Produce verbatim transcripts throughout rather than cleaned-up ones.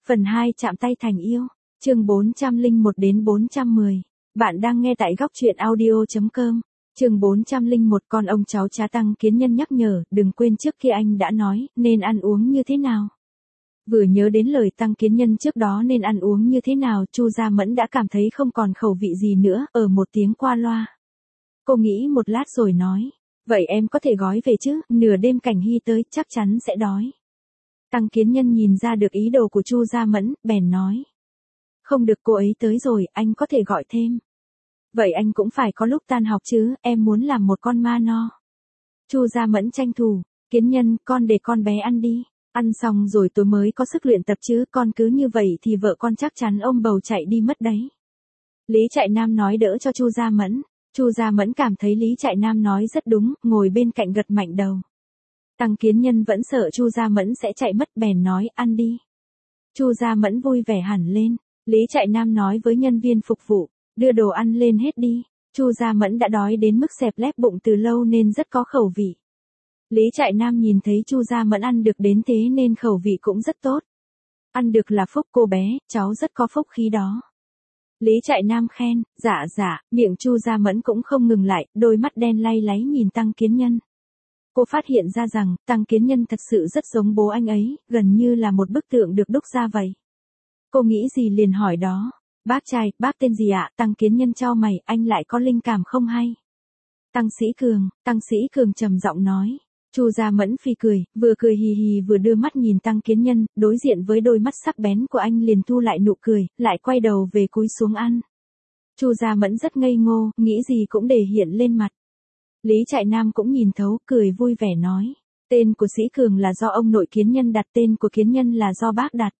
Phần hai chạm tay thành yêu. Chương bốn trăm lẻ một đến bốn trăm mười. Bạn đang nghe tại góc truyện audio chấm com. Chương bốn trăm lẻ một con ông cháu cha Tăng Kiến Nhân nhắc nhở, đừng quên trước kia anh đã nói, nên ăn uống như thế nào. Vừa nhớ đến lời Tăng Kiến Nhân trước đó nên ăn uống như thế nào, Chu Gia Mẫn đã cảm thấy không còn khẩu vị gì nữa, ở một tiếng qua loa. Cô nghĩ một lát rồi nói, vậy em có thể gói về chứ, nửa đêm Cảnh Hy tới, chắc chắn sẽ đói. Tăng Kiến Nhân nhìn ra được ý đồ của Chu Gia Mẫn, bèn nói. Không được, cô ấy tới rồi, anh có thể gọi thêm. Vậy anh cũng phải có lúc tan học chứ, em muốn làm một con ma no. Chu Gia Mẫn tranh thủ, Kiến Nhân, con để con bé ăn đi. Ăn xong rồi tôi mới có sức luyện tập chứ, con cứ như vậy thì vợ con chắc chắn ôm bầu chạy đi mất đấy. Lý Trại Nam nói đỡ cho Chu Gia Mẫn. Chu Gia Mẫn cảm thấy Lý Trại Nam nói rất đúng, ngồi bên cạnh gật mạnh đầu. Tăng Kiến Nhân vẫn sợ Chu Gia Mẫn sẽ chạy mất, bèn nói ăn đi. Chu Gia Mẫn vui vẻ hẳn lên. Lý Trại Nam nói với nhân viên phục vụ, đưa đồ ăn lên hết đi. Chu Gia Mẫn đã đói đến mức xẹp lép bụng từ lâu nên rất có khẩu vị. Lý Trại Nam nhìn thấy Chu Gia Mẫn ăn được đến thế nên khẩu vị cũng rất tốt. Ăn được là phúc cô bé, cháu rất có phúc khí đó. Lý Trại Nam khen, dạ dạ, miệng Chu Gia Mẫn cũng không ngừng lại, đôi mắt đen lay láy nhìn Tăng Kiến Nhân. Cô phát hiện ra rằng, Tăng Kiến Nhân thật sự rất giống bố anh ấy, gần như là một bức tượng được đúc ra vậy. Cô nghĩ gì liền hỏi đó. Bác trai, bác tên gì ạ? Tăng Kiến Nhân chau mày, anh lại có linh cảm không hay. Tăng Sĩ Cường, Tăng Sĩ Cường trầm giọng nói. Chu Gia Mẫn phì cười, vừa cười hì hì vừa đưa mắt nhìn Tăng Kiến Nhân, đối diện với đôi mắt sắc bén của anh liền thu lại nụ cười, lại quay đầu về cúi xuống ăn. Chu Gia Mẫn rất ngây ngô, nghĩ gì cũng để hiện lên mặt. Lý Trại Nam cũng nhìn thấu, cười vui vẻ nói. Tên của Sĩ Cường là do ông nội Kiến Nhân đặt, tên của Kiến Nhân là do bác đặt.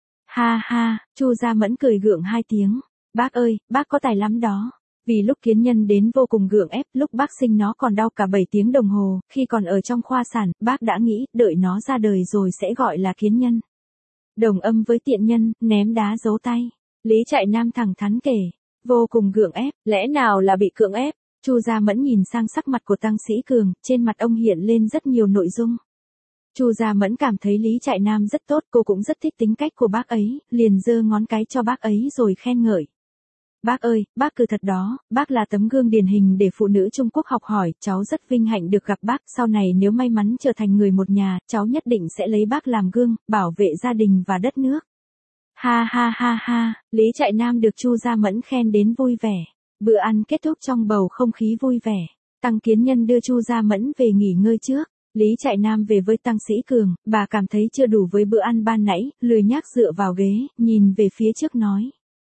Ha ha, Chu Gia Mẫn cười gượng hai tiếng. Bác ơi, bác có tài lắm đó. Vì lúc Kiến Nhân đến vô cùng gượng ép, lúc bác sinh nó còn đau cả bảy tiếng đồng hồ, khi còn ở trong khoa sản, bác đã nghĩ, đợi nó ra đời rồi sẽ gọi là Kiến Nhân. Đồng âm với tiện nhân, ném đá giấu tay. Lý Trại Nam thẳng thắn kể, vô cùng gượng ép, lẽ nào là bị cưỡng ép? Chu Gia Mẫn nhìn sang sắc mặt của Tăng Sĩ Cường, trên mặt ông hiện lên rất nhiều nội dung. Chu Gia Mẫn cảm thấy Lý Trại Nam rất tốt, cô cũng rất thích tính cách của bác ấy, liền giơ ngón cái cho bác ấy rồi khen ngợi. Bác ơi, bác cứ thật đó, bác là tấm gương điển hình để phụ nữ Trung Quốc học hỏi, cháu rất vinh hạnh được gặp bác, sau này nếu may mắn trở thành người một nhà, cháu nhất định sẽ lấy bác làm gương, bảo vệ gia đình và đất nước. Ha ha ha ha, Lý Trại Nam được Chu Gia Mẫn khen đến vui vẻ. Bữa ăn kết thúc trong bầu không khí vui vẻ. Tăng Kiến Nhân đưa Chu Gia Mẫn về nghỉ ngơi trước. Lý Trại Nam về với Tăng Sĩ Cường, bà cảm thấy chưa đủ với bữa ăn ban nãy, lười nhác dựa vào ghế, nhìn về phía trước nói.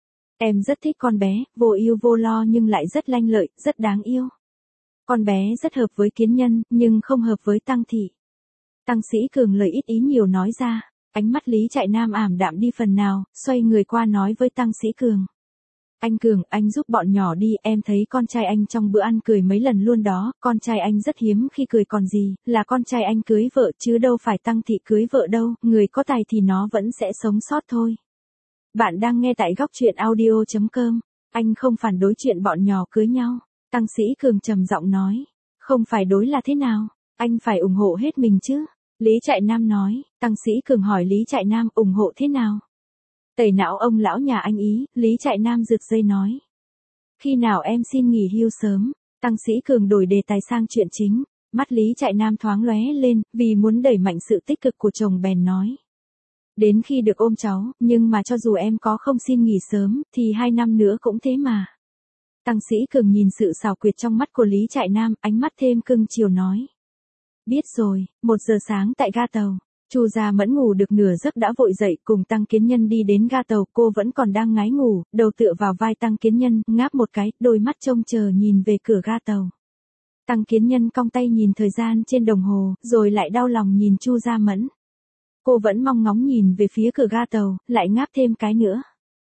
Em rất thích con bé, vô yêu vô lo nhưng lại rất lanh lợi, rất đáng yêu. Con bé rất hợp với Kiến Nhân, nhưng không hợp với Tăng Thị. Tăng Sĩ Cường lời ít ý nhiều nói ra, ánh mắt Lý Trại Nam ảm đạm đi phần nào, xoay người qua nói với Tăng Sĩ Cường. Anh Cường, anh giúp bọn nhỏ đi, em thấy con trai anh trong bữa ăn cười mấy lần luôn đó, con trai anh rất hiếm khi cười còn gì, là con trai anh cưới vợ chứ đâu phải Tăng Thị cưới vợ đâu, người có tài thì nó vẫn sẽ sống sót thôi. Bạn đang nghe tại góc truyện audio chấm com, anh không phản đối chuyện bọn nhỏ cưới nhau. Tăng Sĩ Cường trầm giọng nói, không phải đối là thế nào, anh phải ủng hộ hết mình chứ. Lý Trại Nam nói, Tăng Sĩ Cường hỏi Lý Trại Nam ủng hộ thế nào. Tẩy não ông lão nhà anh ý, Lý Trại Nam rực dây nói. Khi nào em xin nghỉ hưu sớm, Tăng Sĩ Cường đổi đề tài sang chuyện chính, mắt Lý Trại Nam thoáng lóe lên, vì muốn đẩy mạnh sự tích cực của chồng bèn nói. Đến khi được ôm cháu, nhưng mà cho dù em có không xin nghỉ sớm, thì hai năm nữa cũng thế mà. Tăng Sĩ Cường nhìn sự xảo quyệt trong mắt của Lý Trại Nam, ánh mắt thêm cưng chiều nói. Biết rồi, một giờ sáng tại ga tàu. Chu Gia Mẫn ngủ được nửa giấc đã vội dậy cùng Tăng Kiến Nhân đi đến ga tàu, cô vẫn còn đang ngái ngủ, đầu tựa vào vai Tăng Kiến Nhân, ngáp một cái, đôi mắt trông chờ nhìn về cửa ga tàu. Tăng Kiến Nhân cong tay nhìn thời gian trên đồng hồ, rồi lại đau lòng nhìn Chu Gia Mẫn. Cô vẫn mong ngóng nhìn về phía cửa ga tàu, lại ngáp thêm cái nữa.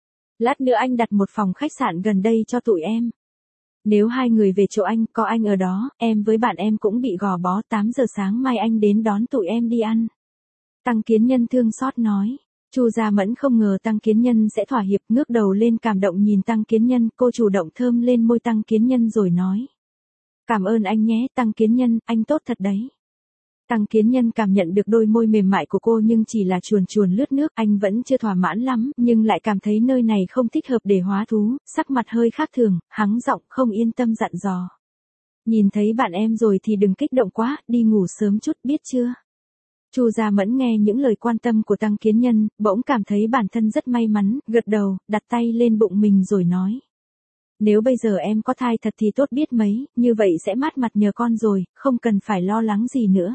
Lát nữa anh đặt một phòng khách sạn gần đây cho tụi em. Nếu hai người về chỗ anh, có anh ở đó, em với bạn em cũng bị gò bó, tám giờ sáng mai anh đến đón tụi em đi ăn. Tăng Kiến Nhân thương xót nói. Chu Gia Mẫn không ngờ Tăng Kiến Nhân sẽ thỏa hiệp, ngước đầu lên cảm động nhìn Tăng Kiến Nhân, cô chủ động thơm lên môi Tăng Kiến Nhân rồi nói. Cảm ơn anh nhé, Tăng Kiến Nhân, anh tốt thật đấy. Tăng Kiến Nhân cảm nhận được đôi môi mềm mại của cô nhưng chỉ là chuồn chuồn lướt nước, anh vẫn chưa thỏa mãn lắm, nhưng lại cảm thấy nơi này không thích hợp để hóa thú, sắc mặt hơi khác thường, hắng giọng không yên tâm dặn dò. Nhìn thấy bạn em rồi thì đừng kích động quá, đi ngủ sớm chút biết chưa? Chu Gia Mẫn nghe những lời quan tâm của Tăng Kiến Nhân, bỗng cảm thấy bản thân rất may mắn, gật đầu, đặt tay lên bụng mình rồi nói. Nếu bây giờ em có thai thật thì tốt biết mấy, như vậy sẽ mát mặt nhờ con rồi, không cần phải lo lắng gì nữa.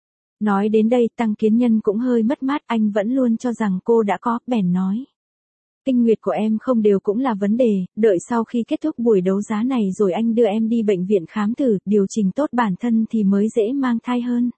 Nói đến đây Tăng Kiến Nhân cũng hơi mất mát, anh vẫn luôn cho rằng cô đã có, bèn nói. Kinh nguyệt của em không đều cũng là vấn đề, đợi sau khi kết thúc buổi đấu giá này rồi anh đưa em đi bệnh viện khám thử, điều chỉnh tốt bản thân thì mới dễ mang thai hơn.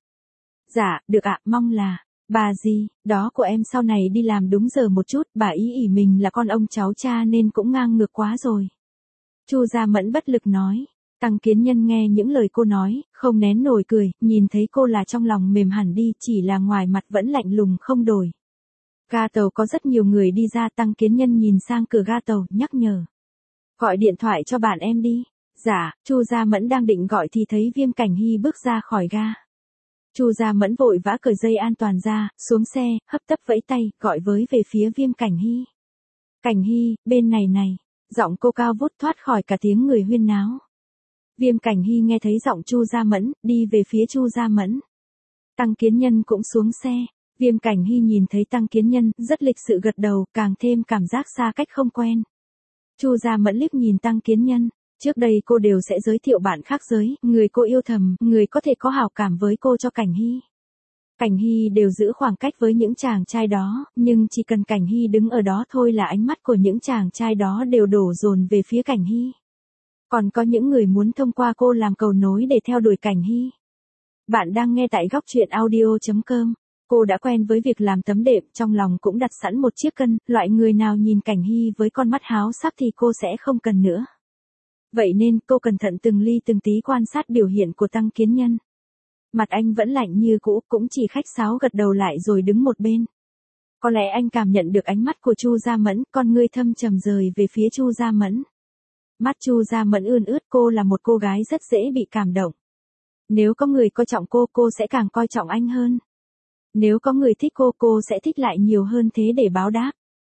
Dạ, được ạ, mong là, bà gì, đó của em sau này đi làm đúng giờ một chút, bà ý ỉ mình là con ông cháu cha nên cũng ngang ngược quá rồi. Chu Gia Mẫn bất lực nói. Tăng Kiến Nhân nghe những lời cô nói, không nén nổi cười, nhìn thấy cô là trong lòng mềm hẳn đi, chỉ là ngoài mặt vẫn lạnh lùng không đổi. Ga tàu có rất nhiều người đi ra, Tăng Kiến Nhân nhìn sang cửa ga tàu, nhắc nhở. Gọi điện thoại cho bạn em đi. Dạ, Chu Gia Mẫn đang định gọi thì thấy Viêm Cảnh Hy bước ra khỏi ga. Chu Gia Mẫn vội vã cởi dây an toàn ra, xuống xe, hấp tấp vẫy tay, gọi với về phía Viêm Cảnh Hy. Cảnh Hy, bên này này, giọng cô cao vút thoát khỏi cả tiếng người huyên náo. Viêm Cảnh Hy nghe thấy giọng Chu Gia Mẫn, đi về phía Chu Gia Mẫn. Tăng Kiến Nhân cũng xuống xe. Viêm Cảnh Hy nhìn thấy Tăng Kiến Nhân, rất lịch sự gật đầu, càng thêm cảm giác xa cách không quen. Chu Gia Mẫn liếc nhìn Tăng Kiến Nhân. Trước đây cô đều sẽ giới thiệu bạn khác giới, người cô yêu thầm, người có thể có hảo cảm với cô cho Cảnh Hy. Cảnh Hy đều giữ khoảng cách với những chàng trai đó, nhưng chỉ cần Cảnh Hy đứng ở đó thôi là ánh mắt của những chàng trai đó đều đổ dồn về phía Cảnh Hy. Còn có những người muốn thông qua cô làm cầu nối để theo đuổi Cảnh Hy. Bạn đang nghe tại góc truyện audio chấm com. Cô đã quen với việc làm tấm đệm, trong lòng cũng đặt sẵn một chiếc cân, loại người nào nhìn Cảnh Hy với con mắt háo sắc thì cô sẽ không cần nữa. Vậy nên cô cẩn thận từng ly từng tí quan sát biểu hiện của Tăng Kiến Nhân. Mặt anh vẫn lạnh như cũ, cũng chỉ khách sáo gật đầu lại rồi đứng một bên. Có lẽ anh cảm nhận được ánh mắt của Chu Gia Mẫn, con ngươi thâm trầm rời về phía Chu Gia Mẫn. Mắt Chu Gia Mẫn ươn ướt, cô là một cô gái rất dễ bị cảm động. Nếu có người coi trọng cô, cô sẽ càng coi trọng anh hơn. Nếu có người thích cô, cô sẽ thích lại nhiều hơn thế để báo đáp.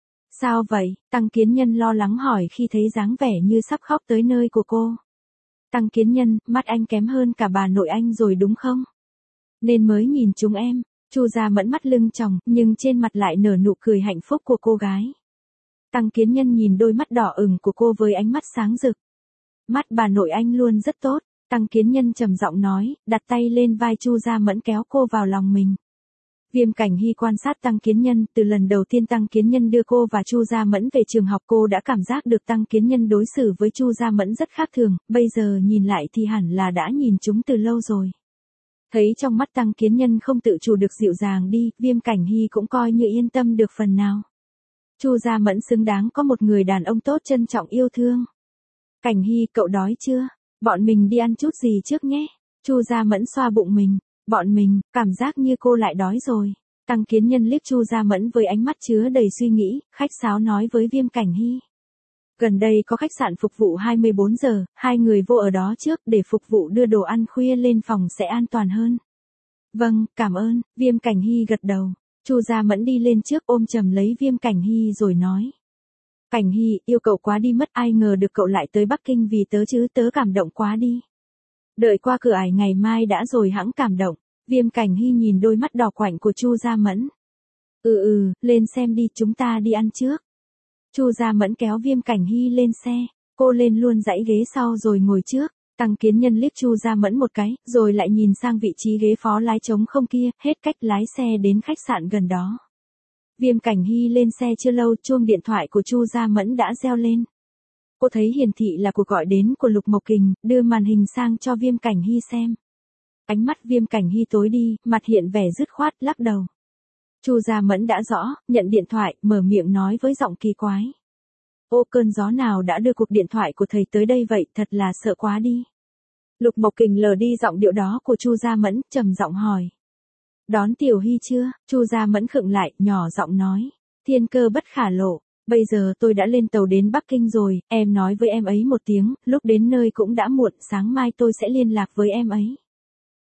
Sao vậy? Tăng Kiến Nhân lo lắng hỏi khi thấy dáng vẻ như sắp khóc tới nơi của cô. Tăng Kiến Nhân, mắt anh kém hơn cả bà nội anh rồi đúng không? Nên mới nhìn chúng em. Chu Gia Mẫn mắt lưng tròng, nhưng trên mặt lại nở nụ cười hạnh phúc của cô gái. Tăng Kiến Nhân nhìn đôi mắt đỏ ửng của cô với ánh mắt sáng rực. Mắt bà nội anh luôn rất tốt. Tăng Kiến Nhân trầm giọng nói, đặt tay lên vai Chu Gia Mẫn kéo cô vào lòng mình. Viêm Cảnh Hy quan sát Tăng Kiến Nhân, từ lần đầu tiên Tăng Kiến Nhân đưa cô và Chu Gia Mẫn về trường học cô đã cảm giác được Tăng Kiến Nhân đối xử với Chu Gia Mẫn rất khác thường, bây giờ nhìn lại thì hẳn là đã nhìn chúng từ lâu rồi. Thấy trong mắt Tăng Kiến Nhân không tự chủ được dịu dàng đi, Viêm Cảnh Hy cũng coi như yên tâm được phần nào. Chu Gia Mẫn xứng đáng có một người đàn ông tốt trân trọng yêu thương. Cảnh Hy, cậu đói chưa? Bọn mình đi ăn chút gì trước nhé. Chu Gia Mẫn xoa bụng mình. Bọn mình, cảm giác như cô lại đói rồi. Tăng Kiến Nhân liếc Chu Gia Mẫn với ánh mắt chứa đầy suy nghĩ, khách sáo nói với Viêm Cảnh Hy. Gần đây có khách sạn phục vụ hai mươi bốn giờ, hai người vô ở đó trước để phục vụ đưa đồ ăn khuya lên phòng sẽ an toàn hơn. Vâng, cảm ơn, Viêm Cảnh Hy gật đầu. Chu Gia Mẫn đi lên trước ôm chầm lấy Viêm Cảnh Hy rồi nói. Cảnh Hy, yêu cậu quá đi mất, ai ngờ được cậu lại tới Bắc Kinh vì tớ chứ, tớ cảm động quá đi. Đợi qua cửa ải ngày mai đã rồi hẵng cảm động. Viêm Cảnh Hy nhìn đôi mắt đỏ quạnh của Chu Gia Mẫn. Ừ ừ, lên xem đi, chúng ta đi ăn trước. Chu Gia Mẫn kéo Viêm Cảnh Hy lên xe, cô lên luôn dãy ghế sau rồi ngồi trước. Tăng Kiến Nhân liếc Chu Gia Mẫn một cái, rồi lại nhìn sang vị trí ghế phó lái trống không kia, hết cách lái xe đến khách sạn gần đó. Viêm Cảnh Hy lên xe chưa lâu, chuông điện thoại của Chu Gia Mẫn đã reo lên. Cô thấy hiển thị là cuộc gọi đến của Lục Mộc Kình, đưa màn hình sang cho Viêm Cảnh Hy xem. Ánh mắt Viêm Cảnh Hy tối đi, mặt hiện vẻ dứt khoát, lắc đầu. Chu Gia Mẫn đã rõ, nhận điện thoại, mở miệng nói với giọng kỳ quái. Ô, cơn gió nào đã đưa cuộc điện thoại của thầy tới đây vậy, thật là sợ quá đi. Lục Mộc Kình lờ đi giọng điệu đó của Chu Gia Mẫn, trầm giọng hỏi. Đón Tiểu Hy chưa? Chu Gia Mẫn khựng lại, nhỏ giọng nói. Thiên cơ bất khả lộ. Bây giờ tôi đã lên tàu đến Bắc Kinh rồi, em nói với em ấy một tiếng, lúc đến nơi cũng đã muộn, sáng mai tôi sẽ liên lạc với em ấy.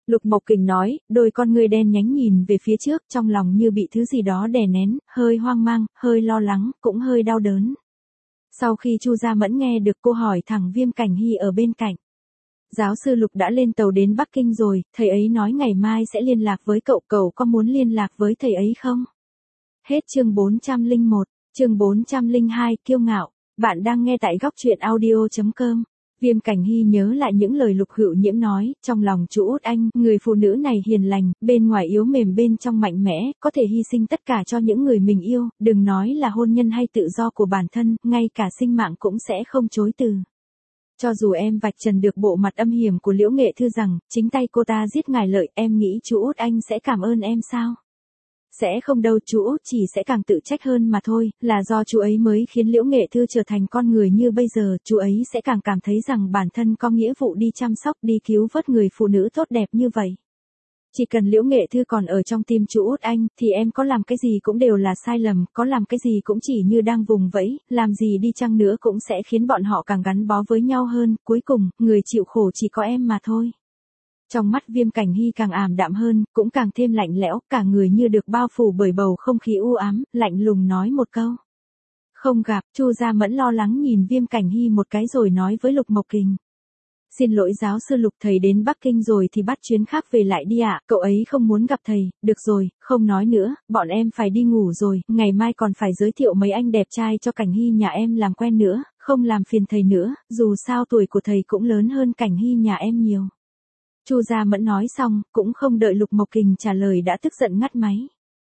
Lục Mộc Kình nói, đôi con ngươi đen nhánh nhìn về phía trước, trong lòng như bị thứ gì đó đè nén, hơi hoang mang, hơi lo lắng, cũng hơi đau đớn. Sau khi Chu Gia Mẫn nghe được cô hỏi thẳng Viêm Cảnh Hy ở bên cạnh. Giáo sư Lục đã lên tàu đến Bắc Kinh rồi, thầy ấy nói ngày mai sẽ liên lạc với cậu, cậu có muốn liên lạc với thầy ấy không? Hết chương bốn trăm lẻ một, chương bốn trăm lẻ hai, kiêu ngạo. Bạn đang nghe tại góc truyện audio chấm com. Viêm Cảnh Hy nhớ lại những lời Lục Hữu Nhiễm nói, trong lòng chú Út Anh, người phụ nữ này hiền lành, bên ngoài yếu mềm bên trong mạnh mẽ, có thể hy sinh tất cả cho những người mình yêu, đừng nói là hôn nhân hay tự do của bản thân, ngay cả sinh mạng cũng sẽ không chối từ. Cho dù em vạch trần được bộ mặt âm hiểm của Liễu Nghệ Thư rằng, chính tay cô ta giết ngài Lợi, em nghĩ chú Út Anh sẽ cảm ơn em sao? Sẽ không đâu, chú Út chỉ sẽ càng tự trách hơn mà thôi, là do chú ấy mới khiến Liễu Nghệ Thư trở thành con người như bây giờ, chú ấy sẽ càng cảm thấy rằng bản thân có nghĩa vụ đi chăm sóc, đi cứu vớt người phụ nữ tốt đẹp như vậy. Chỉ cần Liễu Nghệ Thư còn ở trong tim chú Út Anh, thì em có làm cái gì cũng đều là sai lầm, có làm cái gì cũng chỉ như đang vùng vẫy, làm gì đi chăng nữa cũng sẽ khiến bọn họ càng gắn bó với nhau hơn, cuối cùng, người chịu khổ chỉ có em mà thôi. Trong mắt Viêm Cảnh Hy càng ảm đạm hơn, cũng càng thêm lạnh lẽo, cả người như được bao phủ bởi bầu không khí u ám, lạnh lùng nói một câu. Không gặp, Chu Gia Mẫn lo lắng nhìn Viêm Cảnh Hy một cái rồi nói với Lục Mộc Kình. Xin lỗi giáo sư Lục, thầy đến Bắc Kinh rồi thì bắt chuyến khác về lại đi ạ, cậu ấy không muốn gặp thầy, được rồi, không nói nữa, bọn em phải đi ngủ rồi, ngày mai còn phải giới thiệu mấy anh đẹp trai cho Cảnh Hy nhà em làm quen nữa, không làm phiền thầy nữa, dù sao tuổi của thầy cũng lớn hơn Cảnh Hy nhà em nhiều. Chu Gia Mẫn nói xong, cũng không đợi Lục Mộc Kình trả lời đã tức giận ngắt máy.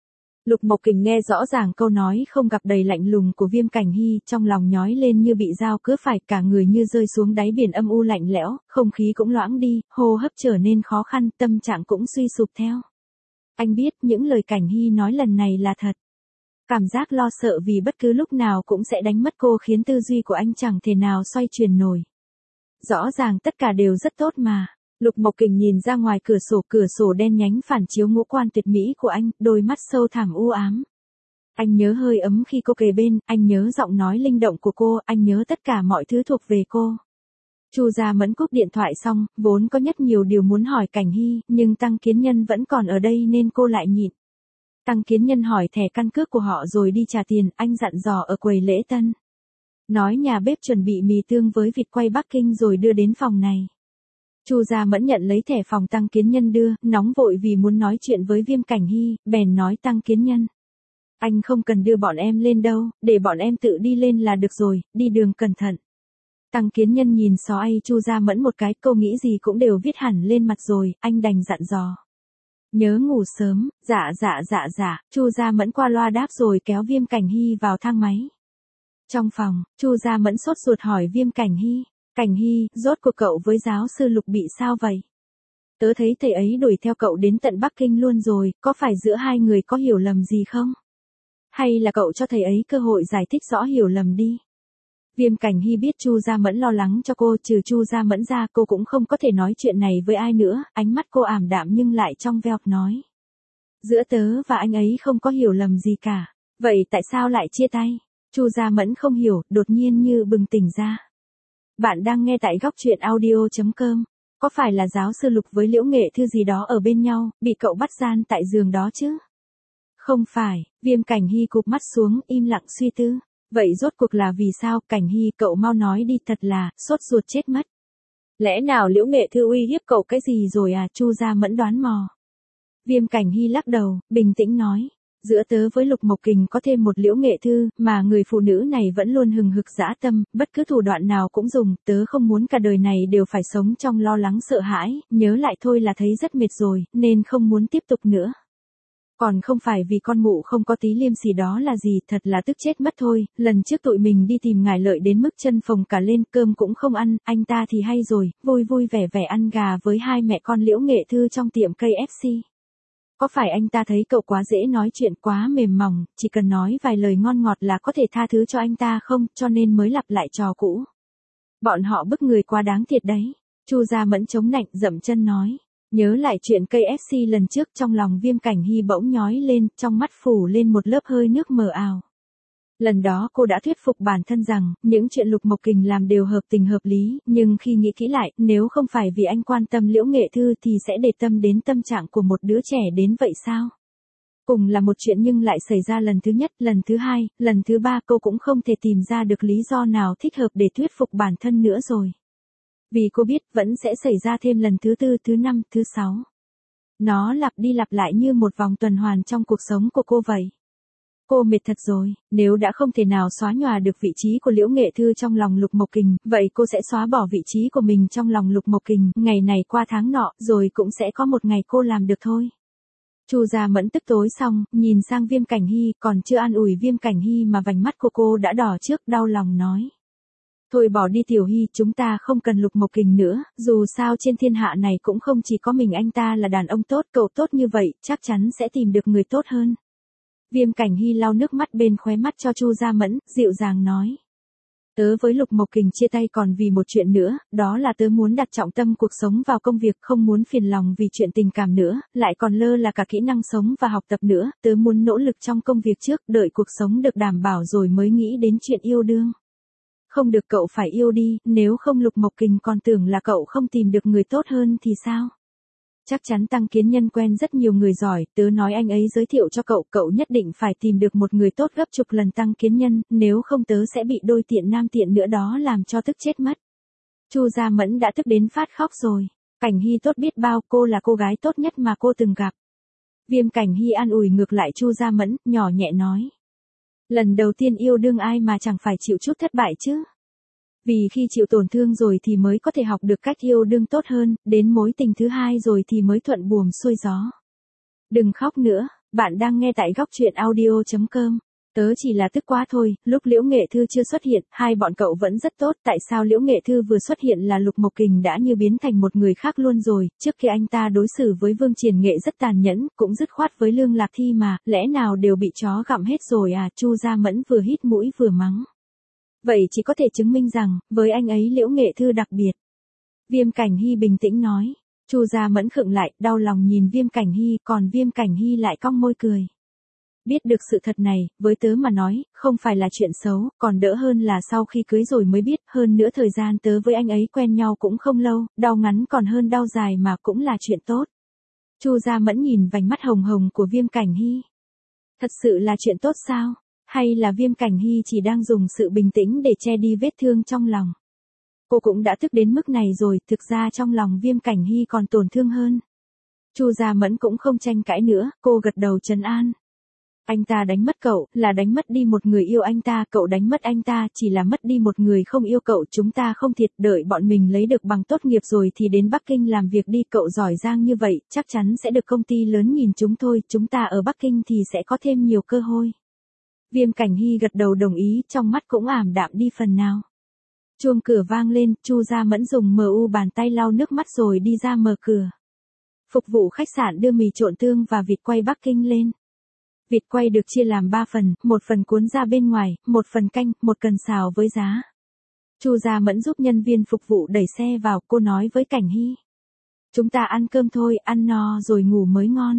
Lục Mộc Kình nghe rõ ràng câu nói không gặp đầy lạnh lùng của Viêm Cảnh Hy, trong lòng nhói lên như bị dao cứa phải, cả người như rơi xuống đáy biển âm u lạnh lẽo, không khí cũng loãng đi, hô hấp trở nên khó khăn, tâm trạng cũng suy sụp theo. Anh biết những lời Cảnh Hy nói lần này là thật. Cảm giác lo sợ vì bất cứ lúc nào cũng sẽ đánh mất cô khiến tư duy của anh chẳng thể nào xoay chuyển nổi. Rõ ràng tất cả đều rất tốt mà. Lục Mộc Kình nhìn ra ngoài cửa sổ, cửa sổ đen nhánh phản chiếu ngũ quan tuyệt mỹ của anh, đôi mắt sâu thẳm u ám. Anh nhớ hơi ấm khi cô kề bên, anh nhớ giọng nói linh động của cô, anh nhớ tất cả mọi thứ thuộc về cô. Chu Gia Mẫn cúp điện thoại xong, vốn có rất nhiều điều muốn hỏi Cảnh Hy, nhưng Tăng Kiến Nhân vẫn còn ở đây nên cô lại nhịn. Tăng Kiến Nhân hỏi thẻ căn cước của họ rồi đi trả tiền, anh dặn dò ở quầy lễ tân. Nói nhà bếp chuẩn bị mì tương với vịt quay Bắc Kinh rồi đưa đến phòng này. Chu Gia Mẫn nhận lấy thẻ phòng Tăng Kiến Nhân đưa, nóng vội vì muốn nói chuyện với Viêm Cảnh Hy, bèn nói Tăng Kiến Nhân. Anh không cần đưa bọn em lên đâu, để bọn em tự đi lên là được rồi, đi đường cẩn thận. Tăng Kiến Nhân nhìn xó ai Chu Gia Mẫn một cái, câu nghĩ gì cũng đều viết hẳn lên mặt rồi, anh đành dặn dò. Nhớ ngủ sớm, dạ dạ dạ dạ, Chu Gia Mẫn qua loa đáp rồi kéo Viêm Cảnh Hy vào thang máy. Trong phòng, Chu Gia Mẫn sốt ruột hỏi Viêm Cảnh Hy. Cảnh Hy, rốt cuộc cậu với giáo sư Lục bị sao vậy? Tớ thấy thầy ấy đuổi theo cậu đến tận Bắc Kinh luôn rồi, có phải giữa hai người có hiểu lầm gì không? Hay là cậu cho thầy ấy cơ hội giải thích rõ hiểu lầm đi? Viêm Cảnh Hy biết Chu Gia Mẫn lo lắng cho cô, trừ Chu Gia Mẫn ra cô cũng không có thể nói chuyện này với ai nữa, ánh mắt cô ảm đạm nhưng lại trong veo nói. Giữa tớ và anh ấy không có hiểu lầm gì cả, vậy tại sao lại chia tay? Chu Gia Mẫn không hiểu, đột nhiên như bừng tỉnh ra. Bạn đang nghe tại góc truyện audio chấm com. Có phải là giáo sư Lục với Liễu Nghệ Thư gì đó ở bên nhau, bị cậu bắt gian tại giường đó chứ? Không phải, Viêm Cảnh Hy cụp mắt xuống, im lặng suy tư. Vậy rốt cuộc là vì sao? Cảnh Hy, cậu mau nói đi, thật là, sốt ruột chết mất. Lẽ nào Liễu Nghệ Thư uy hiếp cậu cái gì rồi à? Chu Gia Mẫn đoán mò. Viêm Cảnh Hy lắc đầu, bình tĩnh nói. Giữa tớ với Lục Mộc Kình có thêm một Liễu Nghệ Thư, mà người phụ nữ này vẫn luôn hừng hực dã tâm, bất cứ thủ đoạn nào cũng dùng, tớ không muốn cả đời này đều phải sống trong lo lắng sợ hãi, nhớ lại thôi là thấy rất mệt rồi, nên không muốn tiếp tục nữa. Còn không phải vì con mụ không có tí liêm sỉ đó là gì, thật là tức chết mất thôi, lần trước tụi mình đi tìm ngài Lợi đến mức chân phồng cả lên, cơm cũng không ăn, anh ta thì hay rồi, vui vui vẻ vẻ ăn gà với hai mẹ con Liễu Nghệ Thư trong tiệm ca ép xê. Có phải anh ta thấy cậu quá dễ nói chuyện, quá mềm mỏng, chỉ cần nói vài lời ngon ngọt là có thể tha thứ cho anh ta không, cho nên mới lặp lại trò cũ. Bọn họ bức người quá đáng thiệt đấy. Chu Gia Mẫn chống nạnh dậm chân nói. Nhớ lại chuyện ca ép xê lần trước, trong lòng Viêm Cảnh Hy bỗng nhói lên, trong mắt phủ lên một lớp hơi nước mờ ảo. Lần đó cô đã thuyết phục bản thân rằng, những chuyện Lục Mộc Kình làm đều hợp tình hợp lý, nhưng khi nghĩ kỹ lại, nếu không phải vì anh quan tâm Liễu Nghệ Thư thì sẽ để tâm đến tâm trạng của một đứa trẻ đến vậy sao? Cùng là một chuyện nhưng lại xảy ra lần thứ nhất, lần thứ hai, lần thứ ba cô cũng không thể tìm ra được lý do nào thích hợp để thuyết phục bản thân nữa rồi. Vì cô biết vẫn sẽ xảy ra thêm lần thứ tư, thứ năm, thứ sáu. Nó lặp đi lặp lại như một vòng tuần hoàn trong cuộc sống của cô vậy. Cô mệt thật rồi, nếu đã không thể nào xóa nhòa được vị trí của Liễu Nghệ Thư trong lòng Lục Mộc Kình, vậy cô sẽ xóa bỏ vị trí của mình trong lòng Lục Mộc Kình, ngày này qua tháng nọ, rồi cũng sẽ có một ngày cô làm được thôi. Chu Gia Mẫn tức tối xong, nhìn sang Viêm Cảnh Hy, còn chưa an ủi Viêm Cảnh Hy mà vành mắt của cô đã đỏ trước, đau lòng nói. Thôi bỏ đi Tiểu Hy, chúng ta không cần Lục Mộc Kình nữa, dù sao trên thiên hạ này cũng không chỉ có mình anh ta là đàn ông tốt, cậu tốt như vậy, chắc chắn sẽ tìm được người tốt hơn. Viêm Cảnh Hy lau nước mắt bên khóe mắt cho Chu Gia Mẫn, dịu dàng nói. Tớ với Lục Mộc Kình chia tay còn vì một chuyện nữa, đó là tớ muốn đặt trọng tâm cuộc sống vào công việc, không muốn phiền lòng vì chuyện tình cảm nữa, lại còn lơ là cả kỹ năng sống và học tập nữa, tớ muốn nỗ lực trong công việc trước, đợi cuộc sống được đảm bảo rồi mới nghĩ đến chuyện yêu đương. Không được cậu phải yêu đi, nếu không Lục Mộc Kình còn tưởng là cậu không tìm được người tốt hơn thì sao? Chắc chắn Tăng Kiến Nhân quen rất nhiều người giỏi, tớ nói anh ấy giới thiệu cho cậu, cậu nhất định phải tìm được một người tốt gấp chục lần Tăng Kiến Nhân, nếu không tớ sẽ bị đôi tiện nam tiện nữa đó làm cho tức chết mất. Chu Gia Mẫn đã tức đến phát khóc rồi. Cảnh Hy tốt biết bao, cô là cô gái tốt nhất mà cô từng gặp. Viêm Cảnh Hy an ủi ngược lại Chu Gia Mẫn, nhỏ nhẹ nói. Lần đầu tiên yêu đương ai mà chẳng phải chịu chút thất bại chứ. Vì khi chịu tổn thương rồi thì mới có thể học được cách yêu đương tốt hơn, đến mối tình thứ hai rồi thì mới thuận buồm xuôi gió. Đừng khóc nữa, bạn đang nghe tại góc truyện audio chấm com. Tớ chỉ là tức quá thôi, lúc Liễu Nghệ Thư chưa xuất hiện, hai bọn cậu vẫn rất tốt, tại sao Liễu Nghệ Thư vừa xuất hiện là Lục Mộc Kình đã như biến thành một người khác luôn rồi, trước khi anh ta đối xử với Vương Triển Nghệ rất tàn nhẫn, cũng dứt khoát với Lương Lạc Thi mà, lẽ nào đều bị chó gặm hết rồi à, Chu Gia Mẫn vừa hít mũi vừa mắng. Vậy chỉ có thể chứng minh rằng, với anh ấy Liễu Nghệ Thư đặc biệt. Viêm Cảnh Hy bình tĩnh nói, Chu Gia Mẫn khựng lại, đau lòng nhìn Viêm Cảnh Hy, còn Viêm Cảnh Hy lại cong môi cười. Biết được sự thật này, với tớ mà nói, không phải là chuyện xấu, còn đỡ hơn là sau khi cưới rồi mới biết, hơn nữa thời gian tớ với anh ấy quen nhau cũng không lâu, đau ngắn còn hơn đau dài mà cũng là chuyện tốt. Chu Gia Mẫn nhìn vành mắt hồng hồng của Viêm Cảnh Hy. Thật sự là chuyện tốt sao? Hay là Viêm Cảnh Hy chỉ đang dùng sự bình tĩnh để che đi vết thương trong lòng? Cô cũng đã tức đến mức này rồi, thực ra trong lòng Viêm Cảnh Hy còn tổn thương hơn. Chu Gia Mẫn cũng không tranh cãi nữa, cô gật đầu trấn an. Anh ta đánh mất cậu, là đánh mất đi một người yêu anh ta, cậu đánh mất anh ta, chỉ là mất đi một người không yêu cậu, chúng ta không thiệt, đợi bọn mình lấy được bằng tốt nghiệp rồi thì đến Bắc Kinh làm việc đi, cậu giỏi giang như vậy, chắc chắn sẽ được công ty lớn nhìn chúng thôi, chúng ta ở Bắc Kinh thì sẽ có thêm nhiều cơ hội. Viêm Cảnh Hy gật đầu đồng ý, trong mắt cũng ảm đạm đi phần nào. Chuông cửa vang lên, Chu Gia Mẫn dùng mờ u bàn tay lau nước mắt rồi đi ra mở cửa. Phục vụ khách sạn đưa mì trộn tương và vịt quay Bắc Kinh lên. Vịt quay được chia làm ba phần, một phần cuốn ra bên ngoài, một phần canh, một cần xào với giá. Chu Gia Mẫn giúp nhân viên phục vụ đẩy xe vào, cô nói với Cảnh Hy. Chúng ta ăn cơm thôi, ăn no rồi ngủ mới ngon.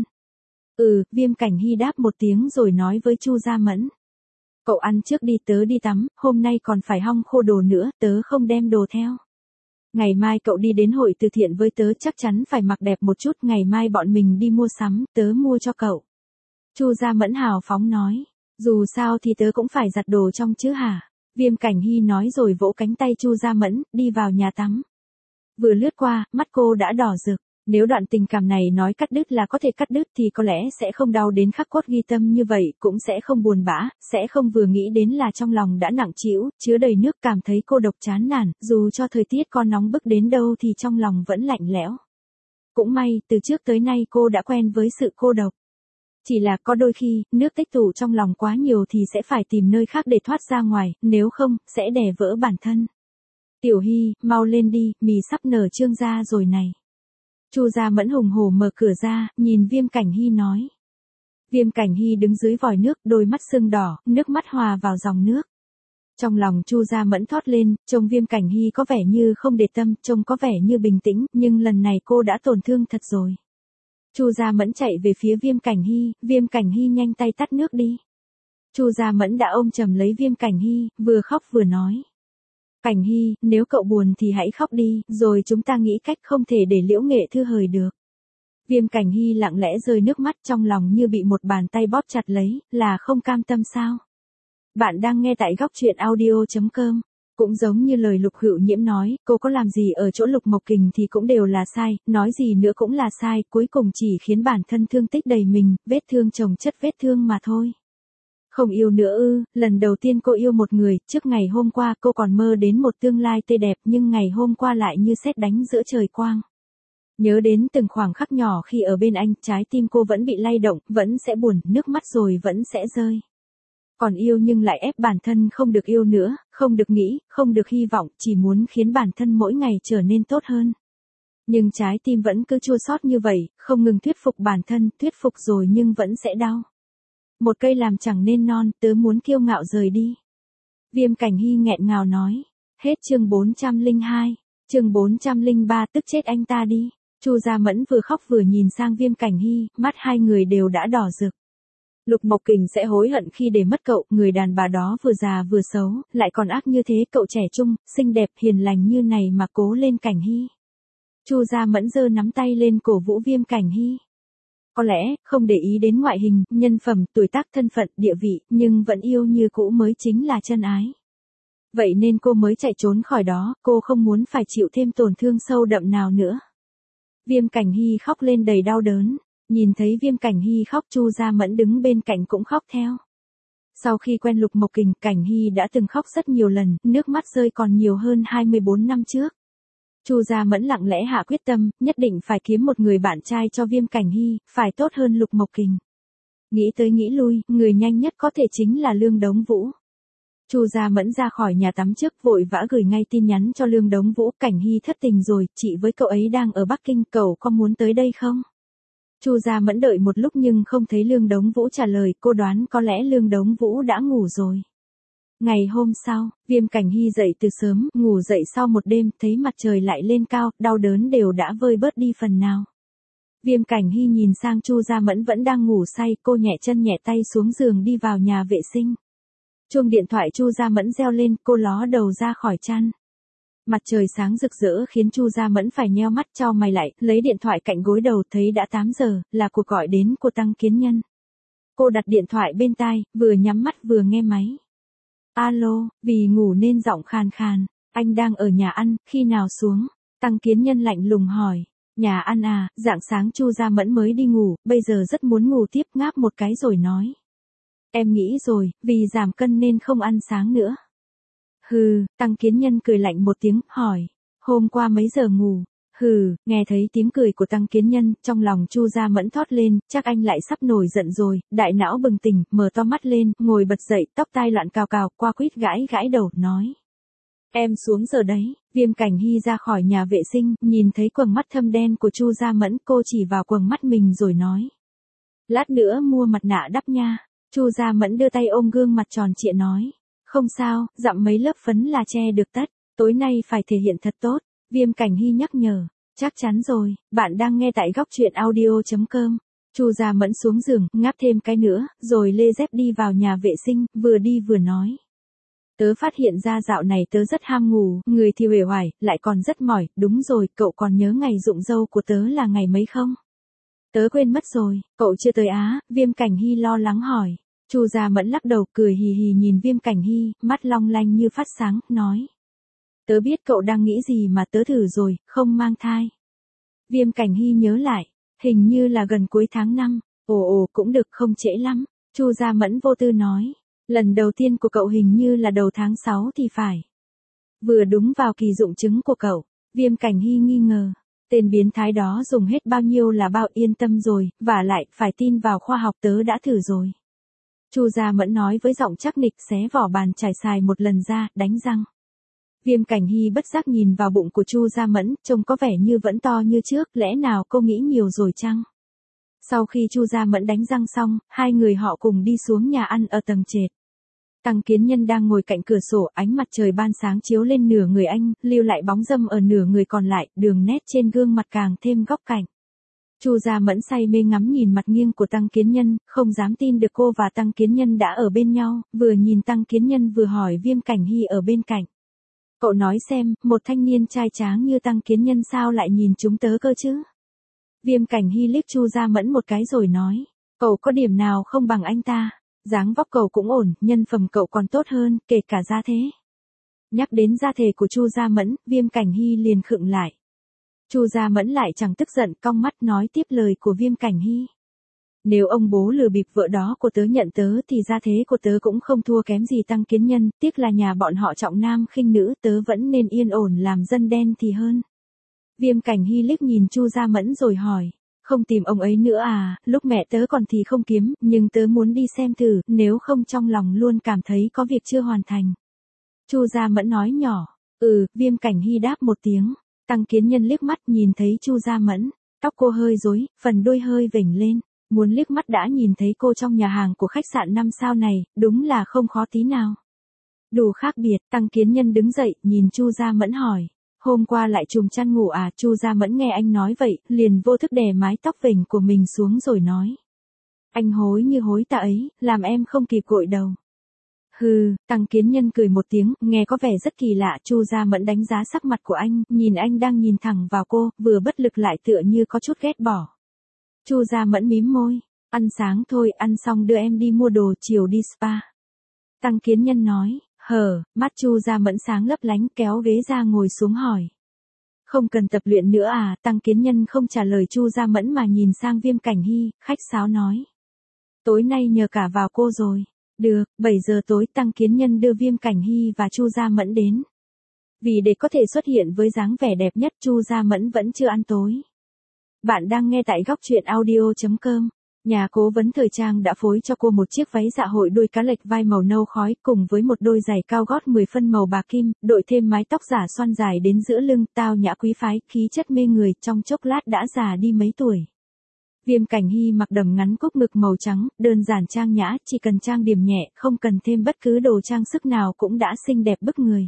Ừ, Viêm Cảnh Hy đáp một tiếng rồi nói với Chu Gia Mẫn. Cậu ăn trước đi, tớ đi tắm, hôm nay còn phải hong khô đồ nữa, tớ không đem đồ theo. Ngày mai cậu đi đến hội từ thiện với tớ, chắc chắn phải mặc đẹp một chút, ngày mai bọn mình đi mua sắm, tớ mua cho cậu. Chu Gia Mẫn hào phóng nói, dù sao thì tớ cũng phải giặt đồ trong chứ hả? Viêm Cảnh Hy nói rồi vỗ cánh tay Chu Gia Mẫn, đi vào nhà tắm. Vừa lướt qua, mắt cô đã đỏ rực. Nếu đoạn tình cảm này nói cắt đứt là có thể cắt đứt thì có lẽ sẽ không đau đến khắc cốt ghi tâm như vậy, cũng sẽ không buồn bã, sẽ không vừa nghĩ đến là trong lòng đã nặng trĩu, chứa đầy nước, cảm thấy cô độc chán nản, dù cho thời tiết có nóng bức đến đâu thì trong lòng vẫn lạnh lẽo. Cũng may, từ trước tới nay cô đã quen với sự cô độc. Chỉ là có đôi khi, nước tích tụ trong lòng quá nhiều thì sẽ phải tìm nơi khác để thoát ra ngoài, nếu không, sẽ đè vỡ bản thân. Tiểu Hy, mau lên đi, mì sắp nở trương ra rồi này. Chu Gia Mẫn hùng hổ mở cửa ra, nhìn Viêm Cảnh Hy nói. Viêm Cảnh Hy đứng dưới vòi nước, đôi mắt sưng đỏ, nước mắt hòa vào dòng nước. Trong lòng Chu Gia Mẫn thót lên, trông Viêm Cảnh Hy có vẻ như không để tâm, trông có vẻ như bình tĩnh, nhưng lần này cô đã tổn thương thật rồi. Chu Gia Mẫn chạy về phía Viêm Cảnh Hy, Viêm Cảnh Hy nhanh tay tắt nước đi. Chu Gia Mẫn đã ôm chầm lấy Viêm Cảnh Hy, vừa khóc vừa nói. Cảnh Hy, nếu cậu buồn thì hãy khóc đi, rồi chúng ta nghĩ cách không thể để Liễu Nghệ Thư hời được. Viêm Cảnh Hy lặng lẽ rơi nước mắt, trong lòng như bị một bàn tay bóp chặt lấy, là không cam tâm sao? Bạn đang nghe tại góc truyện audio chấm com. Cũng giống như lời Lục Hữu Nhiễm nói, cô có làm gì ở chỗ Lục Mộc Kình thì cũng đều là sai, nói gì nữa cũng là sai, cuối cùng chỉ khiến bản thân thương tích đầy mình, vết thương chồng chất vết thương mà thôi. Không yêu nữa ư? Lần đầu tiên cô yêu một người, trước ngày hôm qua cô còn mơ đến một tương lai tươi đẹp, nhưng ngày hôm qua lại như sét đánh giữa trời quang. Nhớ đến từng khoảng khắc nhỏ khi ở bên anh, trái tim cô vẫn bị lay động, vẫn sẽ buồn, nước mắt rồi vẫn sẽ rơi. Còn yêu nhưng lại ép bản thân không được yêu nữa, không được nghĩ, không được hy vọng, chỉ muốn khiến bản thân mỗi ngày trở nên tốt hơn. Nhưng trái tim vẫn cứ chua xót như vậy, không ngừng thuyết phục bản thân, thuyết phục rồi nhưng vẫn sẽ đau. Một cây làm chẳng nên non, tớ muốn kiêu ngạo rời đi. Viêm Cảnh Hy nghẹn ngào nói. Hết chương bốn trăm lẻ hai, chương bốn trăm lẻ ba tức chết anh ta đi. Chu Gia Mẫn vừa khóc vừa nhìn sang Viêm Cảnh Hy, mắt hai người đều đã đỏ rực. Lục Mộc Kình sẽ hối hận khi để mất cậu, người đàn bà đó vừa già vừa xấu, lại còn ác như thế, cậu trẻ trung, xinh đẹp, hiền lành như này mà cố lên Cảnh Hy. Chu Gia Mẫn giơ nắm tay lên cổ vũ Viêm Cảnh Hy. Có lẽ, không để ý đến ngoại hình, nhân phẩm, tuổi tác, thân phận, địa vị, nhưng vẫn yêu như cũ mới chính là chân ái. Vậy nên cô mới chạy trốn khỏi đó, cô không muốn phải chịu thêm tổn thương sâu đậm nào nữa. Viêm Cảnh Hy khóc lên đầy đau đớn, nhìn thấy Viêm Cảnh Hy khóc, Chu Gia Mẫn đứng bên cạnh cũng khóc theo. Sau khi quen Lục Mộc Kình, Cảnh Hy đã từng khóc rất nhiều lần, nước mắt rơi còn nhiều hơn hai mươi bốn năm trước. Chu Gia Mẫn lặng lẽ hạ quyết tâm, nhất định phải kiếm một người bạn trai cho Viêm Cảnh Hy, phải tốt hơn Lục Mộc Kình. Nghĩ tới nghĩ lui, người nhanh nhất có thể chính là Lương Đống Vũ. Chu Gia Mẫn ra khỏi nhà tắm trước, vội vã gửi ngay tin nhắn cho Lương Đống Vũ, Cảnh Hy thất tình rồi, chị với cậu ấy đang ở Bắc Kinh, cậu có muốn tới đây không? Chu Gia Mẫn đợi một lúc nhưng không thấy Lương Đống Vũ trả lời, cô đoán có lẽ Lương Đống Vũ đã ngủ rồi. Ngày hôm sau, Viêm Cảnh Hy dậy từ sớm, ngủ dậy sau một đêm, thấy mặt trời lại lên cao, đau đớn đều đã vơi bớt đi phần nào. Viêm Cảnh Hy nhìn sang Chu Gia Mẫn vẫn đang ngủ say, cô nhẹ chân nhẹ tay xuống giường đi vào nhà vệ sinh. Chuông điện thoại Chu Gia Mẫn reo lên, cô ló đầu ra khỏi chăn. Mặt trời sáng rực rỡ khiến Chu Gia Mẫn phải nheo mắt, chau mày lại, lấy điện thoại cạnh gối đầu, thấy đã tám giờ, là cuộc gọi đến của Tăng Kiến Nhân. Cô đặt điện thoại bên tai, vừa nhắm mắt vừa nghe máy. Alo, vì ngủ nên giọng khàn khàn, anh đang ở nhà ăn, khi nào xuống? Tăng Kiến Nhân lạnh lùng hỏi. Nhà ăn à, rạng sáng Chu Gia Mẫn mới đi ngủ, bây giờ rất muốn ngủ tiếp, ngáp một cái rồi nói. Em nghĩ rồi, vì giảm cân nên không ăn sáng nữa. Hừ, Tăng Kiến Nhân cười lạnh một tiếng, hỏi. Hôm qua mấy giờ ngủ? Hừ, nghe thấy tiếng cười của Tăng Kiến Nhân, trong lòng Chu Gia Mẫn thót lên, chắc anh lại sắp nổi giận rồi, đại não bừng tỉnh, mở to mắt lên, ngồi bật dậy, tóc tai loạn cào cào, qua quýt gãi gãi đầu, nói. Em xuống giờ đấy. Viêm Cảnh Hy ra khỏi nhà vệ sinh, nhìn thấy quầng mắt thâm đen của Chu Gia Mẫn, cô chỉ vào quầng mắt mình rồi nói. Lát nữa mua mặt nạ đắp nha. Chu Gia Mẫn đưa tay ôm gương mặt tròn trịa nói. Không sao, dặm mấy lớp phấn là che được tất, tối nay phải thể hiện thật tốt. Viêm Cảnh Hy nhắc nhở. Chắc chắn rồi, bạn đang nghe tại góc truyện audio chấm com. Chu Gia Mẫn xuống giường, ngáp thêm cái nữa, rồi lê dép đi vào nhà vệ sinh, vừa đi vừa nói. Tớ phát hiện ra dạo này tớ rất ham ngủ, người thì uể oải, lại còn rất mỏi, đúng rồi, cậu còn nhớ ngày rụng râu của tớ là ngày mấy không? Tớ quên mất rồi, cậu chưa tới á? Viêm Cảnh Hy lo lắng hỏi. Chu Gia Mẫn lắc đầu, cười hì hì nhìn Viêm Cảnh Hy, mắt long lanh như phát sáng, nói. Tớ biết cậu đang nghĩ gì mà tớ thử rồi, không mang thai. Viêm Cảnh Hy nhớ lại, hình như là gần cuối tháng năm, ồ ồ cũng được, không trễ lắm. Chu Gia Mẫn vô tư nói. Lần đầu tiên của cậu hình như là đầu tháng sáu thì phải. Vừa đúng vào kỳ dụng trứng của cậu. Viêm Cảnh Hy nghi ngờ. Tên biến thái đó dùng hết bao nhiêu là bao, yên tâm rồi, vả lại, phải tin vào khoa học, tớ đã thử rồi. Chu Gia Mẫn nói với giọng chắc nịch, xé vỏ bàn trải xài một lần ra, đánh răng. Viêm Cảnh Hy bất giác nhìn vào bụng của Chu Gia Mẫn, trông có vẻ như vẫn to như trước, lẽ nào cô nghĩ nhiều rồi chăng? Sau khi Chu Gia Mẫn đánh răng xong, hai người họ cùng đi xuống nhà ăn ở tầng trệt. Tăng Kiến Nhân đang ngồi cạnh cửa sổ, ánh mặt trời ban sáng chiếu lên nửa người anh, lưu lại bóng râm ở nửa người còn lại, đường nét trên gương mặt càng thêm góc cạnh. Chu Gia Mẫn say mê ngắm nhìn mặt nghiêng của Tăng Kiến Nhân, không dám tin được cô và Tăng Kiến Nhân đã ở bên nhau, vừa nhìn Tăng Kiến Nhân vừa hỏi Viêm Cảnh Hy ở bên cạnh. Cậu nói xem, một thanh niên trai tráng như Tăng Kiến Nhân sao lại nhìn chúng tớ cơ chứ? Viêm Cảnh Hy liếc Chu Gia Mẫn một cái rồi nói, cậu có điểm nào không bằng anh ta, dáng vóc cậu cũng ổn, nhân phẩm cậu còn tốt hơn, kể cả gia thế. Nhắc đến gia thể của Chu Gia Mẫn, Viêm Cảnh Hy liền khựng lại. Chu Gia Mẫn lại chẳng tức giận, cong mắt nói tiếp lời của Viêm Cảnh Hy. Nếu ông bố lừa bịp vợ đó của tớ nhận tớ thì gia thế của tớ cũng không thua kém gì Tăng Kiến Nhân, tiếc là nhà bọn họ trọng nam khinh nữ, tớ vẫn nên yên ổn làm dân đen thì hơn. Viêm Cảnh Hy liếc nhìn Chu Gia Mẫn rồi hỏi, không tìm ông ấy nữa à, lúc mẹ tớ còn thì không kiếm, nhưng tớ muốn đi xem thử, nếu không trong lòng luôn cảm thấy có việc chưa hoàn thành. Chu Gia Mẫn nói nhỏ, ừ, Viêm Cảnh Hy đáp một tiếng. Tăng Kiến Nhân liếc mắt nhìn thấy Chu Gia Mẫn, tóc cô hơi rối, phần đuôi hơi vểnh lên, muốn liếc mắt đã nhìn thấy cô trong nhà hàng của khách sạn năm sao này, đúng là không khó tí nào. Đủ khác biệt, Tăng Kiến Nhân đứng dậy, nhìn Chu Gia Mẫn hỏi, hôm qua lại trùm chăn ngủ à? Chu Gia Mẫn nghe anh nói vậy, liền vô thức đè mái tóc vểnh của mình xuống rồi nói, anh hối như hối ta ấy, làm em không kịp gội đầu. Hừ, Tăng Kiến Nhân cười một tiếng, nghe có vẻ rất kỳ lạ. Chu Gia Mẫn đánh giá sắc mặt của anh, nhìn anh đang nhìn thẳng vào cô, vừa bất lực lại tựa như có chút ghét bỏ. Chu Gia Mẫn mím môi, ăn sáng thôi, ăn xong đưa em đi mua đồ, chiều đi spa. Tăng Kiến Nhân nói, hờ, mắt Chu Gia Mẫn sáng lấp lánh, kéo ghế ra ngồi xuống hỏi. Không cần tập luyện nữa à? Tăng Kiến Nhân không trả lời Chu Gia Mẫn mà nhìn sang Viêm Cảnh Hy, khách sáo nói. Tối nay nhờ cả vào cô rồi. Được, bảy giờ tối Tăng Kiến Nhân đưa Viêm Cảnh Hy và Chu Gia Mẫn đến. Vì để có thể xuất hiện với dáng vẻ đẹp nhất, Chu Gia Mẫn vẫn chưa ăn tối. Bạn đang nghe tại góc truyện audio chấm com. Nhà cố vấn thời trang đã phối cho cô một chiếc váy dạ hội đuôi cá lệch vai màu nâu khói cùng với một đôi giày cao gót mười phân màu bạc kim, đội thêm mái tóc giả xoăn dài đến giữa lưng, tao nhã quý phái, khí chất mê người, trong chốc lát đã già đi mấy tuổi. Viêm Cảnh Hy mặc đầm ngắn cúc ngực màu trắng, đơn giản trang nhã, chỉ cần trang điểm nhẹ, không cần thêm bất cứ đồ trang sức nào cũng đã xinh đẹp bức người.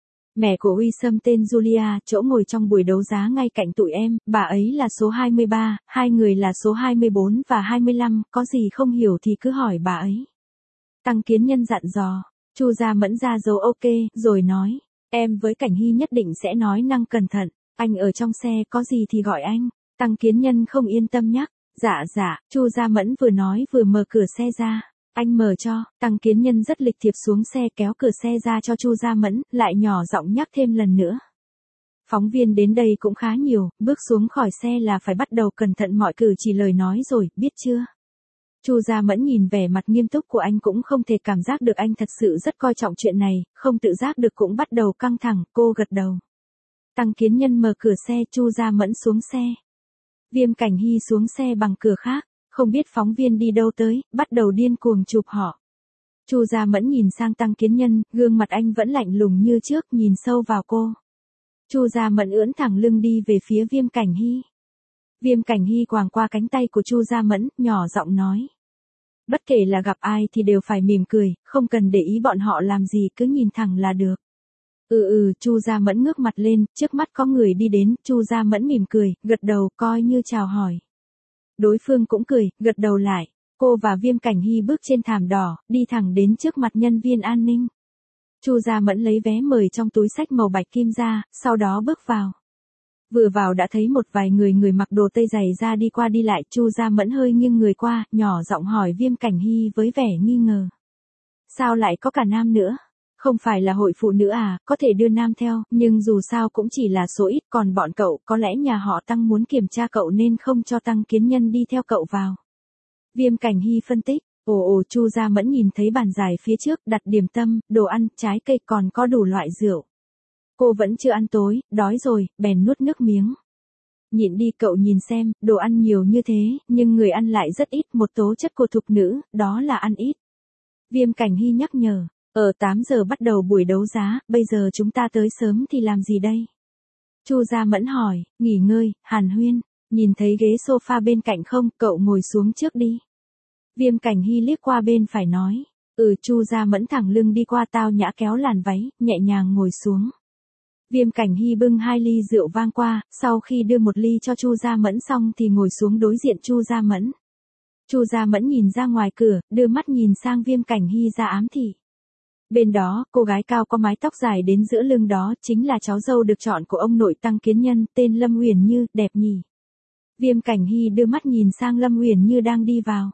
Mẹ của Uy Sâm tên Julia, chỗ ngồi trong buổi đấu giá ngay cạnh tụi em, bà ấy là số hai mươi ba, hai người là số hai mươi bốn và hai mươi lăm, có gì không hiểu thì cứ hỏi bà ấy. Tăng Kiến Nhân dặn dò, Chu Gia Mẫn ra dấu ok, rồi nói, em với Cảnh Hy nhất định sẽ nói năng cẩn thận, anh ở trong xe có gì thì gọi anh. Tăng Kiến Nhân không yên tâm nhắc. Dạ dạ, Chu Gia Mẫn vừa nói vừa mở cửa xe ra. Anh mở cho. Tăng Kiến Nhân rất lịch thiệp xuống xe kéo cửa xe ra cho Chu Gia Mẫn, lại nhỏ giọng nhắc thêm lần nữa. Phóng viên đến đây cũng khá nhiều, bước xuống khỏi xe là phải bắt đầu cẩn thận mọi cử chỉ lời nói rồi, biết chưa? Chu Gia Mẫn nhìn vẻ mặt nghiêm túc của anh cũng không thể cảm giác được anh thật sự rất coi trọng chuyện này, không tự giác được cũng bắt đầu căng thẳng, cô gật đầu. Tăng Kiến Nhân mở cửa xe, Chu Gia Mẫn xuống xe. Viêm Cảnh Hy xuống xe bằng cửa khác, không biết phóng viên đi đâu tới, bắt đầu điên cuồng chụp họ. Chu Gia Mẫn nhìn sang Tăng Kiến Nhân, gương mặt anh vẫn lạnh lùng như trước, nhìn sâu vào cô. Chu Gia Mẫn ưỡn thẳng lưng đi về phía Viêm Cảnh Hy. Viêm Cảnh Hy quàng qua cánh tay của Chu Gia Mẫn, nhỏ giọng nói. Bất kể là gặp ai thì đều phải mỉm cười, không cần để ý bọn họ làm gì, cứ nhìn thẳng là được. Ừ ừ, Chu Gia Mẫn ngước mặt lên, trước mắt có người đi đến, Chu Gia Mẫn mỉm cười, gật đầu, coi như chào hỏi. Đối phương cũng cười, gật đầu lại. Cô và Viêm Cảnh Hy bước trên thảm đỏ, đi thẳng đến trước mặt nhân viên an ninh. Chu Gia Mẫn lấy vé mời trong túi xách màu bạch kim ra, sau đó bước vào. Vừa vào đã thấy một vài người người mặc đồ tây dày da đi qua đi lại, Chu Gia Mẫn hơi nghiêng người qua, nhỏ giọng hỏi Viêm Cảnh Hy với vẻ nghi ngờ. Sao lại có cả nam nữa? Không phải là hội phụ nữ à, có thể đưa nam theo, nhưng dù sao cũng chỉ là số ít, còn bọn cậu, có lẽ nhà họ Tăng muốn kiểm tra cậu nên không cho Tăng Kiến Nhân đi theo cậu vào. Viêm Cảnh Hy phân tích, ồ ồ, Chu Gia Mẫn nhìn thấy bàn dài phía trước, đặt điểm tâm, đồ ăn, trái cây, còn có đủ loại rượu. Cô vẫn chưa ăn tối, đói rồi, bèn nuốt nước miếng. Nhịn đi, cậu nhìn xem, đồ ăn nhiều như thế, nhưng người ăn lại rất ít, một tố chất của thục nữ, đó là ăn ít. Viêm Cảnh Hy nhắc nhở. Ở tám giờ bắt đầu buổi đấu giá, bây giờ chúng ta tới sớm thì làm gì đây? Chu Gia Mẫn hỏi, nghỉ ngơi, hàn huyên, nhìn thấy ghế sofa bên cạnh không, cậu ngồi xuống trước đi. Viêm Cảnh Hy liếc qua bên phải nói, ừ. Chu Gia Mẫn thẳng lưng đi qua, tao nhã kéo làn váy, nhẹ nhàng ngồi xuống. Viêm Cảnh Hy bưng hai ly rượu vang qua, sau khi đưa một ly cho Chu Gia Mẫn xong thì ngồi xuống đối diện Chu Gia Mẫn. Chu Gia Mẫn nhìn ra ngoài cửa, đưa mắt nhìn sang Viêm Cảnh Hy ra ám thị. Bên đó, cô gái cao có mái tóc dài đến giữa lưng đó chính là cháu dâu được chọn của ông nội Tăng Kiến Nhân, tên Lâm Uyển Như, đẹp nhỉ. Viêm Cảnh Hy đưa mắt nhìn sang Lâm Uyển Như đang đi vào.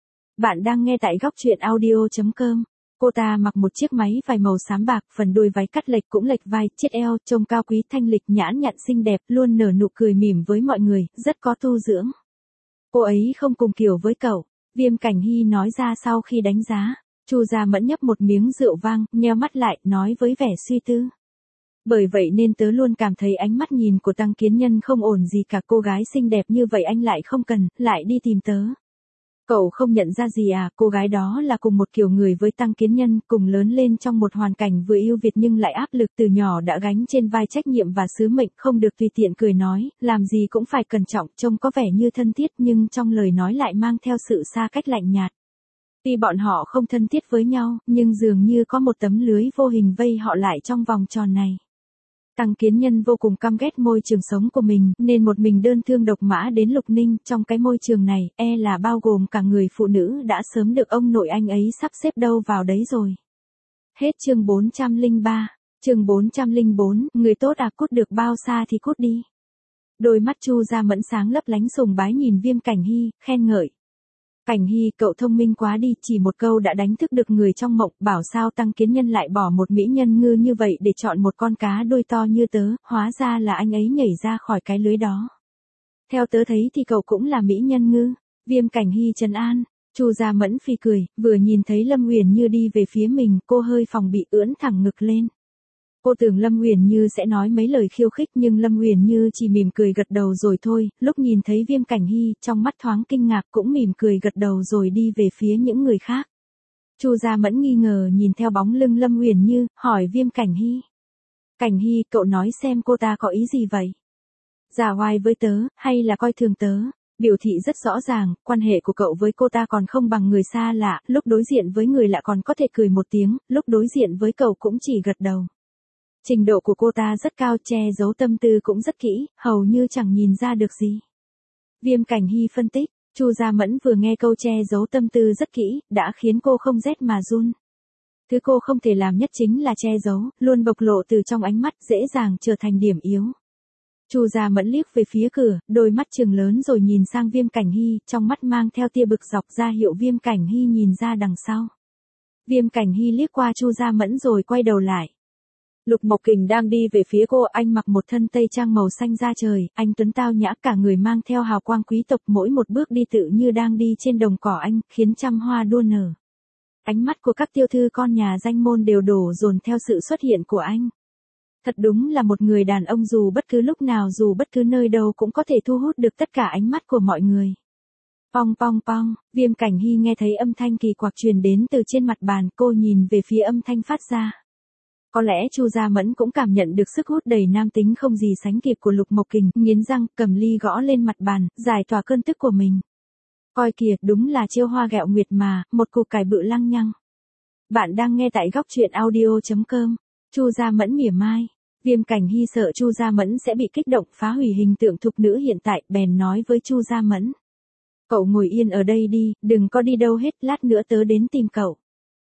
Bạn đang nghe tại góc truyện audio chấm com. Cô ta mặc một chiếc váy vải màu xám bạc, phần đuôi váy cắt lệch cũng lệch vai, chiếc eo trông cao quý thanh lịch nhãn nhặn xinh đẹp, luôn nở nụ cười mỉm với mọi người, rất có tu dưỡng. Cô ấy không cùng kiểu với cậu, Viêm Cảnh Hy nói ra sau khi đánh giá. Chu Gia Mẫn nhấp một miếng rượu vang, nheo mắt lại, nói với vẻ suy tư. Bởi vậy nên tớ luôn cảm thấy ánh mắt nhìn của Tăng Kiến Nhân không ổn gì cả, cô gái xinh đẹp như vậy anh lại không cần, lại đi tìm tớ. Cậu không nhận ra gì à, cô gái đó là cùng một kiểu người với Tăng Kiến Nhân, cùng lớn lên trong một hoàn cảnh vừa ưu việt nhưng lại áp lực, từ nhỏ đã gánh trên vai trách nhiệm và sứ mệnh, không được tùy tiện cười nói, làm gì cũng phải cẩn trọng, trông có vẻ như thân thiết nhưng trong lời nói lại mang theo sự xa cách lạnh nhạt. Tuy bọn họ không thân thiết với nhau, nhưng dường như có một tấm lưới vô hình vây họ lại trong vòng tròn này. Tăng Kiến Nhân vô cùng căm ghét môi trường sống của mình, nên một mình đơn thương độc mã đến Lục Ninh, trong cái môi trường này, e là bao gồm cả người phụ nữ đã sớm được ông nội anh ấy sắp xếp đâu vào đấy rồi. Hết chương bốn trăm lẻ ba, chương bốn trăm lẻ bốn, người tốt à, cút được bao xa thì cút đi. Đôi mắt Chu Gia Mẫn sáng lấp lánh sùng bái nhìn Viêm Cảnh Hy, khen ngợi. Cảnh Hy, cậu thông minh quá đi, chỉ một câu đã đánh thức được người trong mộng, bảo sao Tăng Kiến Nhân lại bỏ một mỹ nhân ngư như vậy để chọn một con cá đuôi to như tớ, hóa ra là anh ấy nhảy ra khỏi cái lưới đó. Theo tớ thấy thì cậu cũng là mỹ nhân ngư, Viêm Cảnh Hy trấn an. Chu Gia Mẫn phì cười, vừa nhìn thấy Lâm Uyển Như đi về phía mình, cô hơi phòng bị ưỡn thẳng ngực lên. Cô tưởng Lâm Uyển Như sẽ nói mấy lời khiêu khích nhưng Lâm Uyển Như chỉ mỉm cười gật đầu rồi thôi, lúc nhìn thấy Viêm Cảnh Hy, trong mắt thoáng kinh ngạc cũng mỉm cười gật đầu rồi đi về phía những người khác. Chu Gia Mẫn nghi ngờ nhìn theo bóng lưng Lâm Uyển Như, hỏi Viêm Cảnh Hy. Cảnh Hy, cậu nói xem cô ta có ý gì vậy? Già oai với tớ, hay là coi thường tớ? Biểu thị rất rõ ràng, quan hệ của cậu với cô ta còn không bằng người xa lạ, lúc đối diện với người lạ còn có thể cười một tiếng, lúc đối diện với cậu cũng chỉ gật đầu. Trình độ của cô ta rất cao, che giấu tâm tư cũng rất kỹ, hầu như chẳng nhìn ra được gì. Viêm Cảnh Hy phân tích, Chu Gia Mẫn vừa nghe câu che giấu tâm tư rất kỹ, đã khiến cô không rét mà run. Thứ cô không thể làm nhất chính là che giấu, luôn bộc lộ từ trong ánh mắt, dễ dàng trở thành điểm yếu. Chu Gia Mẫn liếc về phía cửa, đôi mắt trừng lớn rồi nhìn sang Viêm Cảnh Hy, trong mắt mang theo tia bực dọc ra hiệu Viêm Cảnh Hy nhìn ra đằng sau. Viêm Cảnh Hy liếc qua Chu Gia Mẫn rồi quay đầu lại. Lục Mộc Kình đang đi về phía cô, anh mặc một thân tây trang màu xanh da trời, anh tuấn tao nhã, cả người mang theo hào quang quý tộc, mỗi một bước đi tự như đang đi trên đồng cỏ anh, khiến trăm hoa đua nở. Ánh mắt của các tiêu thư con nhà danh môn đều đổ dồn theo sự xuất hiện của anh. Thật đúng là một người đàn ông dù bất cứ lúc nào dù bất cứ nơi đâu cũng có thể thu hút được tất cả ánh mắt của mọi người. Pong pong pong, Viêm Cảnh Hy nghe thấy âm thanh kỳ quặc truyền đến từ trên mặt bàn, cô nhìn về phía âm thanh phát ra. Có lẽ Chu Gia Mẫn cũng cảm nhận được sức hút đầy nam tính không gì sánh kịp của Lục Mộc Kình, nghiến răng, cầm ly gõ lên mặt bàn, giải tỏa cơn tức của mình. Coi kìa, đúng là chiêu hoa gẹo nguyệt mà, một củ cải bự lăng nhăng. Bạn đang nghe tại góc truyện audio chấm com. Chu Gia Mẫn mỉa mai. Viêm Cảnh Hy sợ Chu Gia Mẫn sẽ bị kích động phá hủy hình tượng thục nữ hiện tại, bèn nói với Chu Gia Mẫn. Cậu ngồi yên ở đây đi, đừng có đi đâu hết, lát nữa tớ đến tìm cậu.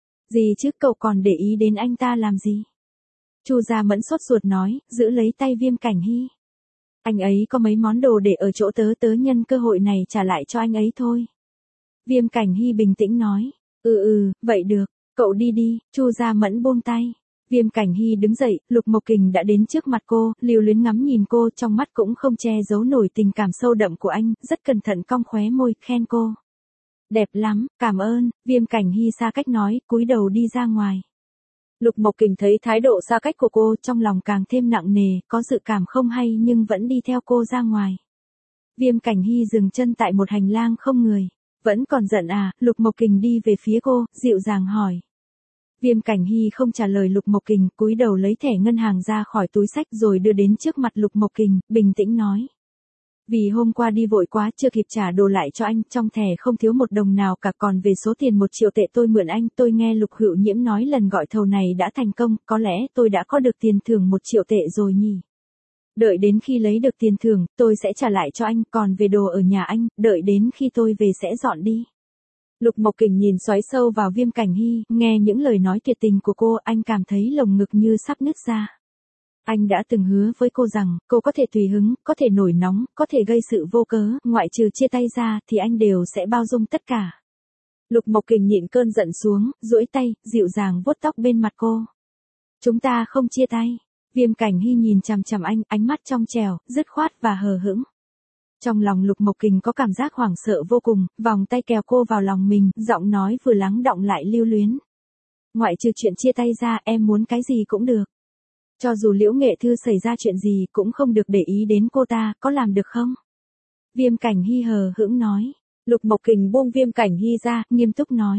Gì chứ, cậu còn để ý đến anh ta làm gì? Chu Gia Mẫn sốt ruột nói, giữ lấy tay Viêm Cảnh Hy. Anh ấy có mấy món đồ để ở chỗ tớ, tớ nhân cơ hội này trả lại cho anh ấy thôi. Viêm Cảnh Hy bình tĩnh nói, ừ ừ, vậy được, cậu đi đi. Chu Gia Mẫn buông tay. Viêm Cảnh Hy đứng dậy, Lục Mộc Kình đã đến trước mặt cô, lưu luyến ngắm nhìn cô, trong mắt cũng không che giấu nổi tình cảm sâu đậm của anh, rất cẩn thận cong khóe môi, khen cô. Đẹp lắm, cảm ơn. Viêm Cảnh Hy xa cách nói, cúi đầu đi ra ngoài. Lục Mộc Kình thấy thái độ xa cách của cô, trong lòng càng thêm nặng nề, có dự cảm không hay nhưng vẫn đi theo cô ra ngoài. Viêm Cảnh Hy dừng chân tại một hành lang không người. Vẫn còn giận à? Lục Mộc Kình đi về phía cô, dịu dàng hỏi. Viêm Cảnh Hy không trả lời Lục Mộc Kình, cúi đầu lấy thẻ ngân hàng ra khỏi túi xách rồi đưa đến trước mặt Lục Mộc Kình, bình tĩnh nói. Vì hôm qua đi vội quá chưa kịp trả đồ lại cho anh, trong thẻ không thiếu một đồng nào cả, còn về số tiền một triệu tệ tôi mượn anh, tôi nghe Lục Hữu Nhiễm nói lần gọi thầu này đã thành công, có lẽ tôi đã có được tiền thưởng một triệu tệ rồi nhỉ. Đợi đến khi lấy được tiền thưởng, tôi sẽ trả lại cho anh, còn về đồ ở nhà anh, đợi đến khi tôi về sẽ dọn đi. Lục Mộc Kình nhìn xoáy sâu vào Viêm Cảnh Hy, nghe những lời nói tuyệt tình của cô, anh cảm thấy lồng ngực như sắp nứt ra. Anh đã từng hứa với cô rằng, cô có thể tùy hứng, có thể nổi nóng, có thể gây sự vô cớ, ngoại trừ chia tay ra, thì anh đều sẽ bao dung tất cả. Lục Mộc Kình nhịn cơn giận xuống, duỗi tay, dịu dàng vuốt tóc bên mặt cô. Chúng ta không chia tay. Viêm Cảnh Hy nhìn chằm chằm anh, ánh mắt trong trẻo, dứt khoát và hờ hững. Trong lòng Lục Mộc Kình có cảm giác hoảng sợ vô cùng, vòng tay kéo cô vào lòng mình, giọng nói vừa lắng đọng lại lưu luyến. Ngoại trừ chuyện chia tay ra, em muốn cái gì cũng được. Cho dù Liễu Nghệ Thư xảy ra chuyện gì cũng không được để ý đến cô ta, có làm được không? Viêm Cảnh Hy hờ hững nói. Lục Mộc Kình buông Viêm Cảnh Hy ra, nghiêm túc nói.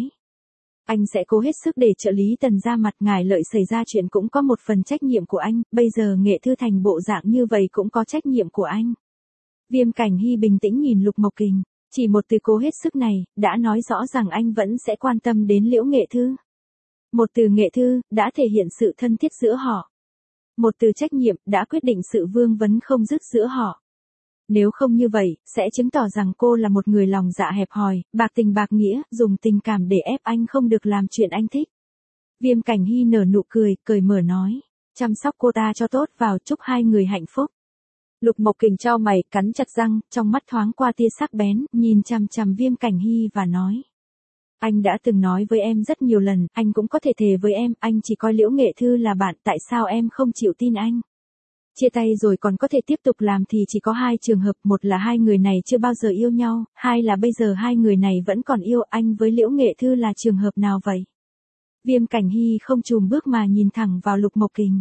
Anh sẽ cố hết sức để trợ lý Tần ra mặt, ngài Lợi xảy ra chuyện cũng có một phần trách nhiệm của anh, bây giờ Nghệ Thư thành bộ dạng như vậy cũng có trách nhiệm của anh. Viêm Cảnh Hy bình tĩnh nhìn Lục Mộc Kình, chỉ một từ cố hết sức này, đã nói rõ rằng anh vẫn sẽ quan tâm đến Liễu Nghệ Thư. Một từ Nghệ Thư, đã thể hiện sự thân thiết giữa họ. Một từ trách nhiệm, đã quyết định sự vương vấn không dứt giữa họ. Nếu không như vậy, sẽ chứng tỏ rằng cô là một người lòng dạ hẹp hòi, bạc tình bạc nghĩa, dùng tình cảm để ép anh không được làm chuyện anh thích. Viêm Cảnh Hy nở nụ cười, cười mở nói. Chăm sóc cô ta cho tốt vào, chúc hai người hạnh phúc. Lục Mộc Kình chau mày, cắn chặt răng, trong mắt thoáng qua tia sắc bén, nhìn chằm chằm Viêm Cảnh Hy và nói. Anh đã từng nói với em rất nhiều lần, anh cũng có thể thề với em, anh chỉ coi Liễu Nghệ Thư là bạn, tại sao em không chịu tin anh? Chia tay rồi còn có thể tiếp tục làm thì chỉ có hai trường hợp, một là hai người này chưa bao giờ yêu nhau, hai là bây giờ hai người này vẫn còn yêu, anh với Liễu Nghệ Thư là trường hợp nào vậy? Viêm Cảnh Hy không chùm bước mà nhìn thẳng vào Lục Mộc Kình.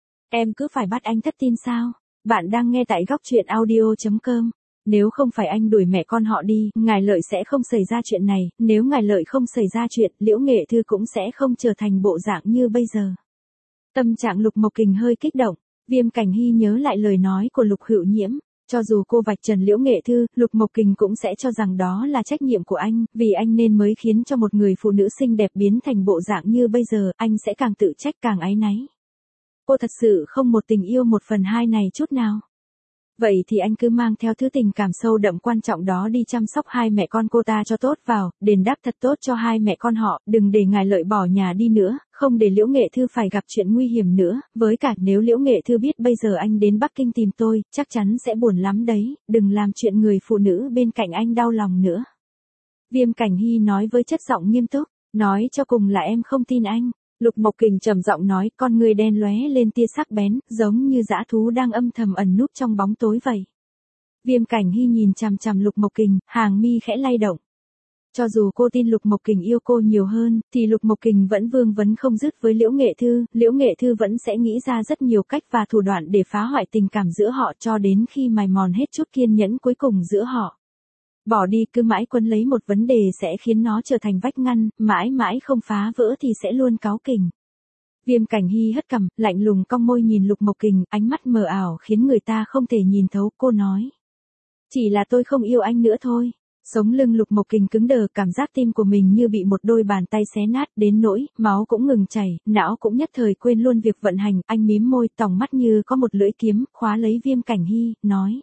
Em cứ phải bắt anh thất tin sao? Bạn đang nghe tại góc truyện audio chấm com. Nếu không phải anh đuổi mẹ con họ đi, ngài Lợi sẽ không xảy ra chuyện này, nếu ngài Lợi không xảy ra chuyện, Liễu Nghệ Thư cũng sẽ không trở thành bộ dạng như bây giờ. Tâm trạng Lục Mộc Kình hơi kích động, Viêm Cảnh Hy nhớ lại lời nói của Lục Hữu Nhiễm, cho dù cô vạch trần Liễu Nghệ Thư, Lục Mộc Kình cũng sẽ cho rằng đó là trách nhiệm của anh, vì anh nên mới khiến cho một người phụ nữ xinh đẹp biến thành bộ dạng như bây giờ, anh sẽ càng tự trách càng áy náy. Cô thật sự không một tình yêu một phần hai này chút nào. Vậy thì anh cứ mang theo thứ tình cảm sâu đậm quan trọng đó đi chăm sóc hai mẹ con cô ta cho tốt vào, đền đáp thật tốt cho hai mẹ con họ, đừng để ngài Lợi bỏ nhà đi nữa, không để Liễu Nghệ Thư phải gặp chuyện nguy hiểm nữa, với cả nếu Liễu Nghệ Thư biết bây giờ anh đến Bắc Kinh tìm tôi, chắc chắn sẽ buồn lắm đấy, đừng làm chuyện người phụ nữ bên cạnh anh đau lòng nữa. Viêm Cảnh Hy nói với chất giọng nghiêm túc, nói cho cùng là em không tin anh. Lục Mộc Kình trầm giọng nói, con người đen lóe lên tia sắc bén, giống như dã thú đang âm thầm ẩn núp trong bóng tối vậy. Viêm Cảnh Hy nhìn chằm chằm Lục Mộc Kình, hàng mi khẽ lay động. Cho dù cô tin Lục Mộc Kình yêu cô nhiều hơn, thì Lục Mộc Kình vẫn vương vấn không dứt với Liễu Nghệ Thư, Liễu Nghệ Thư vẫn sẽ nghĩ ra rất nhiều cách và thủ đoạn để phá hoại tình cảm giữa họ cho đến khi mài mòn hết chút kiên nhẫn cuối cùng giữa họ. Bỏ đi cứ mãi quấn lấy một vấn đề sẽ khiến nó trở thành vách ngăn, mãi mãi không phá vỡ thì sẽ luôn cáu kỉnh. Viêm Cảnh Hy hất cằm, lạnh lùng cong môi nhìn Lục Mộc Kình, ánh mắt mờ ảo khiến người ta không thể nhìn thấu, cô nói. Chỉ là tôi không yêu anh nữa thôi. Sống lưng Lục Mộc Kình cứng đờ, cảm giác tim của mình như bị một đôi bàn tay xé nát đến nỗi, máu cũng ngừng chảy, não cũng nhất thời quên luôn việc vận hành, anh mím môi, tòng mắt như có một lưỡi kiếm, khóa lấy Viêm Cảnh Hy, nói.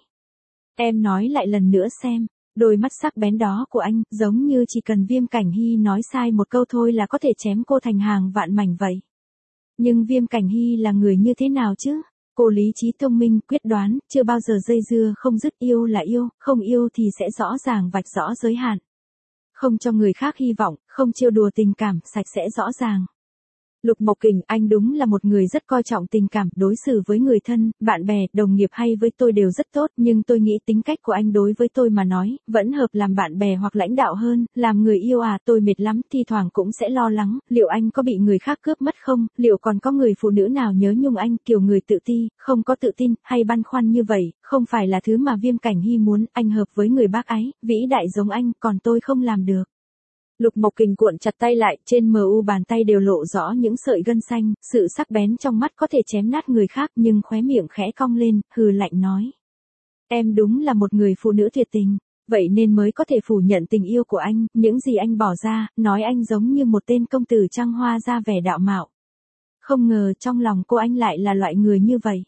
Em nói lại lần nữa xem. Đôi mắt sắc bén đó của anh, giống như chỉ cần Viêm Cảnh Hy nói sai một câu thôi là có thể chém cô thành hàng vạn mảnh vậy. Nhưng Viêm Cảnh Hy là người như thế nào chứ? Cô lý trí thông minh, quyết đoán, chưa bao giờ dây dưa không dứt, yêu là yêu, không yêu thì sẽ rõ ràng vạch rõ giới hạn. Không cho người khác hy vọng, không trêu đùa tình cảm, sạch sẽ rõ ràng. Lục Mộc Kình, anh đúng là một người rất coi trọng tình cảm, đối xử với người thân, bạn bè, đồng nghiệp hay với tôi đều rất tốt, nhưng tôi nghĩ tính cách của anh đối với tôi mà nói, vẫn hợp làm bạn bè hoặc lãnh đạo hơn, làm người yêu à, tôi mệt lắm, thi thoảng cũng sẽ lo lắng, liệu anh có bị người khác cướp mất không, liệu còn có người phụ nữ nào nhớ nhung anh, kiểu người tự ti, không có tự tin, hay băn khoăn như vậy, không phải là thứ mà Viêm Cảnh Hy muốn, anh hợp với người bác ái, vĩ đại giống anh, còn tôi không làm được. Lục Mộc Kình cuộn chặt tay lại, trên mờ u bàn tay đều lộ rõ những sợi gân xanh, sự sắc bén trong mắt có thể chém nát người khác nhưng khóe miệng khẽ cong lên, hừ lạnh nói. Em đúng là một người phụ nữ tuyệt tình, vậy nên mới có thể phủ nhận tình yêu của anh, những gì anh bỏ ra, nói anh giống như một tên công tử trăng hoa ra vẻ đạo mạo. Không ngờ trong lòng cô anh lại là loại người như vậy.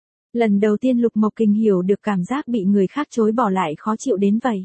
Lần đầu tiên Lục Mộc Kình hiểu được cảm giác bị người khác chối bỏ lại khó chịu đến vậy.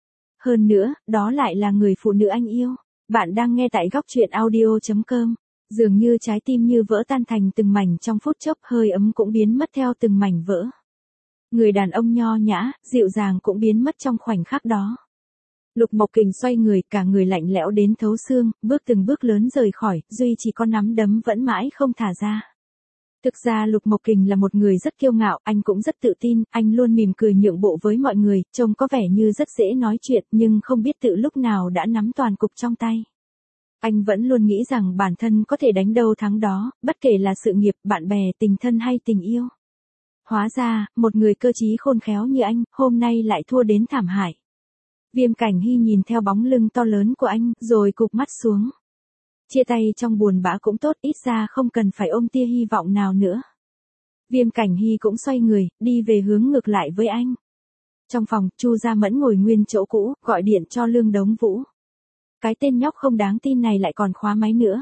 Hơn nữa, đó lại là người phụ nữ anh yêu. Bạn đang nghe tại góc truyện audio chấm com. Dường như trái tim như vỡ tan thành từng mảnh trong phút chốc, hơi ấm cũng biến mất theo từng mảnh vỡ. Người đàn ông nho nhã, dịu dàng cũng biến mất trong khoảnh khắc đó. Lục Mộc Kình xoay người, cả người lạnh lẽo đến thấu xương, bước từng bước lớn rời khỏi, duy chỉ có nắm đấm vẫn mãi không thả ra. Thực ra Lục Mộc Kình là một người rất kiêu ngạo, anh cũng rất tự tin, anh luôn mỉm cười nhượng bộ với mọi người, trông có vẻ như rất dễ nói chuyện, nhưng không biết tự lúc nào đã nắm toàn cục trong tay. Anh vẫn luôn nghĩ rằng bản thân có thể đánh đâu thắng đó, bất kể là sự nghiệp, bạn bè, tình thân hay tình yêu. Hóa ra, một người cơ trí khôn khéo như anh, hôm nay lại thua đến thảm hại. Viêm Cảnh Hy nhìn theo bóng lưng to lớn của anh, rồi cụp mắt xuống. Chia tay trong buồn bã cũng tốt, ít ra không cần phải ôm tia hy vọng nào nữa. Viêm Cảnh Hy cũng xoay người, đi về hướng ngược lại với anh. Trong phòng, Chu Gia Mẫn ngồi nguyên chỗ cũ, gọi điện cho Lương Đống Vũ. Cái tên nhóc không đáng tin này lại còn khóa máy nữa.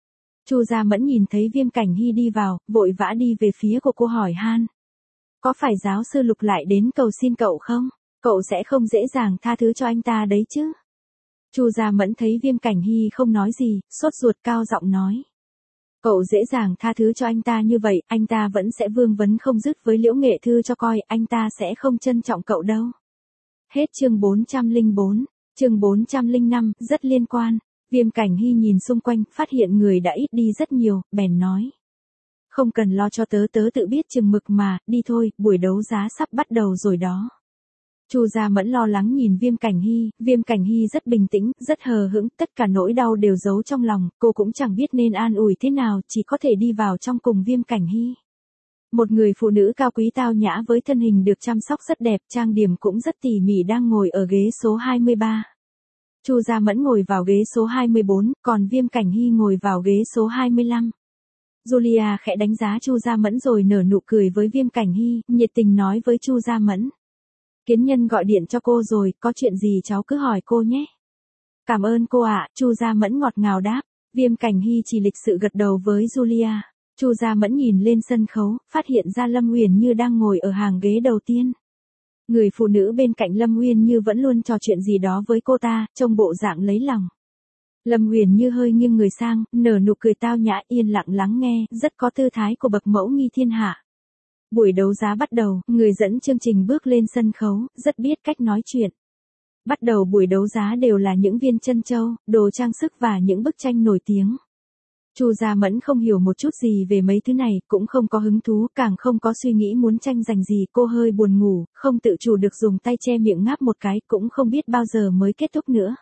Chu Gia Mẫn nhìn thấy Viêm Cảnh Hy đi vào, vội vã đi về phía của cô hỏi han. Có phải giáo sư Lục lại đến cầu xin cậu không? Cậu sẽ không dễ dàng tha thứ cho anh ta đấy chứ? Chu Gia Mẫn thấy Viêm Cảnh Hy không nói gì, sốt ruột cao giọng nói. Cậu dễ dàng tha thứ cho anh ta như vậy, anh ta vẫn sẽ vương vấn không dứt với Liễu Nghệ Thư cho coi, anh ta sẽ không trân trọng cậu đâu. Hết chương bốn trăm lẻ bốn, chương bốn trăm lẻ năm, rất liên quan. Viêm Cảnh Hy nhìn xung quanh, phát hiện người đã ít đi rất nhiều, bèn nói. Không cần lo cho tớ, tớ tự biết chừng mực mà, đi thôi, buổi đấu giá sắp bắt đầu rồi đó. Chu Gia Mẫn lo lắng nhìn Viêm Cảnh Hy, Viêm Cảnh Hy rất bình tĩnh, rất hờ hững, tất cả nỗi đau đều giấu trong lòng, cô cũng chẳng biết nên an ủi thế nào, chỉ có thể đi vào trong cùng Viêm Cảnh Hy. Một người phụ nữ cao quý tao nhã với thân hình được chăm sóc rất đẹp, trang điểm cũng rất tỉ mỉ đang ngồi ở ghế số hai mươi ba. Chu Gia Mẫn ngồi vào ghế số hai mươi bốn, còn Viêm Cảnh Hy ngồi vào ghế số hai mươi lăm. Julia khẽ đánh giá Chu Gia Mẫn rồi nở nụ cười với Viêm Cảnh Hy, nhiệt tình nói với Chu Gia Mẫn. Kiến nhân gọi điện cho cô rồi, có chuyện gì cháu cứ hỏi cô nhé. Cảm ơn cô ạ, Chu Gia Mẫn ngọt ngào đáp. Viêm Cảnh Hy chỉ lịch sự gật đầu với Julia. Chu Gia Mẫn nhìn lên sân khấu, phát hiện ra Lâm Uyển Như đang ngồi ở hàng ghế đầu tiên. Người phụ nữ bên cạnh Lâm Uyển Như vẫn luôn trò chuyện gì đó với cô ta, trông bộ dạng lấy lòng. Lâm Uyển Như hơi nghiêng người sang, nở nụ cười tao nhã, yên lặng lắng nghe, rất có tư thái của bậc mẫu nghi thiên hạ. Buổi đấu giá bắt đầu, người dẫn chương trình bước lên sân khấu, rất biết cách nói chuyện. Bắt đầu buổi đấu giá đều là những viên trân châu, đồ trang sức và những bức tranh nổi tiếng. Chu Gia Mẫn không hiểu một chút gì về mấy thứ này, cũng không có hứng thú, càng không có suy nghĩ muốn tranh giành gì, cô hơi buồn ngủ, không tự chủ được dùng tay che miệng ngáp một cái, cũng không biết bao giờ mới kết thúc nữa.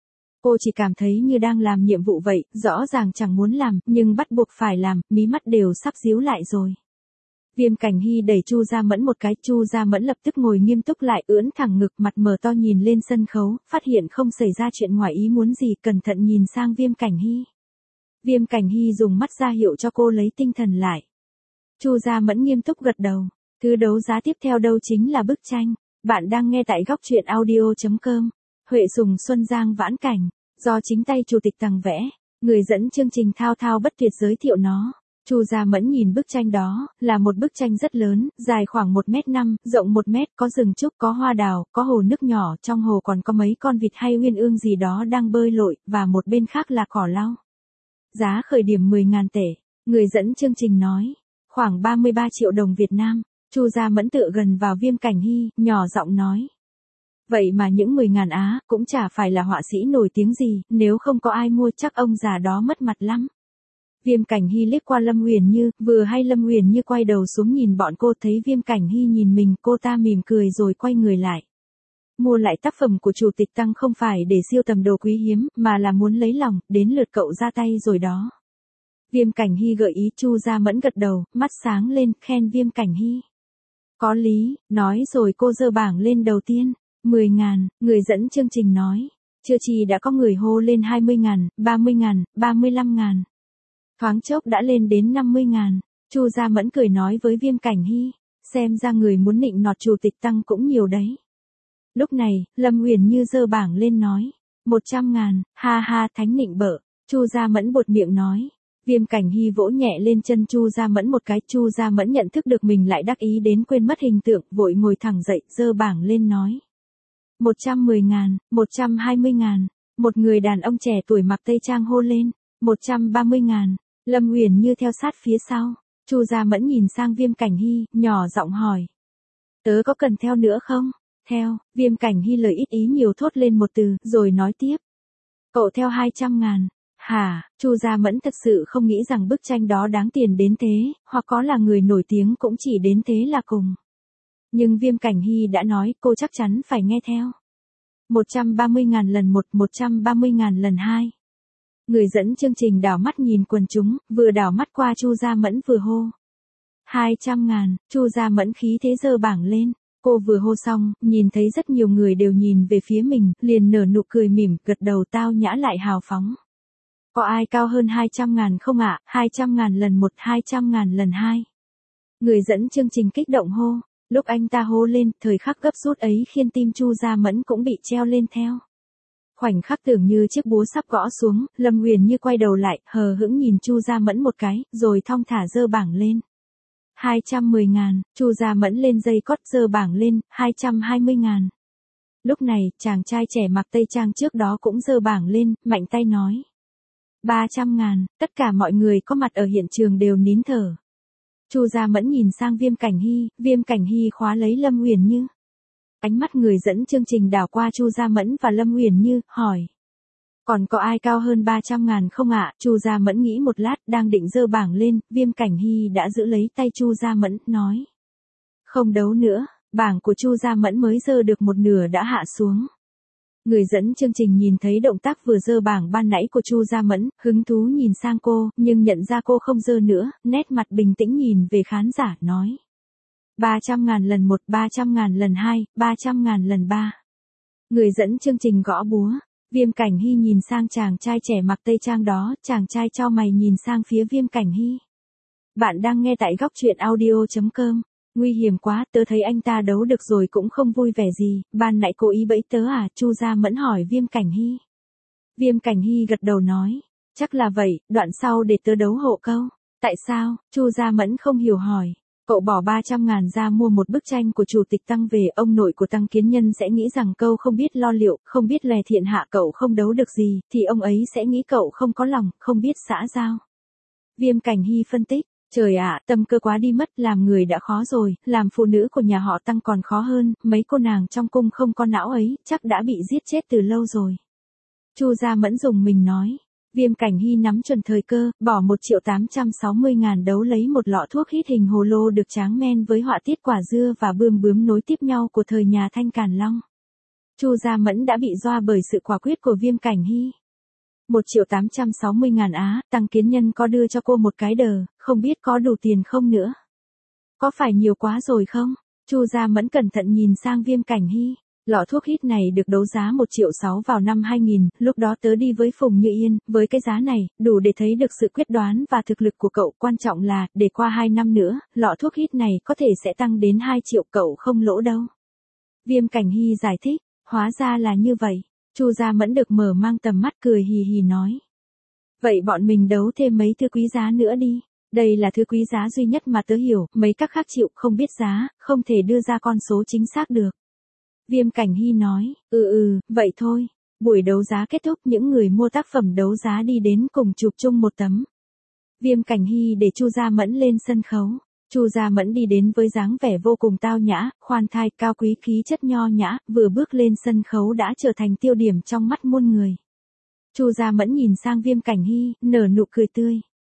Cô chỉ cảm thấy như đang làm nhiệm vụ vậy, rõ ràng chẳng muốn làm, nhưng bắt buộc phải làm, mí mắt đều sắp díu lại rồi. Viêm Cảnh Hy đẩy Chu Gia Mẫn một cái, Chu Gia Mẫn lập tức ngồi nghiêm túc lại, ưỡn thẳng ngực, mặt mở to nhìn lên sân khấu, phát hiện không xảy ra chuyện ngoài ý muốn gì, cẩn thận nhìn sang Viêm Cảnh Hy. Viêm Cảnh Hy dùng mắt ra hiệu cho cô lấy tinh thần lại. Chu Gia Mẫn nghiêm túc gật đầu. Thứ đấu giá tiếp theo đâu chính là bức tranh. Bạn đang nghe tại góc truyện audio chấm com. Huệ Sùng Xuân Giang vãn cảnh, do chính tay chủ tịch Tằng vẽ, người dẫn chương trình thao thao bất tuyệt giới thiệu nó. Chu Gia Mẫn nhìn bức tranh đó, là một bức tranh rất lớn, dài khoảng một mét năm, rộng một mét, có rừng trúc, có hoa đào, có hồ nước nhỏ, trong hồ còn có mấy con vịt hay uyên ương gì đó đang bơi lội, và một bên khác là cỏ lau. Giá khởi điểm mười nghìn tệ, người dẫn chương trình nói, khoảng ba mươi ba triệu đồng Việt Nam. Chu Gia Mẫn tựa gần vào Viêm Cảnh Hy, nhỏ giọng nói. Vậy mà những mười nghìn á, cũng chả phải là họa sĩ nổi tiếng gì, nếu không có ai mua chắc ông già đó mất mặt lắm. Viêm Cảnh Hy liếc qua Lâm Uyển Như, vừa hay Lâm Uyển Như quay đầu xuống nhìn bọn cô, thấy Viêm Cảnh Hy nhìn mình, cô ta mỉm cười rồi quay người lại. Mua lại tác phẩm của chủ tịch Tằng không phải để siêu tầm đồ quý hiếm, mà là muốn lấy lòng, đến lượt cậu ra tay rồi đó. Viêm Cảnh Hy gợi ý. Chu Gia Mẫn gật đầu, mắt sáng lên, khen Viêm Cảnh Hy. Có lý, nói rồi cô giơ bảng lên đầu tiên. mười nghìn, người dẫn chương trình nói. Chưa chi đã có người hô lên hai mươi nghìn, ba mươi nghìn, ba mươi lăm nghìn. Thoáng chốc đã lên đến năm mươi nghìn. Chu Gia Mẫn cười nói với Viêm Cảnh Hy. Xem ra người muốn nịnh nọt chủ tịch Tăng cũng nhiều đấy. Lúc này, Lâm Uyển Như giơ bảng lên nói. Một trăm ngàn, ha ha thánh nịnh bợ. Chu Gia Mẫn buột miệng nói. Viêm Cảnh Hy vỗ nhẹ lên chân Chu Gia Mẫn một cái. Chu Gia Mẫn nhận thức được mình lại đắc ý đến quên mất hình tượng, vội ngồi thẳng dậy, giơ bảng lên nói. Một trăm mười ngàn, một trăm hai mươi ngàn. Một người đàn ông trẻ tuổi mặc tây trang hô lên. Một trăm ba mươi ngàn. Lâm Uyển Như theo sát phía sau. Chu Gia Mẫn nhìn sang Viêm Cảnh Hy, nhỏ giọng hỏi. Tớ có cần theo nữa không? Theo, Viêm Cảnh Hy lời ít ý nhiều thốt lên một từ, rồi nói tiếp. Cậu theo hai trăm ngàn. Hả, Chu Gia Mẫn thật sự không nghĩ rằng bức tranh đó đáng tiền đến thế, hoặc có là người nổi tiếng cũng chỉ đến thế là cùng. Nhưng Viêm Cảnh Hy đã nói cô chắc chắn phải nghe theo. một trăm ba mươi ngàn lần một, một trăm ba mươi ngàn lần hai. Người dẫn chương trình đảo mắt nhìn quần chúng, vừa đảo mắt qua Chu Gia Mẫn vừa hô. hai trăm ngàn, Chu Gia Mẫn khí thế giơ bảng lên. Cô vừa hô xong, nhìn thấy rất nhiều người đều nhìn về phía mình, liền nở nụ cười mỉm, gật đầu tao nhã lại hào phóng. Có ai cao hơn hai trăm ngàn không ạ? hai trăm ngàn lần một, hai trăm ngàn lần hai. Người dẫn chương trình kích động hô. Lúc anh ta hô lên, thời khắc gấp rút ấy khiến tim Chu Gia Mẫn cũng bị treo lên theo. Khoảnh khắc tưởng như chiếc búa sắp gõ xuống, Lâm Uyển Như quay đầu lại, hờ hững nhìn Chu Gia Mẫn một cái, rồi thong thả giơ bảng lên. hai trăm mười ngàn, Chu Gia Mẫn lên dây cót giơ bảng lên, hai trăm hai mươi ngàn. Lúc này, chàng trai trẻ mặc tây trang trước đó cũng giơ bảng lên, mạnh tay nói. ba trăm ngàn, tất cả mọi người có mặt ở hiện trường đều nín thở. Chu Gia Mẫn nhìn sang Viêm Cảnh Hy, Viêm Cảnh Hy khóa lấy Lâm Uyển Như. Ánh mắt người dẫn chương trình đảo qua Chu Gia Mẫn và Lâm Uyển Như, hỏi. Còn có ai cao hơn ba trăm ngàn không ạ? Chu Gia Mẫn nghĩ một lát, đang định giơ bảng lên, Viêm Cảnh Hy đã giữ lấy tay Chu Gia Mẫn, nói. Không đấu nữa, bảng của Chu Gia Mẫn mới giơ được một nửa đã hạ xuống. Người dẫn chương trình nhìn thấy động tác vừa giơ bảng ban nãy của Chu Gia Mẫn, hứng thú nhìn sang cô, nhưng nhận ra cô không giơ nữa, nét mặt bình tĩnh nhìn về khán giả, nói. ba trăm ngàn lần một, ba trăm ngàn lần hai, ba trăm ngàn lần ba. Người dẫn chương trình gõ búa. Viêm Cảnh Hy nhìn sang chàng trai trẻ mặc tây trang đó, chàng trai chau mày nhìn sang phía Viêm Cảnh Hy. Bạn đang nghe tại góc truyện audio chấm com. Nguy hiểm quá, tớ thấy anh ta đấu được rồi cũng không vui vẻ gì, ban nãy cố ý bẫy tớ à? Chu Gia Mẫn hỏi Viêm Cảnh Hy. Viêm Cảnh Hy gật đầu nói. Chắc là vậy, đoạn sau để tớ đấu hộ câu. Tại sao? Chu Gia Mẫn không hiểu hỏi. Cậu bỏ ba trăm ngàn ra mua một bức tranh của chủ tịch Tăng về, ông nội của Tăng Kiến Nhân sẽ nghĩ rằng câu không biết lo liệu, không biết lè thiện hạ cậu không đấu được gì, thì ông ấy sẽ nghĩ cậu không có lòng, không biết xã giao. Viêm Cảnh Hy phân tích, trời ạ, tâm cơ quá đi mất, làm người đã khó rồi, làm phụ nữ của nhà họ Tăng còn khó hơn, mấy cô nàng trong cung không có não ấy, chắc đã bị giết chết từ lâu rồi. Chu Gia Mẫn dùng mình nói. Viêm Cảnh Hy nắm chuẩn thời cơ, bỏ một triệu tám trăm sáu mươi ngàn đấu lấy một lọ thuốc hít hình hồ lô được tráng men với họa tiết quả dưa và bươm bướm nối tiếp nhau của thời nhà Thanh Càn Long. Chu Gia Mẫn đã bị doa bởi sự quả quyết của Viêm Cảnh Hy. một triệu tám trăm sáu mươi ngàn á, Tăng Kiến Nhân có đưa cho cô một cái đờ, không biết có đủ tiền không nữa. Có phải nhiều quá rồi không? Chu Gia Mẫn cẩn thận nhìn sang Viêm Cảnh Hy. Lọ thuốc hít này được đấu giá một triệu sáu vào năm hai nghìn, lúc đó tớ đi với Phùng Như Yên, với cái giá này, đủ để thấy được sự quyết đoán và thực lực của cậu, quan trọng là, để qua hai năm nữa, lọ thuốc hít này có thể sẽ tăng đến hai triệu, cậu không lỗ đâu. Viêm Cảnh Hy giải thích, hóa ra là như vậy. Chu Gia Mẫn được mở mang tầm mắt cười hì hì nói. Vậy bọn mình đấu thêm mấy thứ quý giá nữa đi. Đây là thứ quý giá duy nhất mà tớ hiểu, mấy các khác chịu không biết giá, không thể đưa ra con số chính xác được. Viêm Cảnh Hy nói, ừ ừ, vậy thôi. Buổi đấu giá kết thúc, những người mua tác phẩm đấu giá đi đến cùng chụp chung một tấm. Viêm Cảnh Hy để Chu Gia Mẫn lên sân khấu. Chu Gia Mẫn đi đến với dáng vẻ vô cùng tao nhã, khoan thai, cao quý, khí chất nho nhã, vừa bước lên sân khấu đã trở thành tiêu điểm trong mắt muôn người. Chu Gia Mẫn nhìn sang Viêm Cảnh Hy, nở nụ cười tươi.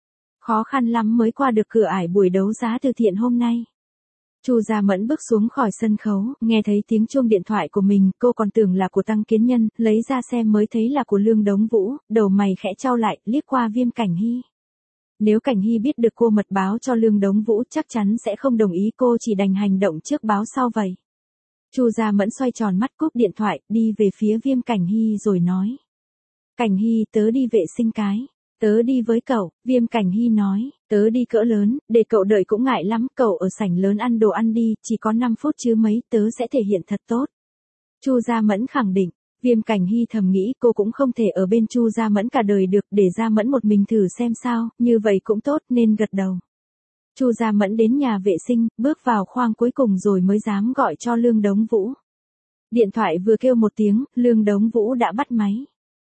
Khó khăn lắm mới qua được cửa ải buổi đấu giá từ thiện hôm nay. Chu Gia Mẫn bước xuống khỏi sân khấu, nghe thấy tiếng chuông điện thoại của mình, cô còn tưởng là của Tăng Kiến Nhân, lấy ra xem mới thấy là của Lương Đống Vũ, đầu mày khẽ chau lại, liếc qua Viêm Cảnh Hy. Nếu Cảnh Hy biết được cô mật báo cho Lương Đống Vũ chắc chắn sẽ không đồng ý, cô chỉ đành hành động trước báo sau vậy. Chu Gia Mẫn xoay tròn mắt cúp điện thoại, đi về phía Viêm Cảnh Hy rồi nói. Cảnh Hy, tớ đi vệ sinh cái. Tớ đi với cậu, Viêm Cảnh Hy nói, tớ đi cỡ lớn, để cậu đợi cũng ngại lắm, cậu ở sảnh lớn ăn đồ ăn đi, chỉ có năm phút chứ mấy, tớ sẽ thể hiện thật tốt. Chu Gia Mẫn khẳng định. Viêm Cảnh Hy thầm nghĩ cô cũng không thể ở bên Chu Gia Mẫn cả đời được, để Gia Mẫn một mình thử xem sao, như vậy cũng tốt nên gật đầu. Chu Gia Mẫn đến nhà vệ sinh, bước vào khoang cuối cùng rồi mới dám gọi cho Lương Đống Vũ. Điện thoại vừa kêu một tiếng, Lương Đống Vũ đã bắt máy.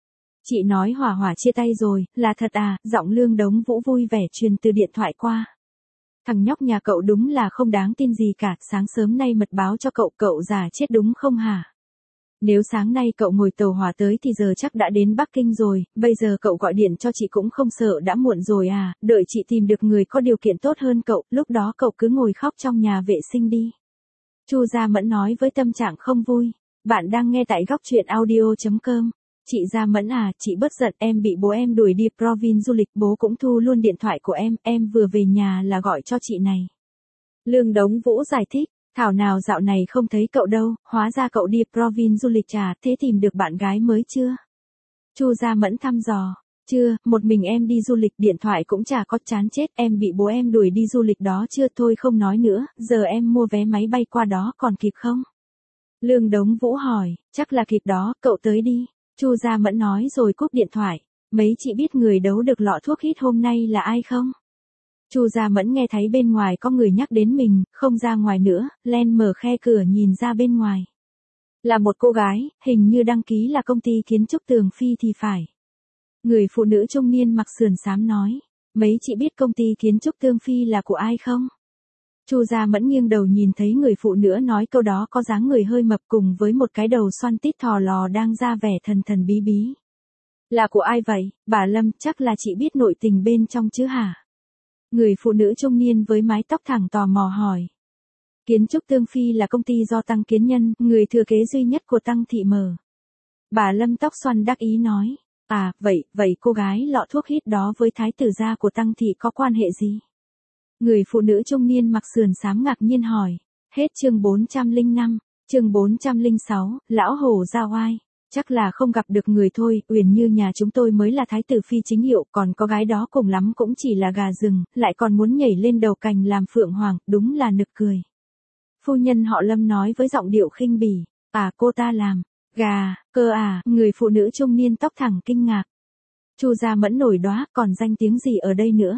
Chị nói Hỏa Hỏa chia tay rồi, là thật à, giọng Lương Đống Vũ vui vẻ truyền từ điện thoại qua. Thằng nhóc nhà cậu đúng là không đáng tin gì cả, sáng sớm nay mật báo cho cậu, cậu già chết đúng không hả? Nếu sáng nay cậu ngồi tàu hỏa tới thì giờ chắc đã đến Bắc Kinh rồi, bây giờ cậu gọi điện cho chị cũng không sợ đã muộn rồi à, đợi chị tìm được người có điều kiện tốt hơn cậu, lúc đó cậu cứ ngồi khóc trong nhà vệ sinh đi. Chu Gia Mẫn nói với tâm trạng không vui. Bạn đang nghe tại góc truyện audio chấm com. Chị Gia Mẫn à, chị bớt giận, em bị bố em đuổi đi Provin du lịch, bố cũng thu luôn điện thoại của em, em vừa về nhà là gọi cho chị này. Lương Đống Vũ giải thích. Thảo nào dạo này không thấy cậu đâu, hóa ra cậu đi Provin du lịch à, thế tìm được bạn gái mới chưa? Chu Gia Mẫn thăm dò, chưa, một mình em đi du lịch, điện thoại cũng chả có, chán chết, em bị bố em đuổi đi du lịch đó chưa, thôi không nói nữa, giờ em mua vé máy bay qua đó còn kịp không? Lương Đống Vũ hỏi, chắc là kịp đó, cậu tới đi. Chu Gia Mẫn nói rồi cúp điện thoại. Mấy chị biết người đấu được lọ thuốc hít hôm nay là ai không? Chu Gia Mẫn nghe thấy bên ngoài có người nhắc đến mình, không ra ngoài nữa, len mở khe cửa nhìn ra bên ngoài. Là một cô gái, hình như đăng ký là công ty kiến trúc Tường Phi thì phải. Người phụ nữ trung niên mặc sườn xám nói, mấy chị biết công ty kiến trúc Tường Phi là của ai không? Chu Gia Mẫn nghiêng đầu nhìn thấy người phụ nữ nói câu đó có dáng người hơi mập cùng với một cái đầu xoăn tít thò lò đang ra vẻ thần thần bí bí. Là của ai vậy, bà Lâm, chắc là chị biết nội tình bên trong chứ hả? Người phụ nữ trung niên với mái tóc thẳng tò mò hỏi. Kiến trúc Tường Phi là công ty do Tăng Kiến Nhân, người thừa kế duy nhất của Tăng Thị mở. Bà Lâm tóc xoăn đắc ý nói. À, vậy, vậy cô gái lọ thuốc hít đó với thái tử gia của Tăng Thị có quan hệ gì? Người phụ nữ trung niên mặc sườn xám ngạc nhiên hỏi. Hết chương bốn trăm lẻ năm, chương bốn trăm lẻ sáu, lão hổ ra oai. Chắc là không gặp được người thôi, Uyển Như nhà chúng tôi mới là thái tử phi chính hiệu, còn có gái đó cùng lắm cũng chỉ là gà rừng, lại còn muốn nhảy lên đầu cành làm phượng hoàng, đúng là nực cười. Phu nhân họ Lâm nói với giọng điệu khinh bỉ, à cô ta làm, gà, cơ à, người phụ nữ trung niên tóc thẳng kinh ngạc. Chu Gia Mẫn nổi đoá, còn danh tiếng gì ở đây nữa?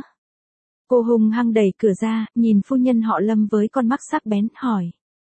Cô hung hăng đẩy cửa ra, nhìn phu nhân họ Lâm với con mắt sắc bén, hỏi.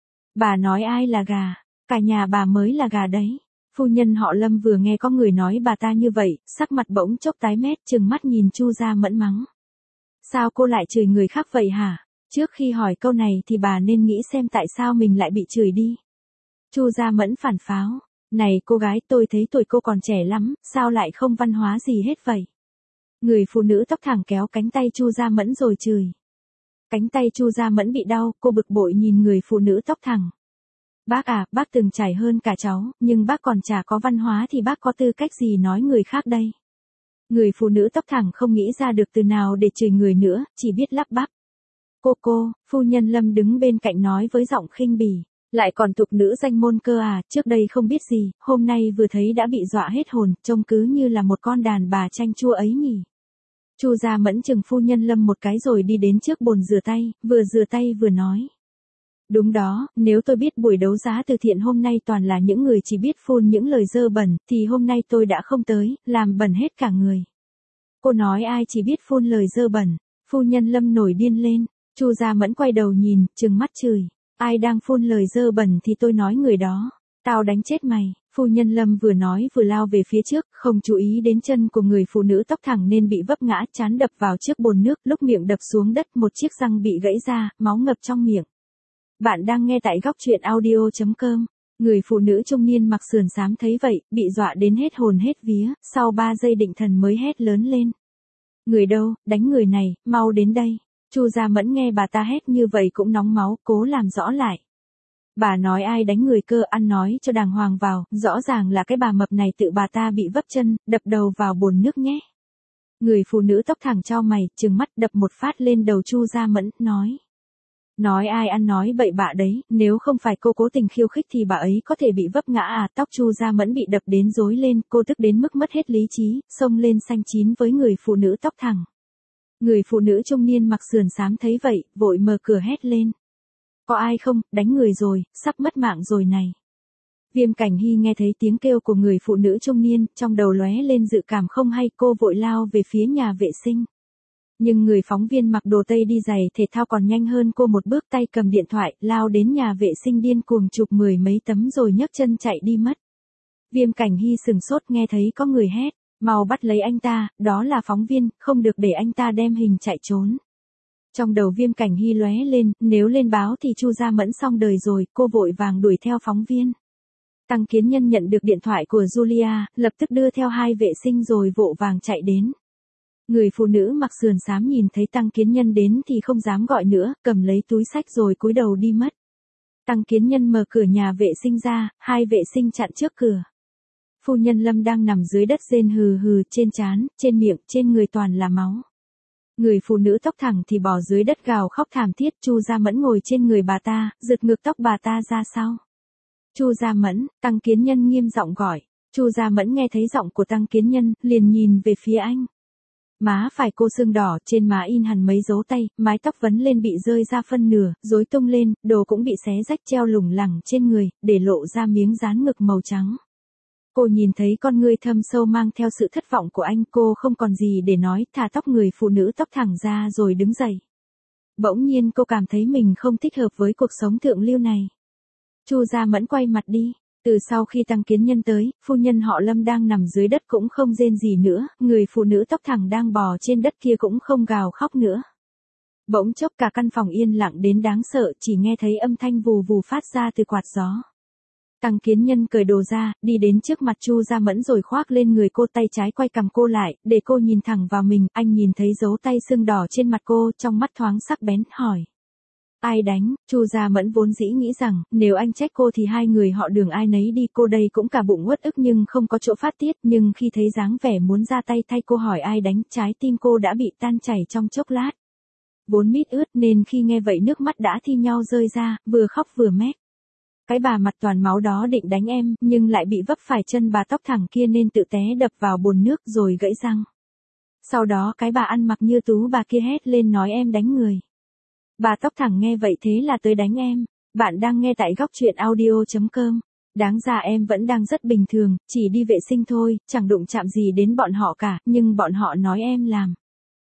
Bà nói ai là gà? Cả nhà bà mới là gà đấy. Phu nhân họ Lâm vừa nghe có người nói bà ta như vậy, sắc mặt bỗng chốc tái mét, trừng mắt nhìn Chu Gia Mẫn mắng. Sao cô lại chửi người khác vậy hả? Trước khi hỏi câu này thì bà nên nghĩ xem tại sao mình lại bị chửi đi. Chu Gia Mẫn phản pháo. Này cô gái, tôi thấy tuổi cô còn trẻ lắm, sao lại không văn hóa gì hết vậy? Người phụ nữ tóc thẳng kéo cánh tay Chu Gia Mẫn rồi chửi. Cánh tay Chu Gia Mẫn bị đau, cô bực bội nhìn người phụ nữ tóc thẳng. Bác à, bác từng trải hơn cả cháu, nhưng bác còn chả có văn hóa thì bác có tư cách gì nói người khác đây? Người phụ nữ tóc thẳng không nghĩ ra được từ nào để chửi người nữa, chỉ biết lắp bắp. Cô cô, phu nhân Lâm đứng bên cạnh nói với giọng khinh bỉ. Lại còn tục nữ danh môn cơ à, trước đây không biết gì, hôm nay vừa thấy đã bị dọa hết hồn, trông cứ như là một con đàn bà chanh chua ấy nhỉ. Chu Gia Mẫn chừng phu nhân Lâm một cái rồi đi đến trước bồn rửa tay, vừa rửa tay vừa nói. Đúng đó, nếu tôi biết buổi đấu giá từ thiện hôm nay toàn là những người chỉ biết phun những lời dơ bẩn, thì hôm nay tôi đã không tới, làm bẩn hết cả người. Cô nói ai chỉ biết phun lời dơ bẩn, phu nhân Lâm nổi điên lên, Chu Gia Mẫn quay đầu nhìn, trừng mắt chửi, ai đang phun lời dơ bẩn thì tôi nói người đó, tao đánh chết mày. Phu nhân Lâm vừa nói vừa lao về phía trước, không chú ý đến chân của người phụ nữ tóc thẳng nên bị vấp ngã, trán đập vào chiếc bồn nước, lúc miệng đập xuống đất một chiếc răng bị gãy ra, máu ngập trong miệng. Bạn đang nghe tại góc truyện audio chấm com. Người phụ nữ trung niên mặc sườn xám thấy vậy, bị dọa đến hết hồn hết vía, sau ba giây định thần mới hét lớn lên. Người đâu, đánh người này, mau đến đây. Chu Gia Mẫn nghe bà ta hét như vậy cũng nóng máu, cố làm rõ lại. Bà nói ai đánh người cơ, ăn nói cho đàng hoàng vào, rõ ràng là cái bà mập này tự bà ta bị vấp chân, đập đầu vào bồn nước nhé. Người phụ nữ tóc thẳng chau mày, trừng mắt đập một phát lên đầu Chu Gia Mẫn, nói. Nói ai ăn nói bậy bạ đấy, nếu không phải cô cố tình khiêu khích thì bà ấy có thể bị vấp ngã à. Tóc Chu Gia Mẫn bị đập đến rối lên, cô tức đến mức mất hết lý trí, xông lên xanh chín với người phụ nữ tóc thẳng. Người phụ nữ trung niên mặc sườn xám thấy vậy, vội mở cửa hét lên. Có ai không, đánh người rồi, sắp mất mạng rồi này. Viêm Cảnh Hy nghe thấy tiếng kêu của người phụ nữ trung niên, trong đầu lóe lên dự cảm không hay, cô vội lao về phía nhà vệ sinh. Nhưng người phóng viên mặc đồ tây đi giày thể thao còn nhanh hơn cô một bước, tay cầm điện thoại, lao đến nhà vệ sinh điên cuồng chụp mười mấy tấm rồi nhấc chân chạy đi mất. Viêm Cảnh Hy sừng sốt nghe thấy có người hét, mau bắt lấy anh ta, đó là phóng viên, không được để anh ta đem hình chạy trốn. Trong đầu Viêm Cảnh Hy lóe lên, nếu lên báo thì Chu Gia Mẫn xong đời rồi, cô vội vàng đuổi theo phóng viên. Tăng Kiến Nhân nhận được điện thoại của Julia, lập tức đưa theo hai vệ sinh rồi vội vàng chạy đến. Người phụ nữ mặc sườn xám nhìn thấy Tăng Kiến Nhân đến thì không dám gọi nữa, cầm lấy túi xách rồi cúi đầu đi mất. Tăng Kiến Nhân mở cửa nhà vệ sinh ra, hai vệ sinh chặn trước cửa. Phu nhân Lâm đang nằm dưới đất rên hừ hừ, trên trán, trên miệng, trên người toàn là máu. Người phụ nữ tóc thẳng thì bò dưới đất gào khóc thảm thiết. Chu Gia Mẫn ngồi trên người bà ta, giật ngược tóc bà ta ra sau. Chu Gia Mẫn, Tăng Kiến Nhân nghiêm giọng gọi. Chu Gia Mẫn nghe thấy giọng của Tăng Kiến Nhân, liền nhìn về phía anh. Má phải cô sưng đỏ, trên má in hẳn mấy dấu tay, mái tóc vấn lên bị rơi ra phân nửa, rối tung lên, đồ cũng bị xé rách treo lủng lẳng trên người, để lộ ra miếng dán ngực màu trắng. Cô nhìn thấy con ngươi thâm sâu mang theo sự thất vọng của anh, cô không còn gì để nói, thả tóc người phụ nữ tóc thẳng ra rồi đứng dậy. Bỗng nhiên cô cảm thấy mình không thích hợp với cuộc sống thượng lưu này. Chu Gia Mẫn quay mặt đi. Từ sau khi Tăng Kiến Nhân tới, phu nhân họ Lâm đang nằm dưới đất cũng không rên gì nữa, người phụ nữ tóc thẳng đang bò trên đất kia cũng không gào khóc nữa. Bỗng chốc cả căn phòng yên lặng đến đáng sợ, chỉ nghe thấy âm thanh vù vù phát ra từ quạt gió. Tăng Kiến Nhân cởi đồ ra, đi đến trước mặt Chu Gia Mẫn rồi khoác lên người cô, tay trái quay cằm cô lại, để cô nhìn thẳng vào mình. Anh nhìn thấy dấu tay sưng đỏ trên mặt cô, trong mắt thoáng sắc bén, hỏi. Ai đánh? Chu Gia Mẫn vốn dĩ nghĩ rằng, nếu anh trách cô thì hai người họ đường ai nấy đi, cô đây cũng cả bụng uất ức nhưng không có chỗ phát tiết, nhưng khi thấy dáng vẻ muốn ra tay thay cô hỏi ai đánh, trái tim cô đã bị tan chảy trong chốc lát. Vốn mít ướt nên khi nghe vậy nước mắt đã thi nhau rơi ra, vừa khóc vừa mét. Cái bà mặt toàn máu đó định đánh em, nhưng lại bị vấp phải chân bà tóc thẳng kia nên tự té đập vào bồn nước rồi gãy răng. Sau đó cái bà ăn mặc như tú bà kia hét lên nói em đánh người. Bà tóc thẳng nghe vậy thế là tới đánh em. Bạn đang nghe tại góc truyện audio chấm com. Đáng ra em vẫn đang rất bình thường, chỉ đi vệ sinh thôi, chẳng đụng chạm gì đến bọn họ cả, nhưng bọn họ nói em làm.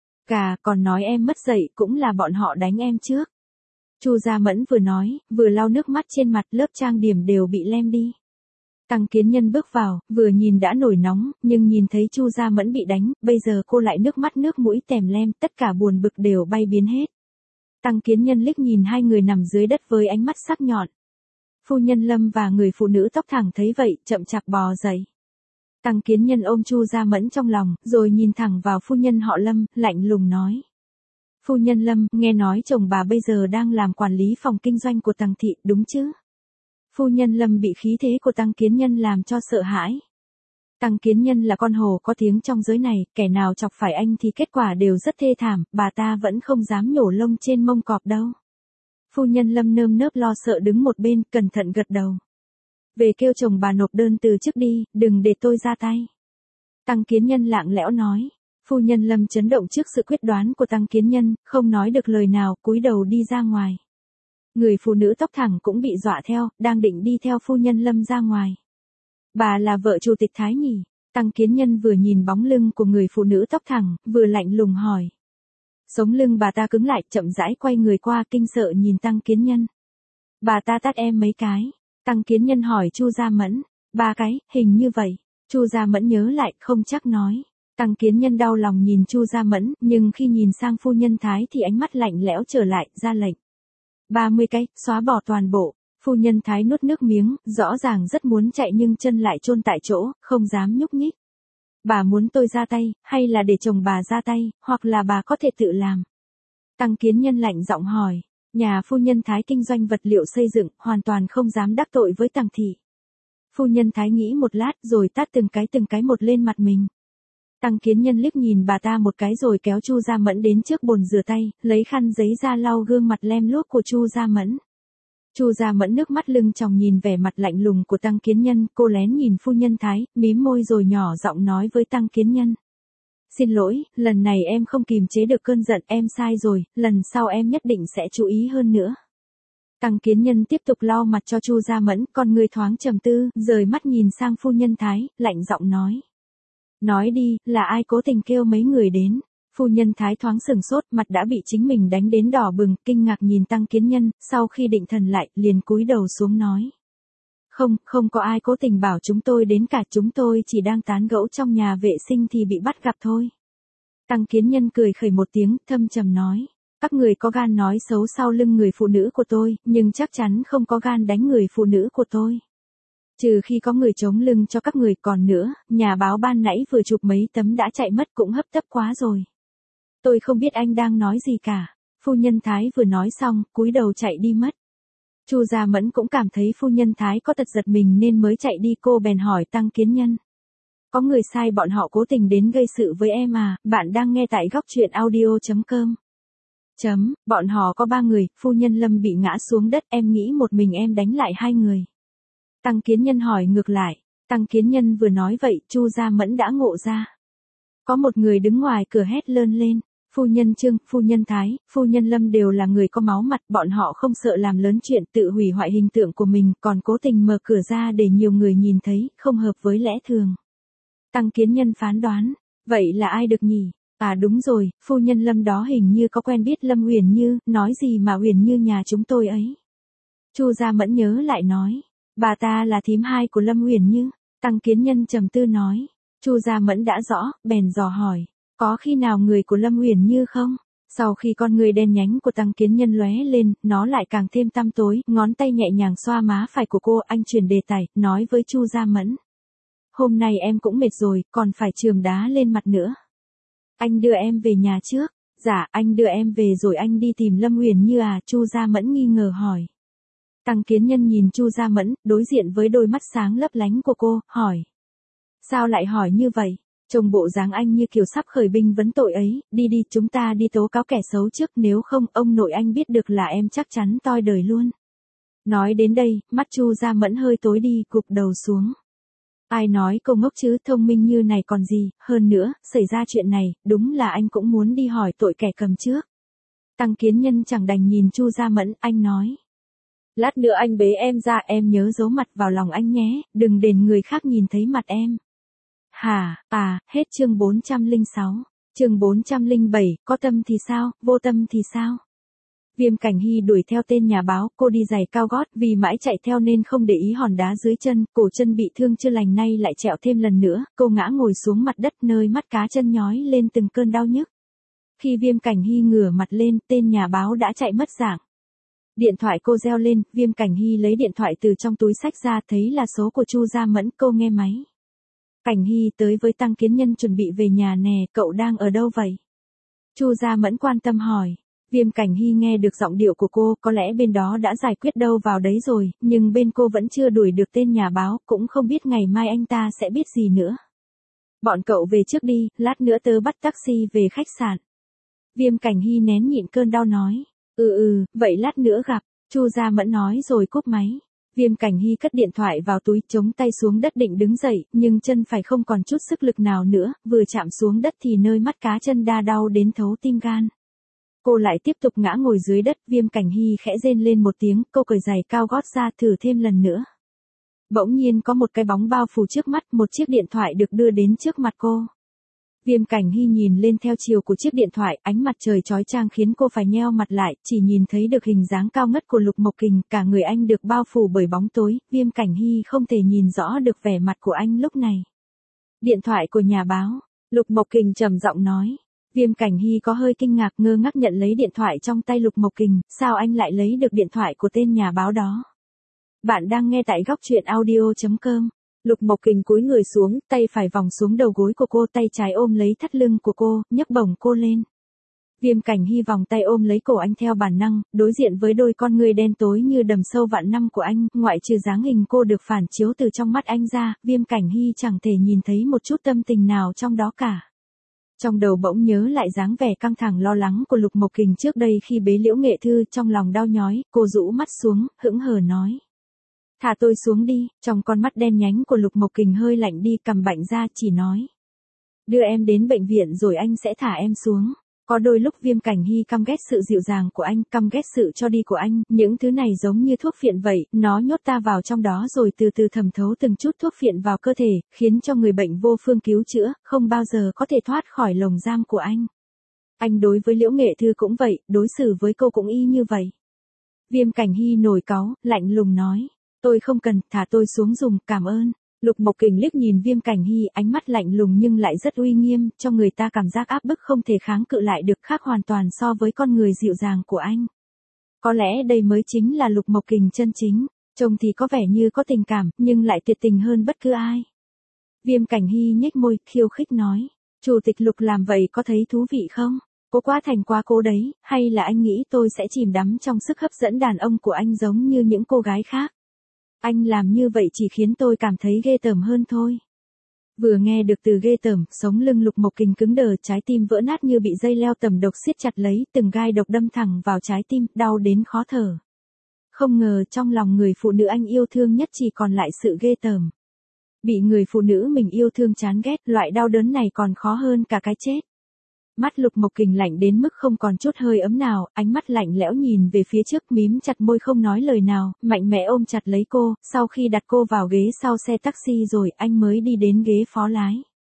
Cả còn nói em mất dạy, cũng là bọn họ đánh em trước. Chu Gia Mẫn vừa nói, vừa lau nước mắt trên mặt, lớp trang điểm đều bị lem đi. Tăng Kiến Nhân bước vào, vừa nhìn đã nổi nóng, nhưng nhìn thấy Chu Gia Mẫn bị đánh, bây giờ cô lại nước mắt nước mũi tèm lem, tất cả buồn bực đều bay biến hết. Tăng Kiến Nhân liếc nhìn hai người nằm dưới đất với ánh mắt sắc nhọn. Phu nhân Lâm và người phụ nữ tóc thẳng thấy vậy, chậm chạp bò dậy. Tăng Kiến Nhân ôm Chu Gia Mẫn trong lòng, rồi nhìn thẳng vào phu nhân họ Lâm, lạnh lùng nói. Phu nhân Lâm, nghe nói chồng bà bây giờ đang làm quản lý phòng kinh doanh của Tăng thị, đúng chứ? Phu nhân Lâm bị khí thế của Tăng Kiến Nhân làm cho sợ hãi. Tăng Kiến Nhân là con hổ có tiếng trong giới này, kẻ nào chọc phải anh thì kết quả đều rất thê thảm, bà ta vẫn không dám nhổ lông trên mông cọp đâu. Phu nhân Lâm nơm nớp lo sợ đứng một bên, cẩn thận gật đầu. Về kêu chồng bà nộp đơn từ chức đi, đừng để tôi ra tay. Tăng Kiến Nhân lặng lẽo nói. Phu nhân Lâm chấn động trước sự quyết đoán của Tăng Kiến Nhân, không nói được lời nào, cúi đầu đi ra ngoài. Người phụ nữ tóc thẳng cũng bị dọa theo, đang định đi theo phu nhân Lâm ra ngoài. Bà là vợ chủ tịch Thái nhỉ? Tăng Kiến Nhân vừa nhìn bóng lưng của người phụ nữ tóc thẳng, vừa lạnh lùng hỏi. Sống lưng bà ta cứng lại, chậm rãi quay người qua, kinh sợ nhìn Tăng Kiến Nhân. Bà ta tát em mấy cái. Tăng Kiến Nhân hỏi Chu Gia Mẫn. Ba cái, hình như vậy. Chu Gia Mẫn nhớ lại, không chắc nói. Tăng Kiến Nhân đau lòng nhìn Chu Gia Mẫn, nhưng khi nhìn sang phu nhân Thái thì ánh mắt lạnh lẽo trở lại, ra lệnh. ba mươi cái, xóa bỏ toàn bộ. Phu nhân Thái nuốt nước miếng, rõ ràng rất muốn chạy nhưng chân lại chôn tại chỗ, không dám nhúc nhích. Bà muốn tôi ra tay, hay là để chồng bà ra tay, hoặc là bà có thể tự làm? Tăng Kiến Nhân lạnh giọng hỏi. Nhà phu nhân Thái kinh doanh vật liệu xây dựng, hoàn toàn không dám đắc tội với Tăng thị. Phu nhân Thái nghĩ một lát rồi tát từng cái từng cái một lên mặt mình. Tăng Kiến Nhân liếc nhìn bà ta một cái rồi kéo Chu Gia Mẫn đến trước bồn rửa tay, lấy khăn giấy ra lau gương mặt lem luốc của Chu Gia Mẫn. Chu Gia Mẫn nước mắt lưng tròng nhìn vẻ mặt lạnh lùng của Tăng Kiến Nhân, cô lén nhìn phu nhân Thái, mím môi rồi nhỏ giọng nói với Tăng Kiến Nhân. Xin lỗi, lần này em không kìm chế được cơn giận, em sai rồi, lần sau em nhất định sẽ chú ý hơn nữa. Tăng Kiến Nhân tiếp tục lau mặt cho Chu Gia Mẫn, con người thoáng trầm tư, rời mắt nhìn sang phu nhân Thái, lạnh giọng nói. Nói đi, là ai cố tình kêu mấy người đến? Phu nhân Thái thoáng sừng sốt, mặt đã bị chính mình đánh đến đỏ bừng, kinh ngạc nhìn Tăng Kiến Nhân, sau khi định thần lại, liền cúi đầu xuống nói. Không, không có ai cố tình bảo chúng tôi đến cả, chúng tôi chỉ đang tán gẫu trong nhà vệ sinh thì bị bắt gặp thôi. Tăng Kiến Nhân cười khẩy một tiếng, thâm trầm nói. Các người có gan nói xấu sau lưng người phụ nữ của tôi, nhưng chắc chắn không có gan đánh người phụ nữ của tôi. Trừ khi có người chống lưng cho các người, còn nữa, nhà báo ban nãy vừa chụp mấy tấm đã chạy mất cũng hấp tấp quá rồi. Tôi không biết anh đang nói gì cả. Phu nhân Thái vừa nói xong, cúi đầu chạy đi mất. Chu Gia Mẫn cũng cảm thấy phu nhân Thái có tật giật mình nên mới chạy đi, cô bèn hỏi Tăng Kiến Nhân. Có người sai bọn họ cố tình đến gây sự với em à, bạn đang nghe tại góc truyện audio chấm com. Chấm, bọn họ có ba người, phu nhân Lâm bị ngã xuống đất, em nghĩ một mình em đánh lại hai người. Tăng Kiến Nhân hỏi ngược lại, Tăng Kiến Nhân vừa nói vậy, Chu Gia Mẫn đã ngộ ra. Có một người đứng ngoài cửa hét lớn lên, phu nhân Trương, phu nhân Thái, phu nhân Lâm đều là người có máu mặt, bọn họ không sợ làm lớn chuyện tự hủy hoại hình tượng của mình, còn cố tình mở cửa ra để nhiều người nhìn thấy, không hợp với lẽ thường. Tăng Kiến Nhân phán đoán, vậy là ai được nhỉ? À đúng rồi, phu nhân Lâm đó hình như có quen biết Lâm Huyền Như, nói gì mà Huyền Như nhà chúng tôi ấy. Chu Gia Mẫn nhớ lại nói, bà ta là thím hai của Lâm Huyền Như. Tăng Kiến Nhân trầm tư nói, Chu Gia Mẫn đã rõ, bèn dò hỏi, có khi nào người của Lâm Huyền Như không? Sau khi con người đen nhánh của Tăng Kiến Nhân lóe lên, nó lại càng thêm tăm tối, ngón tay nhẹ nhàng xoa má phải của cô, anh chuyển đề tài, nói với Chu Gia Mẫn. Hôm nay em cũng mệt rồi, còn phải chườm đá lên mặt nữa. Anh đưa em về nhà trước. Dạ, anh đưa em về rồi anh đi tìm Lâm Huyền Như à? Chu Gia Mẫn nghi ngờ hỏi. Tăng Kiến Nhân nhìn Chu Gia Mẫn, đối diện với đôi mắt sáng lấp lánh của cô, hỏi. Sao lại hỏi như vậy? Trông bộ dáng anh như kiểu sắp khởi binh vấn tội ấy, đi đi, chúng ta đi tố cáo kẻ xấu trước, nếu không, ông nội anh biết được là em chắc chắn toi đời luôn. Nói đến đây, mắt Chu Gia Mẫn hơi tối đi, gục đầu xuống. Ai nói cô ngốc chứ, thông minh như này còn gì, hơn nữa, xảy ra chuyện này, đúng là anh cũng muốn đi hỏi tội kẻ cầm trước. Tăng Kiến Nhân chẳng đành nhìn Chu Gia Mẫn, anh nói. Lát nữa anh bế em ra, em nhớ giấu mặt vào lòng anh nhé, đừng để người khác nhìn thấy mặt em. Hả, à, hết chương bốn trăm lẻ sáu, chương bốn trăm lẻ bảy, có tâm thì sao, vô tâm thì sao? Viêm Cảnh Hy đuổi theo tên nhà báo, cô đi giày cao gót, vì mãi chạy theo nên không để ý hòn đá dưới chân, cổ chân bị thương chưa lành nay lại trẹo thêm lần nữa, cô ngã ngồi xuống mặt đất nơi mắt cá chân nhói lên từng cơn đau nhức. Khi Viêm Cảnh Hy ngửa mặt lên, tên nhà báo đã chạy mất dạng. Điện thoại cô reo lên, Viêm Cảnh Hy lấy điện thoại từ trong túi xách ra, thấy là số của Chu Gia Mẫn, cô nghe máy. Cảnh Hy tới với Tăng Kiến Nhân chuẩn bị về nhà nè, cậu đang ở đâu vậy? Chu Gia Mẫn quan tâm hỏi. Viêm Cảnh Hy nghe được giọng điệu của cô, có lẽ bên đó đã giải quyết đâu vào đấy rồi, nhưng bên cô vẫn chưa đuổi được tên nhà báo, cũng không biết ngày mai anh ta sẽ biết gì nữa. Bọn cậu về trước đi, lát nữa tớ bắt taxi về khách sạn. Viêm Cảnh Hy nén nhịn cơn đau nói. Ừ ừ, vậy lát nữa gặp. Chu Gia Mẫn nói rồi cúp máy. Viêm Cảnh Hy cất điện thoại vào túi, chống tay xuống đất định đứng dậy, nhưng chân phải không còn chút sức lực nào nữa, vừa chạm xuống đất thì nơi mắt cá chân đa đau đến thấu tim gan. Cô lại tiếp tục ngã ngồi dưới đất, Viêm Cảnh Hy khẽ rên lên một tiếng, cô cởi giày cao gót ra thử thêm lần nữa. Bỗng nhiên có một cái bóng bao phủ trước mắt, một chiếc điện thoại được đưa đến trước mặt cô. Viêm Cảnh Hy nhìn lên theo chiều của chiếc điện thoại, ánh mặt trời chói chang khiến cô phải nheo mặt lại, chỉ nhìn thấy được hình dáng cao ngất của Lục Mộc Kình, cả người anh được bao phủ bởi bóng tối, Viêm Cảnh Hy không thể nhìn rõ được vẻ mặt của anh lúc này. Điện thoại của nhà báo, Lục Mộc Kình trầm giọng nói. Viêm Cảnh Hy có hơi kinh ngạc, ngơ ngác nhận lấy điện thoại trong tay Lục Mộc Kình, sao anh lại lấy được điện thoại của tên nhà báo đó? Bạn đang nghe tại góc truyện audio chấm com. Lục Mộc Kình cúi người xuống, tay phải vòng xuống đầu gối của cô, tay trái ôm lấy thắt lưng của cô, nhấc bổng cô lên. Viêm Cảnh Hy vòng tay ôm lấy cổ anh theo bản năng, đối diện với đôi con người đen tối như đầm sâu vạn năm của anh, ngoại trừ dáng hình cô được phản chiếu từ trong mắt anh ra, Viêm Cảnh Hy chẳng thể nhìn thấy một chút tâm tình nào trong đó cả. Trong đầu bỗng nhớ lại dáng vẻ căng thẳng lo lắng của Lục Mộc Kình trước đây khi bế Liễu Nghệ Thư, trong lòng đau nhói, cô rũ mắt xuống, hững hờ nói. Thả tôi xuống đi, trong con mắt đen nhánh của Lục Mộc Kình hơi lạnh đi, cầm bạnh ra chỉ nói. Đưa em đến bệnh viện rồi anh sẽ thả em xuống. Có đôi lúc Viêm Cảnh Hy căm ghét sự dịu dàng của anh, căm ghét sự cho đi của anh, những thứ này giống như thuốc phiện vậy, nó nhốt ta vào trong đó rồi từ từ thẩm thấu từng chút thuốc phiện vào cơ thể, khiến cho người bệnh vô phương cứu chữa, không bao giờ có thể thoát khỏi lồng giam của anh. Anh đối với Liễu Nghệ Thư cũng vậy, đối xử với cô cũng y như vậy. Viêm Cảnh Hy nổi cáu, lạnh lùng nói, tôi không cần, thả tôi xuống dùng, cảm ơn. Lục Mộc Kình liếc nhìn Viêm Cảnh Hy, ánh mắt lạnh lùng nhưng lại rất uy nghiêm, cho người ta cảm giác áp bức không thể kháng cự lại được, khác hoàn toàn so với con người dịu dàng của anh. Có lẽ đây mới chính là Lục Mộc Kình chân chính, trông thì có vẻ như có tình cảm, nhưng lại tuyệt tình hơn bất cứ ai. Viêm Cảnh Hy nhếch môi, khiêu khích nói, Chủ tịch Lục làm vậy có thấy thú vị không? Cố quá thành quá cố đấy, hay là anh nghĩ tôi sẽ chìm đắm trong sức hấp dẫn đàn ông của anh giống như những cô gái khác? Anh làm như vậy chỉ khiến tôi cảm thấy ghê tởm hơn thôi. Vừa nghe được từ ghê tởm, sống lưng Lục Mộc Kình cứng đờ, trái tim vỡ nát như bị dây leo tẩm độc siết chặt lấy, từng gai độc đâm thẳng vào trái tim, đau đến khó thở. Không ngờ trong lòng người phụ nữ anh yêu thương nhất chỉ còn lại sự ghê tởm. Bị người phụ nữ mình yêu thương chán ghét, loại đau đớn này còn khó hơn cả cái chết. Mắt Lục Mộc Kình lạnh đến mức không còn chút hơi ấm nào, ánh mắt lạnh lẽo nhìn về phía trước, mím chặt môi không nói lời nào, mạnh mẽ ôm chặt lấy cô, sau khi đặt cô vào ghế sau xe taxi rồi anh mới đi đến ghế phó lái.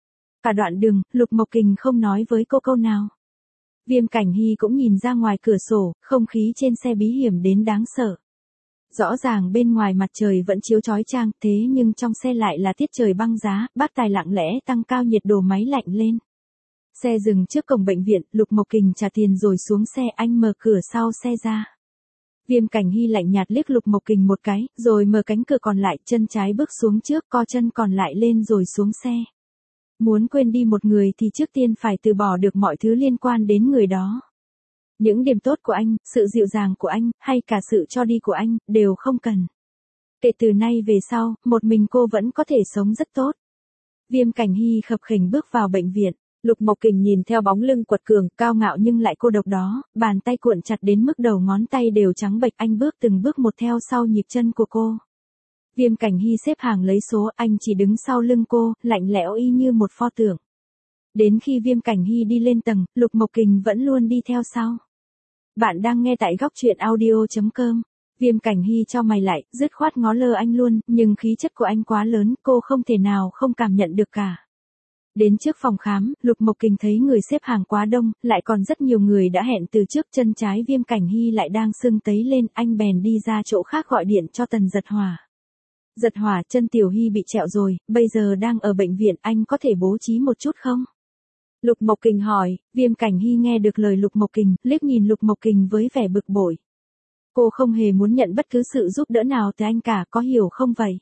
Cả đoạn đường, Lục Mộc Kình không nói với cô câu nào. Viêm Cảnh Hy cũng nhìn ra ngoài cửa sổ, không khí trên xe bí hiểm đến đáng sợ. Rõ ràng bên ngoài mặt trời vẫn chiếu chói chang, thế nhưng trong xe lại là tiết trời băng giá, bác tài lặng lẽ tăng cao nhiệt độ máy lạnh lên. Xe dừng trước cổng bệnh viện, Lục Mộc Kình trả tiền rồi xuống xe, anh mở cửa sau xe ra. Viêm Cảnh Hy lạnh nhạt liếc Lục Mộc Kình một cái, rồi mở cánh cửa còn lại, chân trái bước xuống trước, co chân còn lại lên rồi xuống xe. Muốn quên đi một người thì trước tiên phải từ bỏ được mọi thứ liên quan đến người đó. Những điểm tốt của anh, sự dịu dàng của anh, hay cả sự cho đi của anh, đều không cần. Kể từ nay về sau, một mình cô vẫn có thể sống rất tốt. Viêm Cảnh Hy khập khiễng bước vào bệnh viện. Lục Mộc Kình nhìn theo bóng lưng quật cường, cao ngạo nhưng lại cô độc đó, bàn tay cuộn chặt đến mức đầu ngón tay đều trắng bệch, anh bước từng bước một theo sau nhịp chân của cô. Viêm Cảnh Hy xếp hàng lấy số, anh chỉ đứng sau lưng cô, lạnh lẽo y như một pho tượng. Đến khi Viêm Cảnh Hy đi lên tầng, Lục Mộc Kình vẫn luôn đi theo sau. Bạn đang nghe tại góc truyện audio chấm com. Viêm Cảnh Hy cho mày lại, dứt khoát ngó lơ anh luôn, nhưng khí chất của anh quá lớn, cô không thể nào không cảm nhận được cả. Đến trước phòng khám, Lục Mộc Kình thấy người xếp hàng quá đông, lại còn rất nhiều người đã hẹn từ trước, chân trái Viêm Cảnh Hy lại đang sưng tấy lên, anh bèn đi ra chỗ khác gọi điện cho Tần Giật Hòa. Giật Hòa, chân Tiểu Hy bị trẹo rồi, bây giờ đang ở bệnh viện, anh có thể bố trí một chút không? Lục Mộc Kình hỏi. Viêm Cảnh Hy nghe được lời Lục Mộc Kình, liếc nhìn Lục Mộc Kình với vẻ bực bội. Cô không hề muốn nhận bất cứ sự giúp đỡ nào từ anh cả, có hiểu không vậy?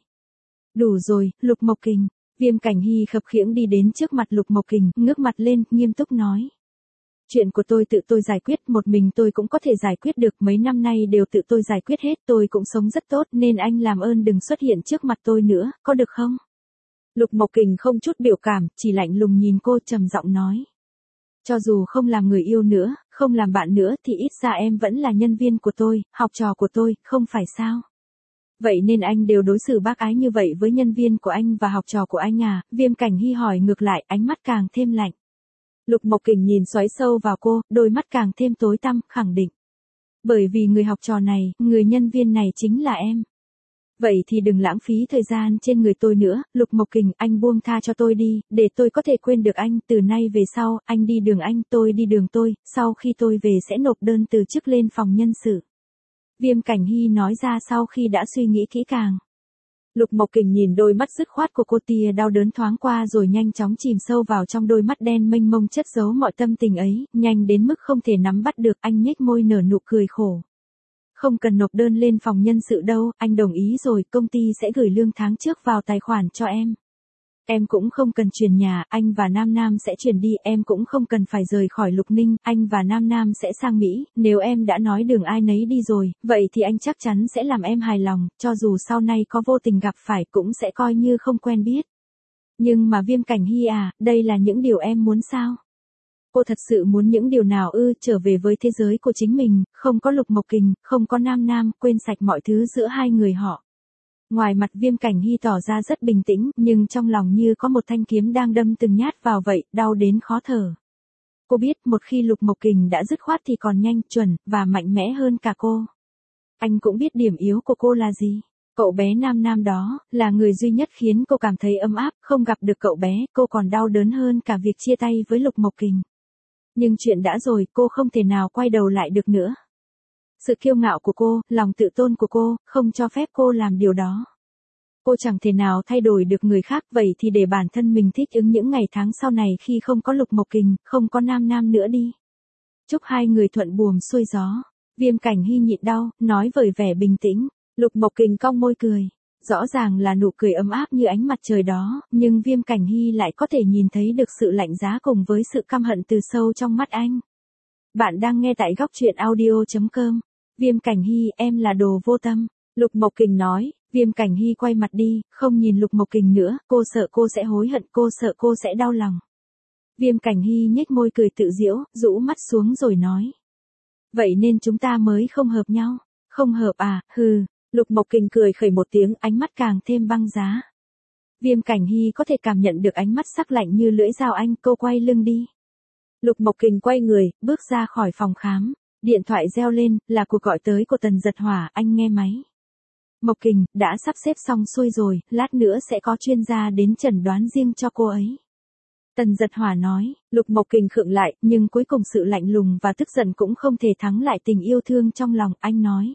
Đủ rồi, Lục Mộc Kình. Viêm Cảnh Hy khập khiễng đi đến trước mặt Lục Mộc Kình, ngước mặt lên, nghiêm túc nói. Chuyện của tôi tự tôi giải quyết, một mình tôi cũng có thể giải quyết được, mấy năm nay đều tự tôi giải quyết hết, tôi cũng sống rất tốt, nên anh làm ơn đừng xuất hiện trước mặt tôi nữa, có được không? Lục Mộc Kình không chút biểu cảm, chỉ lạnh lùng nhìn cô, trầm giọng nói. Cho dù không làm người yêu nữa, không làm bạn nữa thì ít ra em vẫn là nhân viên của tôi, học trò của tôi, không phải sao? Vậy nên anh đều đối xử bác ái như vậy với nhân viên của anh và học trò của anh à? Viêm Cảnh Hy hỏi ngược lại, ánh mắt càng thêm lạnh. Lục Mộc Kình nhìn xoáy sâu vào cô, đôi mắt càng thêm tối tăm, khẳng định. Bởi vì người học trò này, người nhân viên này chính là em. Vậy thì đừng lãng phí thời gian trên người tôi nữa, Lục Mộc Kình, anh buông tha cho tôi đi, để tôi có thể quên được anh, từ nay về sau, anh đi đường anh, tôi đi đường tôi, sau khi tôi về sẽ nộp đơn từ chức lên phòng nhân sự. Viêm Cảnh Hy nói ra sau khi đã suy nghĩ kỹ càng. Lục Mộc Kình nhìn đôi mắt dứt khoát của cô, tia đau đớn thoáng qua rồi nhanh chóng chìm sâu vào trong đôi mắt đen mênh mông chất giấu mọi tâm tình ấy, nhanh đến mức không thể nắm bắt được, anh nhếch môi nở nụ cười khổ. Không cần nộp đơn lên phòng nhân sự đâu, anh đồng ý rồi, công ty sẽ gửi lương tháng trước vào tài khoản cho em. Em cũng không cần chuyển nhà, anh và Nam Nam sẽ chuyển đi, em cũng không cần phải rời khỏi Lục Ninh, anh và Nam Nam sẽ sang Mỹ, nếu em đã nói đường ai nấy đi rồi, vậy thì anh chắc chắn sẽ làm em hài lòng, cho dù sau này có vô tình gặp phải cũng sẽ coi như không quen biết. Nhưng mà Viêm Cảnh Hy à, đây là những điều em muốn sao? Cô thật sự muốn những điều nào ư, trở về với thế giới của chính mình, không có Lục Mộc Kình, không có Nam Nam, quên sạch mọi thứ giữa hai người họ. Ngoài mặt Viêm Cảnh Hy tỏ ra rất bình tĩnh, nhưng trong lòng như có một thanh kiếm đang đâm từng nhát vào vậy, đau đến khó thở. Cô biết một khi Lục Mộc Kình đã dứt khoát thì còn nhanh, chuẩn, và mạnh mẽ hơn cả cô. Anh cũng biết điểm yếu của cô là gì. Cậu bé Nam Nam đó, là người duy nhất khiến cô cảm thấy ấm áp, không gặp được cậu bé, cô còn đau đớn hơn cả việc chia tay với Lục Mộc Kình. Nhưng chuyện đã rồi, cô không thể nào quay đầu lại được nữa. Sự kiêu ngạo của cô, lòng tự tôn của cô, không cho phép cô làm điều đó. Cô chẳng thể nào thay đổi được người khác, vậy thì để bản thân mình thích ứng những ngày tháng sau này khi không có Lục Mộc Kình, không có Nam Nam nữa đi. Chúc hai người thuận buồm xuôi gió. Viêm Cảnh Hy nhịn đau, nói với vẻ bình tĩnh. Lục Mộc Kình cong môi cười. Rõ ràng là nụ cười ấm áp như ánh mặt trời đó, nhưng Viêm Cảnh Hy lại có thể nhìn thấy được sự lạnh giá cùng với sự căm hận từ sâu trong mắt anh. Bạn đang nghe tại góc truyện audio chấm com. Viêm Cảnh Hy, em là đồ vô tâm. Lục Mộc Kình nói. Viêm Cảnh Hy quay mặt đi, không nhìn Lục Mộc Kình nữa, cô sợ cô sẽ hối hận, cô sợ cô sẽ đau lòng. Viêm Cảnh Hy nhếch môi cười tự giễu, rũ mắt xuống rồi nói. Vậy nên chúng ta mới không hợp nhau. Không hợp à, hừ. Lục Mộc Kình cười khẩy một tiếng, ánh mắt càng thêm băng giá. Viêm Cảnh Hy có thể cảm nhận được ánh mắt sắc lạnh như lưỡi dao anh, cô quay lưng đi. Lục Mộc Kình quay người, bước ra khỏi phòng khám. Điện thoại reo lên, là cuộc gọi tới của Tần Giật Hỏa, anh nghe máy. Mộc Kình, đã sắp xếp xong xuôi rồi, lát nữa sẽ có chuyên gia đến chẩn đoán riêng cho cô ấy. Tần Giật Hỏa nói, Lục Mộc Kình khựng lại, nhưng cuối cùng sự lạnh lùng và tức giận cũng không thể thắng lại tình yêu thương trong lòng, anh nói.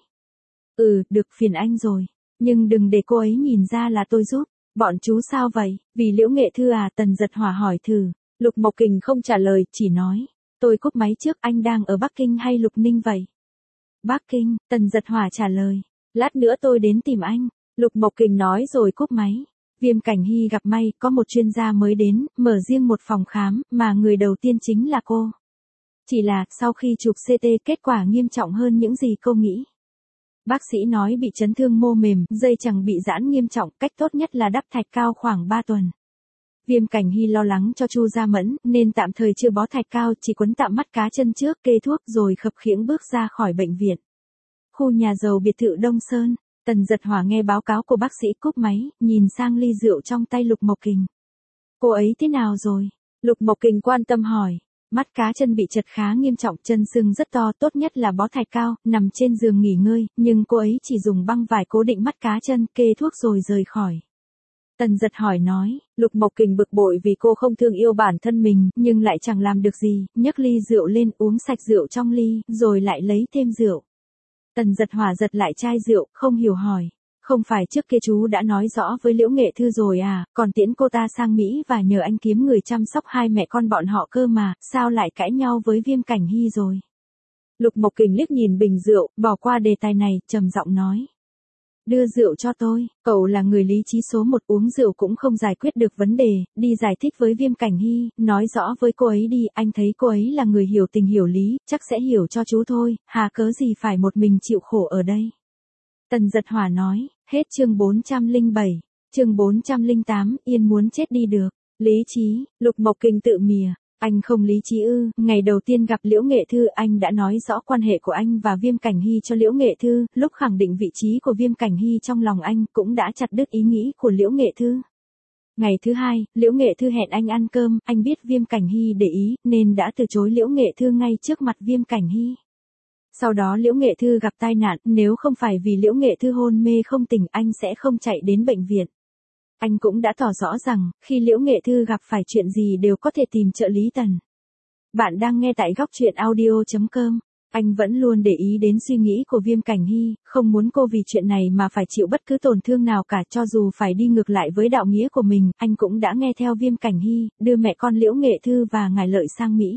Ừ, được, phiền anh rồi. Nhưng đừng để cô ấy nhìn ra là tôi giúp. Bọn chú sao vậy? Vì Liễu Nghệ Thư à? Tần Giật Hỏa hỏi thử. Lục Mộc Kình không trả lời, chỉ nói. Tôi cúp máy trước, anh đang ở Bắc Kinh hay Lục Ninh vậy? Bắc Kinh, Tần Giật Hỏa trả lời. Lát nữa tôi đến tìm anh. Lục Mộc Kình nói rồi cúp máy. Viêm Cảnh Hy gặp may, có một chuyên gia mới đến, mở riêng một phòng khám, mà người đầu tiên chính là cô. Chỉ là, sau khi chụp xê tê, kết quả nghiêm trọng hơn những gì cô nghĩ. Bác sĩ nói bị chấn thương mô mềm, dây chằng bị giãn nghiêm trọng, cách tốt nhất là đắp thạch cao khoảng ba tuần. Viêm Cảnh Hy lo lắng cho Chu Gia Mẫn, nên tạm thời chưa bó thạch cao, chỉ quấn tạm mắt cá chân trước, kê thuốc rồi khập khiễng bước ra khỏi bệnh viện. Khu nhà giàu biệt thự Đông Sơn, Tần Giật Hỏa nghe báo cáo của bác sĩ cúp máy, nhìn sang ly rượu trong tay Lục Mộc Kình. Cô ấy thế nào rồi? Lục Mộc Kình quan tâm hỏi. Mắt cá chân bị chật khá nghiêm trọng, chân sưng rất to, tốt nhất là bó thạch cao, nằm trên giường nghỉ ngơi, nhưng cô ấy chỉ dùng băng vải cố định mắt cá chân, kê thuốc rồi rời khỏi. Tần Giật hỏi nói, Lục Mộc Kình bực bội vì cô không thương yêu bản thân mình, nhưng lại chẳng làm được gì, nhấc ly rượu lên uống sạch rượu trong ly, rồi lại lấy thêm rượu. Tần Giật Hỏa giật lại chai rượu, không hiểu hỏi. Không phải trước kia chú đã nói rõ với Liễu Nghệ Thư rồi à, còn tiễn cô ta sang Mỹ và nhờ anh kiếm người chăm sóc hai mẹ con bọn họ cơ mà, sao lại cãi nhau với Viêm Cảnh Hy rồi? Lục Mộc Kình liếc nhìn bình rượu, bỏ qua đề tài này, trầm giọng nói. Đưa rượu cho tôi, cậu là người lý trí số một, uống rượu cũng không giải quyết được vấn đề, đi giải thích với Viêm Cảnh Hy, nói rõ với cô ấy đi, anh thấy cô ấy là người hiểu tình hiểu lý, chắc sẽ hiểu cho chú thôi, hà cớ gì phải một mình chịu khổ ở đây. Tần Giật Hỏa nói, hết chương bốn trăm lẻ bảy, chương bốn trăm lẻ tám, Yên muốn chết đi được. Lý trí, Lục Mộc Kình tự mỉa, anh không lý trí ư? Ngày đầu tiên gặp Liễu Nghệ Thư anh đã nói rõ quan hệ của anh và Viêm Cảnh Hy cho Liễu Nghệ Thư, lúc khẳng định vị trí của Viêm Cảnh Hy trong lòng anh cũng đã chặt đứt ý nghĩ của Liễu Nghệ Thư. Ngày thứ hai, Liễu Nghệ Thư hẹn anh ăn cơm, anh biết Viêm Cảnh Hy để ý, nên đã từ chối Liễu Nghệ Thư ngay trước mặt Viêm Cảnh Hy. Sau đó Liễu Nghệ Thư gặp tai nạn, nếu không phải vì Liễu Nghệ Thư hôn mê không tỉnh anh sẽ không chạy đến bệnh viện. Anh cũng đã tỏ rõ rằng, khi Liễu Nghệ Thư gặp phải chuyện gì đều có thể tìm trợ lý Tần. Bạn đang nghe tại góc truyện audio chấm com. Anh vẫn luôn để ý đến suy nghĩ của Viêm Cảnh Hy, không muốn cô vì chuyện này mà phải chịu bất cứ tổn thương nào cả, cho dù phải đi ngược lại với đạo nghĩa của mình, anh cũng đã nghe theo Viêm Cảnh Hy, đưa mẹ con Liễu Nghệ Thư và Ngải Lợi sang Mỹ.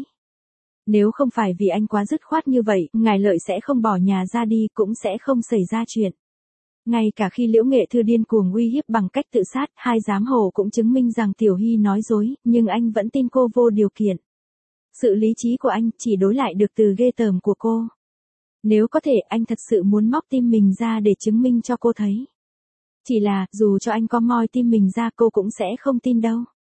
Nếu không phải vì anh quá dứt khoát như vậy, Ngải Lợi sẽ không bỏ nhà ra đi, cũng sẽ không xảy ra chuyện. Ngay cả khi Liễu Nghệ Thư điên cuồng uy hiếp bằng cách tự sát, hai giám hồ cũng chứng minh rằng Tiểu Hy nói dối, nhưng anh vẫn tin cô vô điều kiện. Sự lý trí của anh chỉ đối lại được từ ghê tởm của cô. Nếu có thể, anh thật sự muốn móc tim mình ra để chứng minh cho cô thấy. Chỉ là, dù cho anh có moi tim mình ra cô cũng sẽ không tin đâu.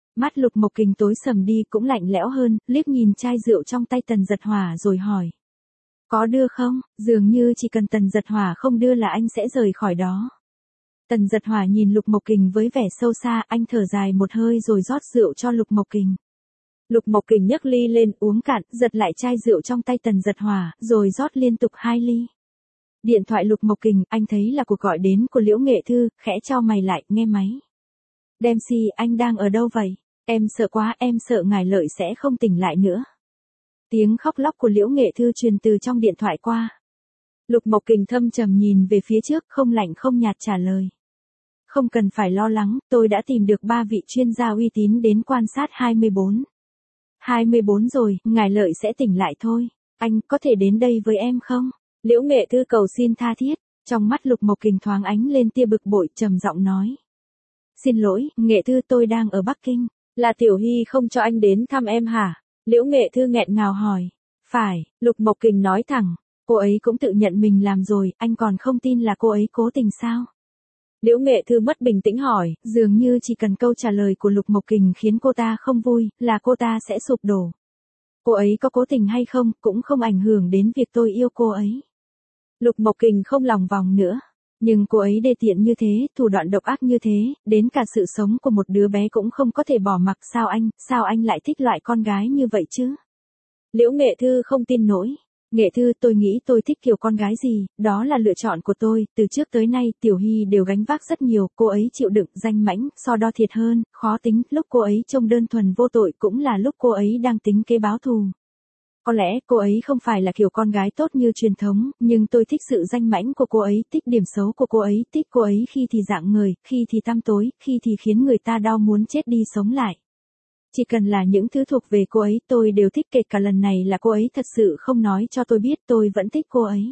Mắt Lục Mộc Kình tối sầm đi cũng lạnh lẽo hơn, liếc nhìn chai rượu trong tay Tần Giật Hỏa rồi hỏi. Có đưa không? Dường như chỉ cần Tần Giật Hỏa không đưa là anh sẽ rời khỏi đó. Tần Giật Hỏa nhìn Lục Mộc Kình với vẻ sâu xa, anh thở dài một hơi rồi rót rượu cho Lục Mộc Kình. Lục Mộc Kình nhấc ly lên uống cạn, giật lại chai rượu trong tay Tần Giật Hỏa, rồi rót liên tục hai ly. Điện thoại Lục Mộc Kình, anh thấy là cuộc gọi đến của Liễu Nghệ Thư, khẽ chau mày lại, nghe máy. Dempsey, anh đang ở đâu vậy? Em sợ quá, em sợ ngài Lợi sẽ không tỉnh lại nữa. Tiếng khóc lóc của Liễu Nghệ Thư truyền từ trong điện thoại qua. Lục Mộc Kình thâm trầm nhìn về phía trước, không lạnh không nhạt trả lời. Không cần phải lo lắng, tôi đã tìm được ba vị chuyên gia uy tín đến quan sát hai mươi bốn. hai mươi bốn rồi, ngài Lợi sẽ tỉnh lại thôi. Anh có thể đến đây với em không? Liễu Nghệ Thư cầu xin tha thiết, trong mắt Lục Mộc Kình thoáng ánh lên tia bực bội, trầm giọng nói. Xin lỗi, Nghệ Thư, tôi đang ở Bắc Kinh. Là Tiểu Hy không cho anh đến thăm em hả? Liễu Nghệ Thư nghẹn ngào hỏi. Phải, Lục Mộc Kình nói thẳng. Cô ấy cũng tự nhận mình làm rồi, anh còn không tin là cô ấy cố tình sao? Liễu Nghệ Thư mất bình tĩnh hỏi, dường như chỉ cần câu trả lời của Lục Mộc Kình khiến cô ta không vui, là cô ta sẽ sụp đổ. Cô ấy có cố tình hay không, cũng không ảnh hưởng đến việc tôi yêu cô ấy. Lục Mộc Kình không lòng vòng nữa. Nhưng cô ấy đê tiện như thế, thủ đoạn độc ác như thế, đến cả sự sống của một đứa bé cũng không có thể bỏ mặc. Sao anh, sao anh lại thích loại con gái như vậy chứ? Liễu Nghệ Thư không tin nổi. Nghệ Thư, tôi nghĩ tôi thích kiểu con gái gì, đó là lựa chọn của tôi, từ trước tới nay Tiểu Hy đều gánh vác rất nhiều, cô ấy chịu đựng, danh mãnh, so đo thiệt hơn, khó tính, lúc cô ấy trông đơn thuần vô tội cũng là lúc cô ấy đang tính kế báo thù. Có lẽ cô ấy không phải là kiểu con gái tốt như truyền thống, nhưng tôi thích sự danh mãnh của cô ấy, thích điểm xấu của cô ấy, thích cô ấy khi thì rạng ngời, khi thì tăm tối, khi thì khiến người ta đau muốn chết đi sống lại. Chỉ cần là những thứ thuộc về cô ấy tôi đều thích, kể cả lần này là cô ấy thật sự không nói cho tôi biết, tôi vẫn thích cô ấy.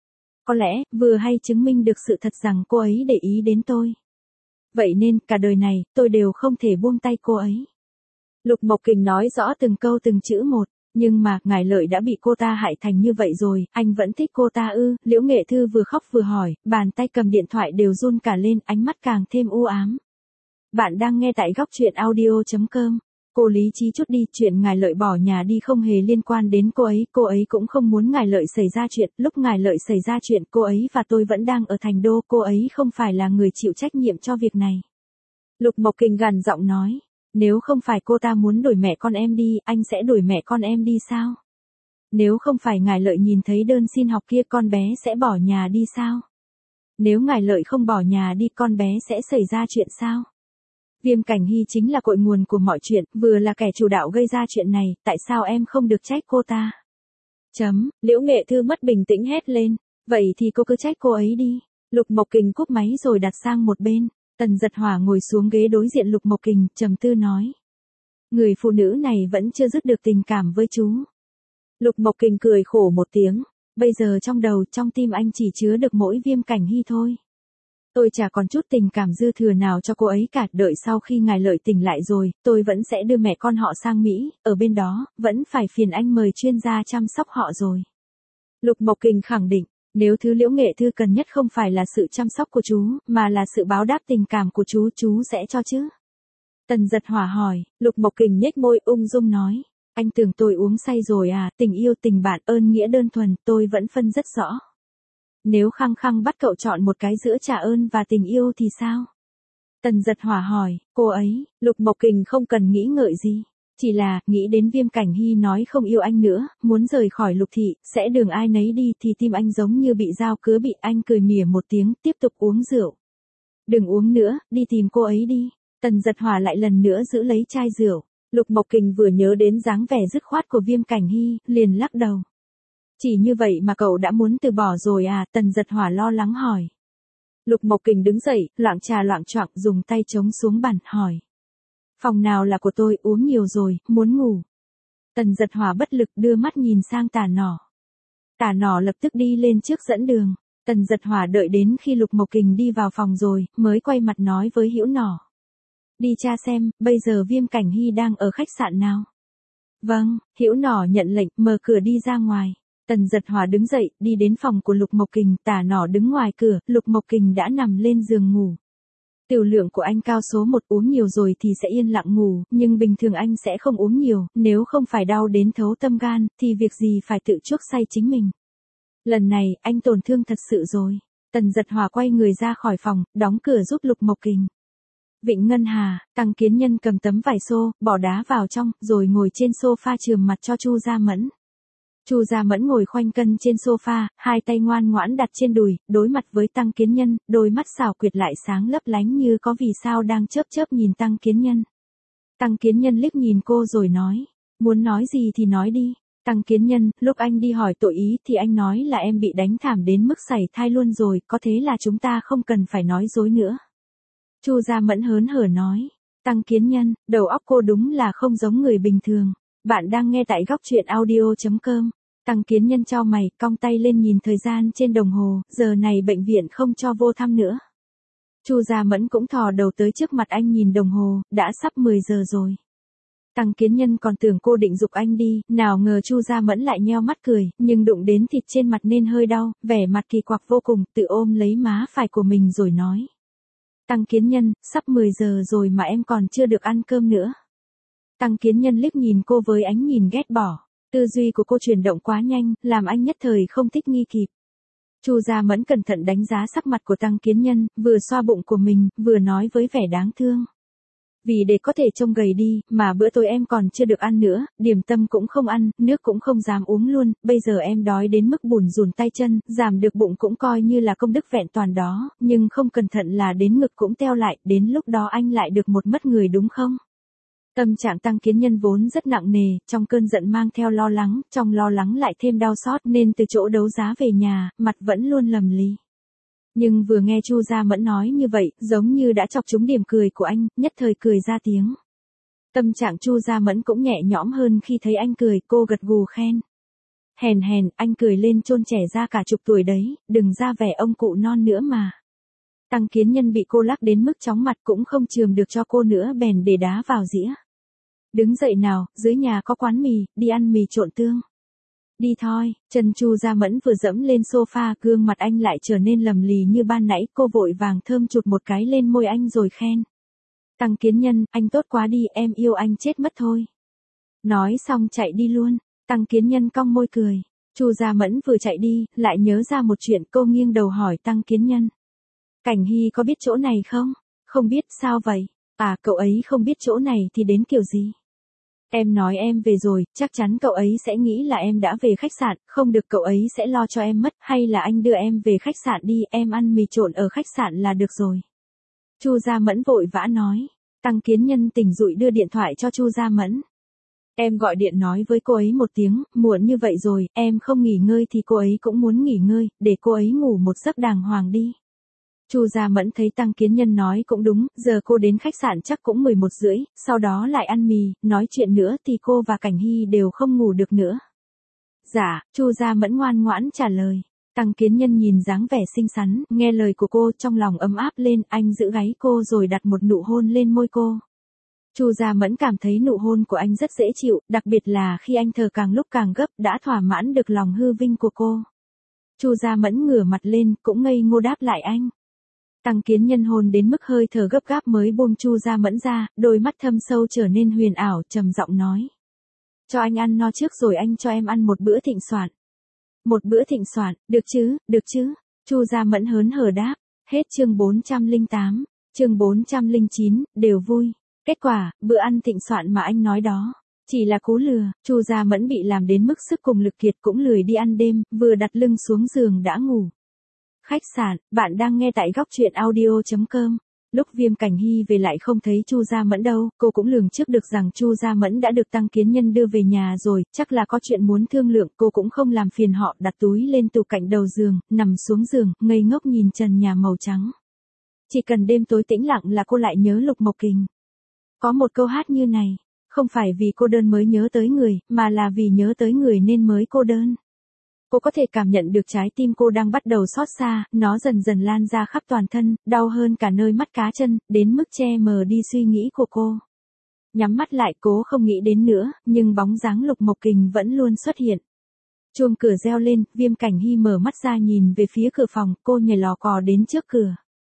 Có lẽ, vừa hay chứng minh được sự thật rằng cô ấy để ý đến tôi. Vậy nên, cả đời này, tôi đều không thể buông tay cô ấy. Lục Mộc Kình nói rõ từng câu từng chữ một, nhưng mà, ngài Lợi đã bị cô ta hại thành như vậy rồi, anh vẫn thích cô ta ư? Liễu Nghệ Thư vừa khóc vừa hỏi, bàn tay cầm điện thoại đều run cả lên, ánh mắt càng thêm u ám. Bạn đang nghe tại góc truyện audio chấm com. Cô lý trí chút đi, chuyện ngài Lợi bỏ nhà đi không hề liên quan đến cô ấy, cô ấy cũng không muốn ngài Lợi xảy ra chuyện, lúc ngài Lợi xảy ra chuyện cô ấy và tôi vẫn đang ở thành đô, cô ấy không phải là người chịu trách nhiệm cho việc này. Lục Mộc Kình gằn giọng nói, nếu không phải cô ta muốn đuổi mẹ con em đi, anh sẽ đuổi mẹ con em đi sao? Nếu không phải ngài Lợi nhìn thấy đơn xin học kia, con bé sẽ bỏ nhà đi sao? Nếu ngài Lợi không bỏ nhà đi, con bé sẽ xảy ra chuyện sao? Viêm Cảnh Hy chính là cội nguồn của mọi chuyện, vừa là kẻ chủ đạo gây ra chuyện này, tại sao em không được trách cô ta? Chấm, Liễu Nghệ Thư mất bình tĩnh hét lên, vậy thì cô cứ trách cô ấy đi. Lục Mộc Kình cúp máy rồi đặt sang một bên, Tần Giật Hỏa ngồi xuống ghế đối diện Lục Mộc Kình, trầm tư nói. Người phụ nữ này vẫn chưa dứt được tình cảm với chú. Lục Mộc Kình cười khổ một tiếng, bây giờ trong đầu, trong tim anh chỉ chứa được mỗi Viêm Cảnh Hy thôi. Tôi chả còn chút tình cảm dư thừa nào cho cô ấy cả, đợi sau khi ngài Lợi tỉnh lại rồi, tôi vẫn sẽ đưa mẹ con họ sang Mỹ, ở bên đó, vẫn phải phiền anh mời chuyên gia chăm sóc họ rồi. Lục Mộc Kình khẳng định, nếu thứ Liễu Nghệ Thư cần nhất không phải là sự chăm sóc của chú, mà là sự báo đáp tình cảm của chú, chú sẽ cho chứ? Tần Giật Hỏa hỏi, Lục Mộc Kình nhếch môi ung dung nói, anh tưởng tôi uống say rồi à, tình yêu tình bạn ơn nghĩa đơn thuần, tôi vẫn phân rất rõ. Nếu khăng khăng bắt cậu chọn một cái giữa trả ơn và tình yêu thì sao? Tần Giật Hỏa hỏi, cô ấy, Lục Mộc Kình không cần nghĩ ngợi gì. Chỉ là, nghĩ đến Viêm Cảnh Hy nói không yêu anh nữa, muốn rời khỏi Lục Thị, sẽ đường ai nấy đi thì tim anh giống như bị dao cứa bị. Anh cười mỉa một tiếng, tiếp tục uống rượu. Đừng uống nữa, đi tìm cô ấy đi. Tần Giật Hỏa lại lần nữa giữ lấy chai rượu. Lục Mộc Kình vừa nhớ đến dáng vẻ dứt khoát của Viêm Cảnh Hy, liền lắc đầu. Chỉ như vậy mà cậu đã muốn từ bỏ rồi à? Tần Giật Hỏa lo lắng hỏi. Lục Mộc Kình đứng dậy, loạng trà loạng choạng, dùng tay chống xuống bàn, hỏi. Phòng nào là của tôi, uống nhiều rồi, muốn ngủ. Tần Giật Hỏa bất lực đưa mắt nhìn sang Tả Nỏ. Tả Nỏ lập tức đi lên trước dẫn đường. Tần Giật Hỏa đợi đến khi Lục Mộc Kình đi vào phòng rồi, mới quay mặt nói với Hữu Nỏ. Đi tra xem, bây giờ Viêm Cảnh Hy đang ở khách sạn nào? Vâng, Hữu Nỏ nhận lệnh, mở cửa đi ra ngoài. Tần Giật Hỏa đứng dậy, đi đến phòng của Lục Mộc Kình, Tả Nỏ đứng ngoài cửa, Lục Mộc Kình đã nằm lên giường ngủ. Tiểu lượng của anh cao số một, uống nhiều rồi thì sẽ yên lặng ngủ, nhưng bình thường anh sẽ không uống nhiều, nếu không phải đau đến thấu tâm gan, thì việc gì phải tự chuốc say chính mình. Lần này, anh tổn thương thật sự rồi. Tần Giật Hòa quay người ra khỏi phòng, đóng cửa giúp Lục Mộc Kình. Vịnh Ngân Hà, Tăng Kiến Nhân cầm tấm vải xô, bỏ đá vào trong, rồi ngồi trên sofa chườm mặt cho Chu Gia Mẫn. Chu Gia Mẫn ngồi khoanh chân trên sofa, hai tay ngoan ngoãn đặt trên đùi, đối mặt với Tăng Kiến Nhân, đôi mắt xảo quyệt lại sáng lấp lánh như có vì sao đang chớp chớp nhìn Tăng Kiến Nhân. Tăng Kiến Nhân liếc nhìn cô rồi nói, muốn nói gì thì nói đi. Tăng Kiến Nhân, lúc anh đi hỏi tội ý thì anh nói là em bị đánh thảm đến mức sảy thai luôn rồi, có thế là chúng ta không cần phải nói dối nữa. Chu Gia Mẫn hớn hở nói, Tăng Kiến Nhân, đầu óc cô đúng là không giống người bình thường. Bạn đang nghe tại góc truyện audio chấm com. Tăng Kiến Nhân chau mày, cong tay lên nhìn thời gian trên đồng hồ, giờ này bệnh viện không cho vô thăm nữa. Chu Gia Mẫn cũng thò đầu tới trước mặt anh nhìn đồng hồ, đã sắp mười giờ rồi. Tăng Kiến Nhân còn tưởng cô định giục anh đi, nào ngờ Chu Gia Mẫn lại nheo mắt cười, nhưng đụng đến thịt trên mặt nên hơi đau, vẻ mặt kỳ quặc vô cùng, tự ôm lấy má phải của mình rồi nói. Tăng Kiến Nhân, sắp mười giờ rồi mà em còn chưa được ăn cơm nữa. Tăng Kiến Nhân liếc nhìn cô với ánh nhìn ghét bỏ, tư duy của cô chuyển động quá nhanh, làm anh nhất thời không thích nghi kịp. Chu Gia Mẫn cẩn thận đánh giá sắc mặt của Tăng Kiến Nhân, vừa xoa bụng của mình, vừa nói với vẻ đáng thương. Vì để có thể trông gầy đi, mà bữa tối em còn chưa được ăn nữa, điểm tâm cũng không ăn, nước cũng không dám uống luôn, bây giờ em đói đến mức bủn rủn tay chân, giảm được bụng cũng coi như là công đức vẹn toàn đó, nhưng không cẩn thận là đến ngực cũng teo lại, đến lúc đó anh lại được một mất người đúng không? Tâm trạng Tăng Kiến Nhân vốn rất nặng nề, trong cơn giận mang theo lo lắng, trong lo lắng lại thêm đau xót nên từ chỗ đấu giá về nhà, mặt vẫn luôn lầm lì. Nhưng vừa nghe Chu Gia Mẫn nói như vậy, giống như đã chọc trúng điểm cười của anh, nhất thời cười ra tiếng. Tâm trạng Chu Gia Mẫn cũng nhẹ nhõm hơn khi thấy anh cười, cô gật gù khen. Hèn hèn, anh cười lên chôn trẻ ra cả chục tuổi đấy, đừng ra vẻ ông cụ non nữa mà. Tăng Kiến Nhân bị cô lắc đến mức chóng mặt cũng không chườm được cho cô nữa bèn để đá vào dĩa. Đứng dậy nào, dưới nhà có quán mì, đi ăn mì trộn tương. Đi thôi, chân Chu Gia Mẫn vừa dẫm lên sofa, gương mặt anh lại trở nên lầm lì như ban nãy, cô vội vàng thơm chụt một cái lên môi anh rồi khen. Tăng Kiến Nhân, anh tốt quá đi, em yêu anh chết mất thôi. Nói xong chạy đi luôn, Tăng Kiến Nhân cong môi cười. Chu Gia Mẫn vừa chạy đi, lại nhớ ra một chuyện, cô nghiêng đầu hỏi Tăng Kiến Nhân. Cảnh Hy có biết chỗ này không? Không biết, sao vậy? À, cậu ấy không biết chỗ này thì đến kiểu gì? Em nói em về rồi, chắc chắn cậu ấy sẽ nghĩ là em đã về khách sạn, không được cậu ấy sẽ lo cho em mất, hay là anh đưa em về khách sạn đi, em ăn mì trộn ở khách sạn là được rồi. Chu Gia Mẫn vội vã nói. Tăng Kiến Nhân tỉnh dụi đưa điện thoại cho Chu Gia Mẫn. Em gọi điện nói với cô ấy một tiếng, muộn như vậy rồi, em không nghỉ ngơi thì cô ấy cũng muốn nghỉ ngơi, để cô ấy ngủ một giấc đàng hoàng đi. Chu Gia Mẫn thấy Tăng Kiến Nhân nói cũng đúng, giờ cô đến khách sạn chắc cũng mười một rưỡi, sau đó lại ăn mì, nói chuyện nữa thì cô và Cảnh Hy đều không ngủ được nữa. Dạ, Chu Gia Mẫn ngoan ngoãn trả lời. Tăng Kiến Nhân nhìn dáng vẻ xinh xắn, nghe lời của cô trong lòng ấm áp lên, anh giữ gáy cô rồi đặt một nụ hôn lên môi cô. Chu Gia Mẫn cảm thấy nụ hôn của anh rất dễ chịu, đặc biệt là khi anh thở càng lúc càng gấp, đã thỏa mãn được lòng hư vinh của cô. Chu Gia Mẫn ngửa mặt lên, cũng ngây ngô đáp lại anh. Tăng Kiến Nhân hôn đến mức hơi thở gấp gáp mới buông Chu Gia Mẫn ra, đôi mắt thâm sâu trở nên huyền ảo, trầm giọng nói. Cho anh ăn no trước rồi anh cho em ăn một bữa thịnh soạn. Một bữa thịnh soạn, được chứ, được chứ. Chu Gia Mẫn hớn hở đáp. Hết chương bốn trăm lẻ tám, chương bốn trăm lẻ chín, đều vui. Kết quả, bữa ăn thịnh soạn mà anh nói đó, chỉ là cú lừa. Chu Gia Mẫn bị làm đến mức sức cùng lực kiệt cũng lười đi ăn đêm, vừa đặt lưng xuống giường đã ngủ. Khách sạn, bạn đang nghe tại góc truyện audio chấm com. Lúc Viêm Cảnh Hy về lại không thấy Chu Gia Mẫn đâu, cô cũng lường trước được rằng Chu Gia Mẫn đã được Tăng Kiến Nhân đưa về nhà rồi, chắc là có chuyện muốn thương lượng, cô cũng không làm phiền họ, đặt túi lên tủ cạnh đầu giường, nằm xuống giường, ngây ngốc nhìn trần nhà màu trắng. Chỉ cần đêm tối tĩnh lặng là cô lại nhớ Lục Mộc Kình. Có một câu hát như này, không phải vì cô đơn mới nhớ tới người, mà là vì nhớ tới người nên mới cô đơn. Cô có thể cảm nhận được trái tim cô đang bắt đầu xót xa, nó dần dần lan ra khắp toàn thân, đau hơn cả nơi mắt cá chân, đến mức che mờ đi suy nghĩ của cô. Nhắm mắt lại cố không nghĩ đến nữa, nhưng bóng dáng Lục Mộc Kình vẫn luôn xuất hiện. Chuông cửa reo lên, Viêm Cảnh Hy mở mắt ra nhìn về phía cửa phòng, cô nhảy lò cò đến trước cửa.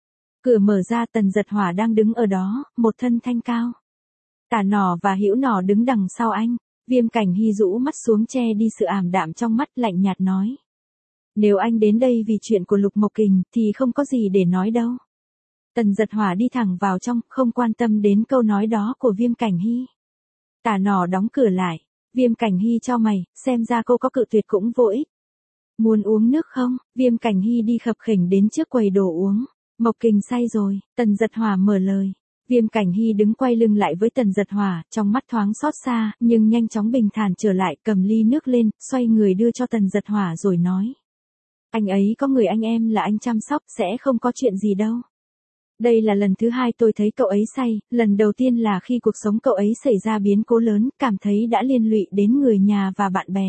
Cửa mở ra, Tần Giật Hỏa đang đứng ở đó, một thân thanh cao. Tả Nỏ và Hữu Nỏ đứng đằng sau anh. Viêm Cảnh Hy rũ mắt xuống che đi sự ảm đạm trong mắt, lạnh nhạt nói. Nếu anh đến đây vì chuyện của Lục Mộc Kình thì không có gì để nói đâu. Tần Giật Hỏa đi thẳng vào trong, không quan tâm đến câu nói đó của Viêm Cảnh Hy. Tả Nỏ đóng cửa lại. Viêm Cảnh Hy chau mày, xem ra cô có cự tuyệt cũng vô ích. Muốn uống nước không? Viêm Cảnh Hy đi khập khểnh đến trước quầy đồ uống. Mộc Kình say rồi, Tần Giật Hỏa mở lời. Viêm Cảnh Hy đứng quay lưng lại với Tần Giật Hỏa, trong mắt thoáng xót xa, nhưng nhanh chóng bình thản trở lại, cầm ly nước lên, xoay người đưa cho Tần Giật Hỏa rồi nói. Anh ấy có người anh em là anh chăm sóc, sẽ không có chuyện gì đâu. Đây là lần thứ hai tôi thấy cậu ấy say, lần đầu tiên là khi cuộc sống cậu ấy xảy ra biến cố lớn, cảm thấy đã liên lụy đến người nhà và bạn bè.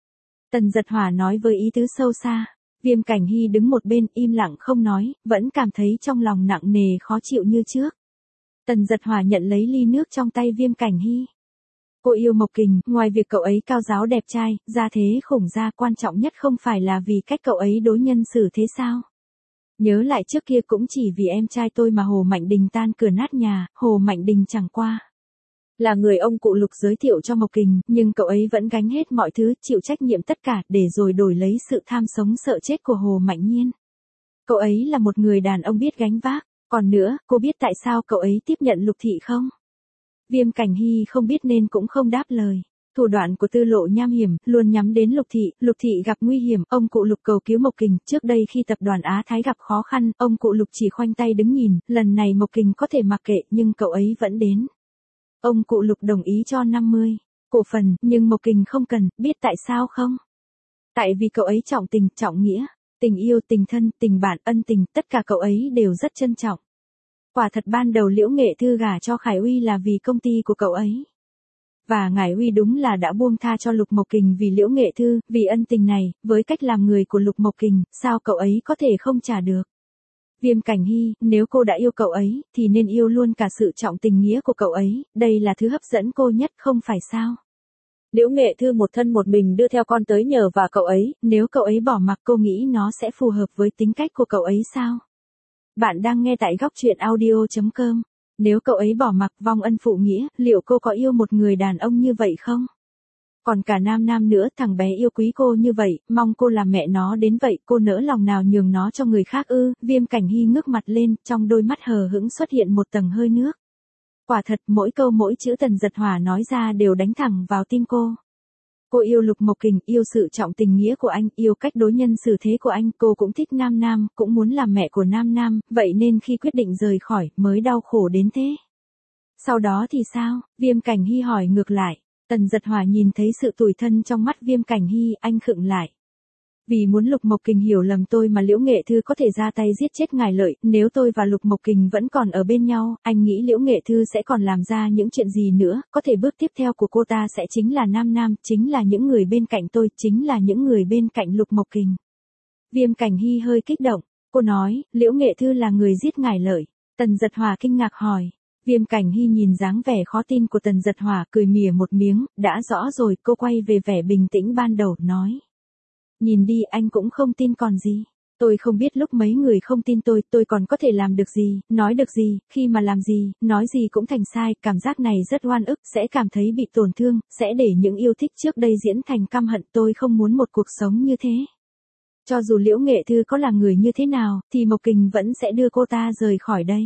Tần Giật Hỏa nói với ý tứ sâu xa. Viêm Cảnh Hy đứng một bên im lặng không nói, vẫn cảm thấy trong lòng nặng nề khó chịu như trước. Tần Giật Hỏa nhận lấy ly nước trong tay Viêm Cảnh Hy. Cô yêu Mộc Kình, ngoài việc cậu ấy cao giáo đẹp trai, gia thế khủng ra, quan trọng nhất không phải là vì cách cậu ấy đối nhân xử thế sao? Nhớ lại trước kia cũng chỉ vì em trai tôi mà Hồ Mạnh Đình tan cửa nát nhà, Hồ Mạnh Đình chẳng qua là người ông cụ Lục giới thiệu cho Mộc Kình, nhưng cậu ấy vẫn gánh hết mọi thứ, chịu trách nhiệm tất cả, để rồi đổi lấy sự tham sống sợ chết của Hồ Mạnh Nhiên. Cậu ấy là một người đàn ông biết gánh vác. Còn nữa, cô biết tại sao cậu ấy tiếp nhận Lục Thị không? Viêm Cảnh Hy không biết nên cũng không đáp lời. Thủ đoạn của Tư Lộ nham hiểm, luôn nhắm đến Lục Thị, Lục Thị gặp nguy hiểm, ông cụ Lục cầu cứu Mộc Kình, trước đây khi tập đoàn Á Thái gặp khó khăn, ông cụ Lục chỉ khoanh tay đứng nhìn, lần này Mộc Kình có thể mặc kệ, nhưng cậu ấy vẫn đến. Ông cụ Lục đồng ý cho năm mươi cổ phần, nhưng Mộc Kình không cần, biết tại sao không? Tại vì cậu ấy trọng tình, trọng nghĩa. Tình yêu, tình thân, tình bạn, ân tình, tất cả cậu ấy đều rất trân trọng. Quả thật ban đầu Liễu Nghệ Thư gả cho Khải Uy là vì công ty của cậu ấy. Và Ngải Uy đúng là đã buông tha cho Lục Mộc Kình vì Liễu Nghệ Thư, vì ân tình này, với cách làm người của Lục Mộc Kình, sao cậu ấy có thể không trả được? Viêm Cảnh Hy, nếu cô đã yêu cậu ấy, thì nên yêu luôn cả sự trọng tình nghĩa của cậu ấy, đây là thứ hấp dẫn cô nhất không phải sao? Liễu Nghệ Thư một thân một mình đưa theo con tới nhờ và cậu ấy, nếu cậu ấy bỏ mặc cô nghĩ nó sẽ phù hợp với tính cách của cậu ấy sao? Bạn đang nghe tại góc truyện audio chấm com. Nếu cậu ấy bỏ mặc vong ân phụ nghĩa, liệu cô có yêu một người đàn ông như vậy không? Còn cả Nam Nam nữa, thằng bé yêu quý cô như vậy, mong cô làm mẹ nó đến vậy, cô nỡ lòng nào nhường nó cho người khác ư? Viêm Cảnh Hy ngước mặt lên, trong đôi mắt hờ hững xuất hiện một tầng hơi nước. Quả thật, mỗi câu mỗi chữ Tần Giật Hỏa nói ra đều đánh thẳng vào tim cô. Cô yêu Lục Mộc Kình, yêu sự trọng tình nghĩa của anh, yêu cách đối nhân xử thế của anh, cô cũng thích Nam Nam, cũng muốn làm mẹ của Nam Nam, vậy nên khi quyết định rời khỏi, mới đau khổ đến thế. Sau đó thì sao? Viêm Cảnh Hy hỏi ngược lại. Tần Giật Hỏa nhìn thấy sự tủi thân trong mắt Viêm Cảnh Hy, anh khựng lại. Vì muốn Lục Mộc Kình hiểu lầm tôi mà Liễu Nghệ Thư có thể ra tay giết chết Ngải Lợi, nếu tôi và Lục Mộc Kình vẫn còn ở bên nhau, anh nghĩ Liễu Nghệ Thư sẽ còn làm ra những chuyện gì nữa, có thể bước tiếp theo của cô ta sẽ chính là Nam Nam, chính là những người bên cạnh tôi, chính là những người bên cạnh Lục Mộc Kình. Viêm Cảnh Hy hơi kích động, cô nói, Liễu Nghệ Thư là người giết Ngải Lợi. Tần Giật Hỏa kinh ngạc hỏi. Viêm Cảnh Hy nhìn dáng vẻ khó tin của Tần Giật Hỏa, cười mỉa một miếng, đã rõ rồi, cô quay về vẻ bình tĩnh ban đầu, nói. Nhìn đi, anh cũng không tin còn gì. Tôi không biết lúc mấy người không tin tôi, tôi còn có thể làm được gì, nói được gì, khi mà làm gì, nói gì cũng thành sai, cảm giác này rất oan ức, sẽ cảm thấy bị tổn thương, sẽ để những yêu thích trước đây diễn thành căm hận, tôi không muốn một cuộc sống như thế. Cho dù Liễu Nghệ Thư có là người như thế nào, thì Mộc Kình vẫn sẽ đưa cô ta rời khỏi đây.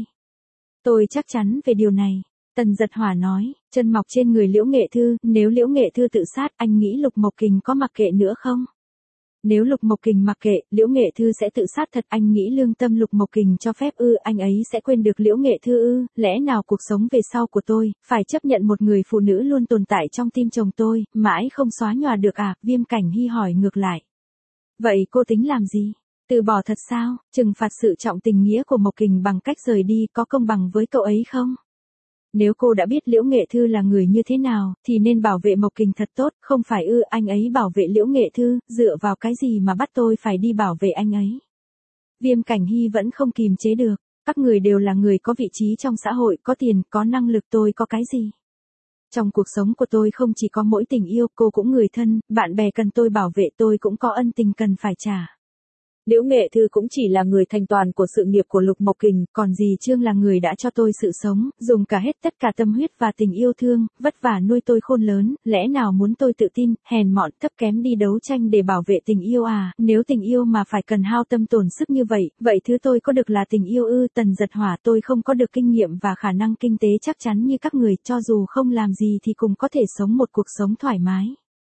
Tôi chắc chắn về điều này. Tần Giật Hỏa nói, chân mọc trên người Liễu Nghệ Thư, nếu Liễu Nghệ Thư tự sát, anh nghĩ Lục Mộc Kình có mặc kệ nữa không? Nếu Lục Mộc Kình mặc kệ, Liễu Nghệ Thư sẽ tự sát thật, anh nghĩ lương tâm Lục Mộc Kình cho phép ư, anh ấy sẽ quên được Liễu Nghệ Thư ư, lẽ nào cuộc sống về sau của tôi, phải chấp nhận một người phụ nữ luôn tồn tại trong tim chồng tôi, mãi không xóa nhòa được à? Viêm Cảnh Hy hỏi ngược lại. Vậy cô tính làm gì? Từ bỏ thật sao? Trừng phạt sự trọng tình nghĩa của Mộc Kình bằng cách rời đi, có công bằng với cậu ấy không? Nếu cô đã biết Liễu Nghệ Thư là người như thế nào, thì nên bảo vệ Mộc Kình thật tốt, không phải ư? Anh ấy bảo vệ Liễu Nghệ Thư, dựa vào cái gì mà bắt tôi phải đi bảo vệ anh ấy? Viêm Cảnh Hy vẫn không kìm chế được, các người đều là người có vị trí trong xã hội, có tiền, có năng lực, tôi có cái gì? Trong cuộc sống của tôi không chỉ có mỗi tình yêu, cô cũng người thân, bạn bè cần tôi bảo vệ, tôi cũng có ân tình cần phải trả. Liễu Nghệ Thư cũng chỉ là người thành toàn của sự nghiệp của Lục Mộc Kình, còn dì Trương là người đã cho tôi sự sống, dùng cả hết tất cả tâm huyết và tình yêu thương, vất vả nuôi tôi khôn lớn, lẽ nào muốn tôi tự tin, hèn mọn, thấp kém đi đấu tranh để bảo vệ tình yêu à, nếu tình yêu mà phải cần hao tâm tổn sức như vậy, vậy thứ tôi có được là tình yêu ư? Tần Giật Hỏa, tôi không có được kinh nghiệm và khả năng kinh tế chắc chắn như các người, cho dù không làm gì thì cũng có thể sống một cuộc sống thoải mái.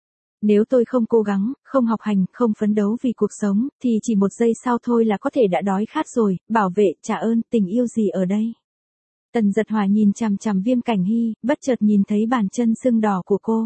Nếu tôi không cố gắng, không học hành, không phấn đấu vì cuộc sống, thì chỉ một giây sau thôi là có thể đã đói khát rồi, bảo vệ, trả ơn, tình yêu gì ở đây. Tần Giật Hỏa nhìn chằm chằm Viêm Cảnh Hy, bất chợt nhìn thấy bàn chân sưng đỏ của cô.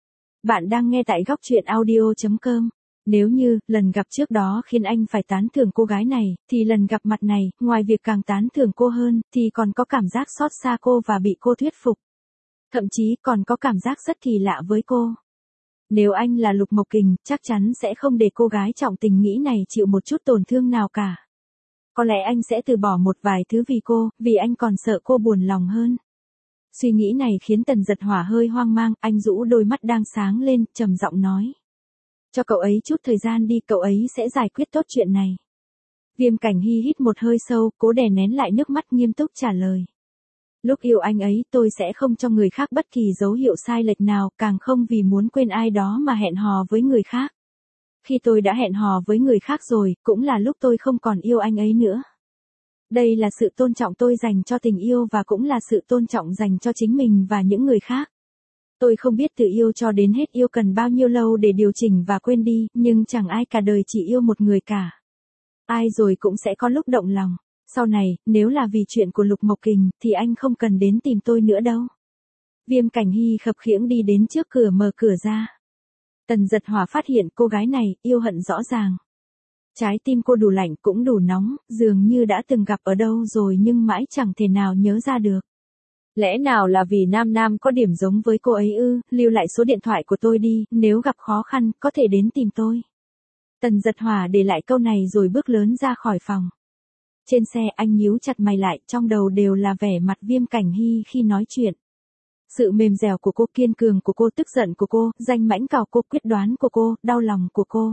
Bạn đang nghe tại góc truyện audio.com. Nếu như, lần gặp trước đó khiến anh phải tán thưởng cô gái này, thì lần gặp mặt này, ngoài việc càng tán thưởng cô hơn, thì còn có cảm giác xót xa cô và bị cô thuyết phục. Thậm chí còn có cảm giác rất kỳ lạ với cô. Nếu anh là Lục Mộc Kình, chắc chắn sẽ không để cô gái trọng tình nghĩ này chịu một chút tổn thương nào cả. Có lẽ anh sẽ từ bỏ một vài thứ vì cô, vì anh còn sợ cô buồn lòng hơn. Suy nghĩ này khiến Tần Giật Hỏa hơi hoang mang, anh rũ đôi mắt đang sáng lên, trầm giọng nói. Cho cậu ấy chút thời gian đi, cậu ấy sẽ giải quyết tốt chuyện này. Viêm Cảnh Hy hít một hơi sâu, cố đè nén lại nước mắt, nghiêm túc trả lời. Lúc yêu anh ấy tôi sẽ không cho người khác bất kỳ dấu hiệu sai lệch nào, càng không vì muốn quên ai đó mà hẹn hò với người khác. Khi tôi đã hẹn hò với người khác rồi, cũng là lúc tôi không còn yêu anh ấy nữa. Đây là sự tôn trọng tôi dành cho tình yêu và cũng là sự tôn trọng dành cho chính mình và những người khác. Tôi không biết từ yêu cho đến hết yêu cần bao nhiêu lâu để điều chỉnh và quên đi, nhưng chẳng ai cả đời chỉ yêu một người cả. Ai rồi cũng sẽ có lúc động lòng. Sau này, nếu là vì chuyện của Lục Mộc Kình, thì anh không cần đến tìm tôi nữa đâu. Viêm Cảnh Hy khập khiễng đi đến trước cửa mở cửa ra. Tần Giật Hỏa phát hiện cô gái này, yêu hận rõ ràng. Trái tim cô đủ lạnh cũng đủ nóng, dường như đã từng gặp ở đâu rồi nhưng mãi chẳng thể nào nhớ ra được. Lẽ nào là vì Nam Nam có điểm giống với cô ấy ư? Lưu lại số điện thoại của tôi đi, nếu gặp khó khăn, có thể đến tìm tôi. Tần Giật Hỏa để lại câu này rồi bước lớn ra khỏi phòng. Trên xe anh nhíu chặt mày lại, trong đầu đều là vẻ mặt Viêm Cảnh Hy khi nói chuyện. Sự mềm dẻo của cô, kiên cường của cô, tức giận của cô, danh mãnh cào cô, quyết đoán của cô, đau lòng của cô.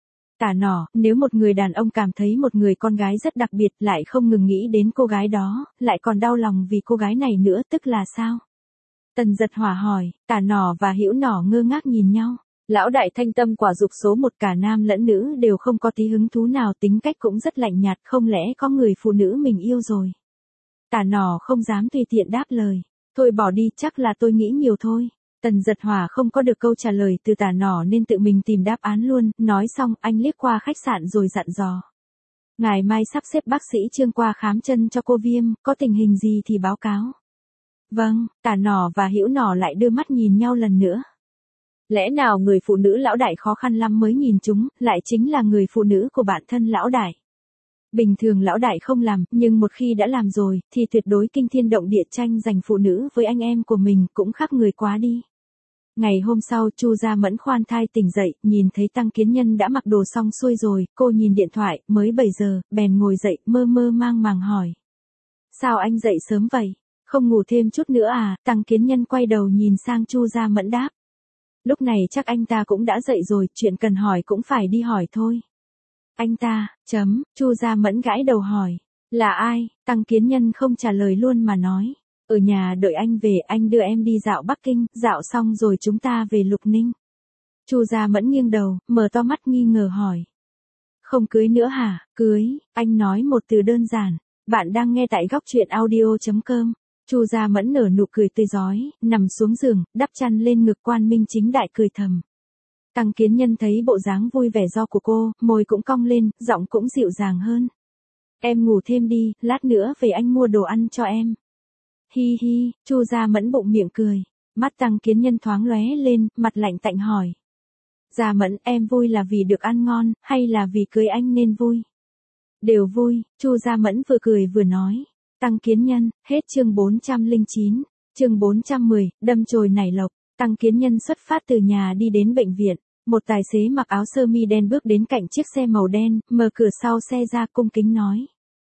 Tả nỏ, nếu một người đàn ông cảm thấy một người con gái rất đặc biệt lại không ngừng nghĩ đến cô gái đó, lại còn đau lòng vì cô gái này nữa, tức là sao? Tần Giật Hỏa hỏi, Tả nỏ và Hữu nỏ ngơ ngác nhìn nhau. Lão đại thanh tâm quả dục số một, cả nam lẫn nữ đều không có tí hứng thú nào, tính cách cũng rất lạnh nhạt, không lẽ có người phụ nữ mình yêu rồi. Tả nỏ không dám tùy tiện đáp lời. Thôi bỏ đi, chắc là tôi nghĩ nhiều thôi. Tần Giật Hỏa không có được câu trả lời từ Tả nỏ nên tự mình tìm đáp án luôn, nói xong anh liếc qua khách sạn rồi dặn dò. Ngày mai sắp xếp bác sĩ Trương qua khám chân cho cô Viêm, có tình hình gì thì báo cáo. Vâng, Tả nỏ và Hữu nỏ lại đưa mắt nhìn nhau lần nữa. Lẽ nào người phụ nữ lão đại khó khăn lắm mới nhìn chúng, lại chính là người phụ nữ của bản thân lão đại. Bình thường lão đại không làm, nhưng một khi đã làm rồi, thì tuyệt đối kinh thiên động địa, tranh giành phụ nữ với anh em của mình cũng khác người quá đi. Ngày hôm sau Chu Gia Mẫn khoan thai tỉnh dậy, nhìn thấy Tăng Kiến Nhân đã mặc đồ xong xuôi rồi, cô nhìn điện thoại, mới bảy giờ, bèn ngồi dậy, mơ mơ mang màng hỏi. Sao anh dậy sớm vậy? Không ngủ thêm chút nữa à? Tăng Kiến Nhân quay đầu nhìn sang Chu Gia Mẫn đáp. Lúc này chắc anh ta cũng đã dậy rồi, chuyện cần hỏi cũng phải đi hỏi thôi. Anh ta, chấm, Chu Gia Mẫn gãi đầu hỏi. Là ai? Tăng Kiến Nhân không trả lời luôn mà nói. Ở nhà đợi anh về, anh đưa em đi dạo Bắc Kinh, dạo xong rồi chúng ta về Lục Ninh. Chu Gia Mẫn nghiêng đầu, mở to mắt nghi ngờ hỏi. Không cưới nữa hả? Cưới, anh nói một từ đơn giản. Bạn đang nghe tại góc truyện audio.com. Chu Gia Mẫn nở nụ cười tươi rói, nằm xuống giường, đắp chăn lên ngực, quan minh chính đại cười thầm. Tăng Kiến Nhân thấy bộ dáng vui vẻ do của cô, môi cũng cong lên, giọng cũng dịu dàng hơn. Em ngủ thêm đi, lát nữa về anh mua đồ ăn cho em. Hi hi, Chu Gia Mẫn bụng miệng cười. Mắt Tăng Kiến Nhân thoáng lóe lên, mặt lạnh tạnh hỏi. Gia Mẫn, em vui là vì được ăn ngon, hay là vì cưới anh nên vui? Đều vui, Chu Gia Mẫn vừa cười vừa nói. Tăng Kiến Nhân, hết chương bốn trăm lẻ chín, chương bốn trăm mười, đâm chồi nảy lộc. Tăng Kiến Nhân xuất phát từ nhà đi đến bệnh viện. Một tài xế mặc áo sơ mi đen bước đến cạnh chiếc xe màu đen, mở cửa sau xe ra, cung kính nói.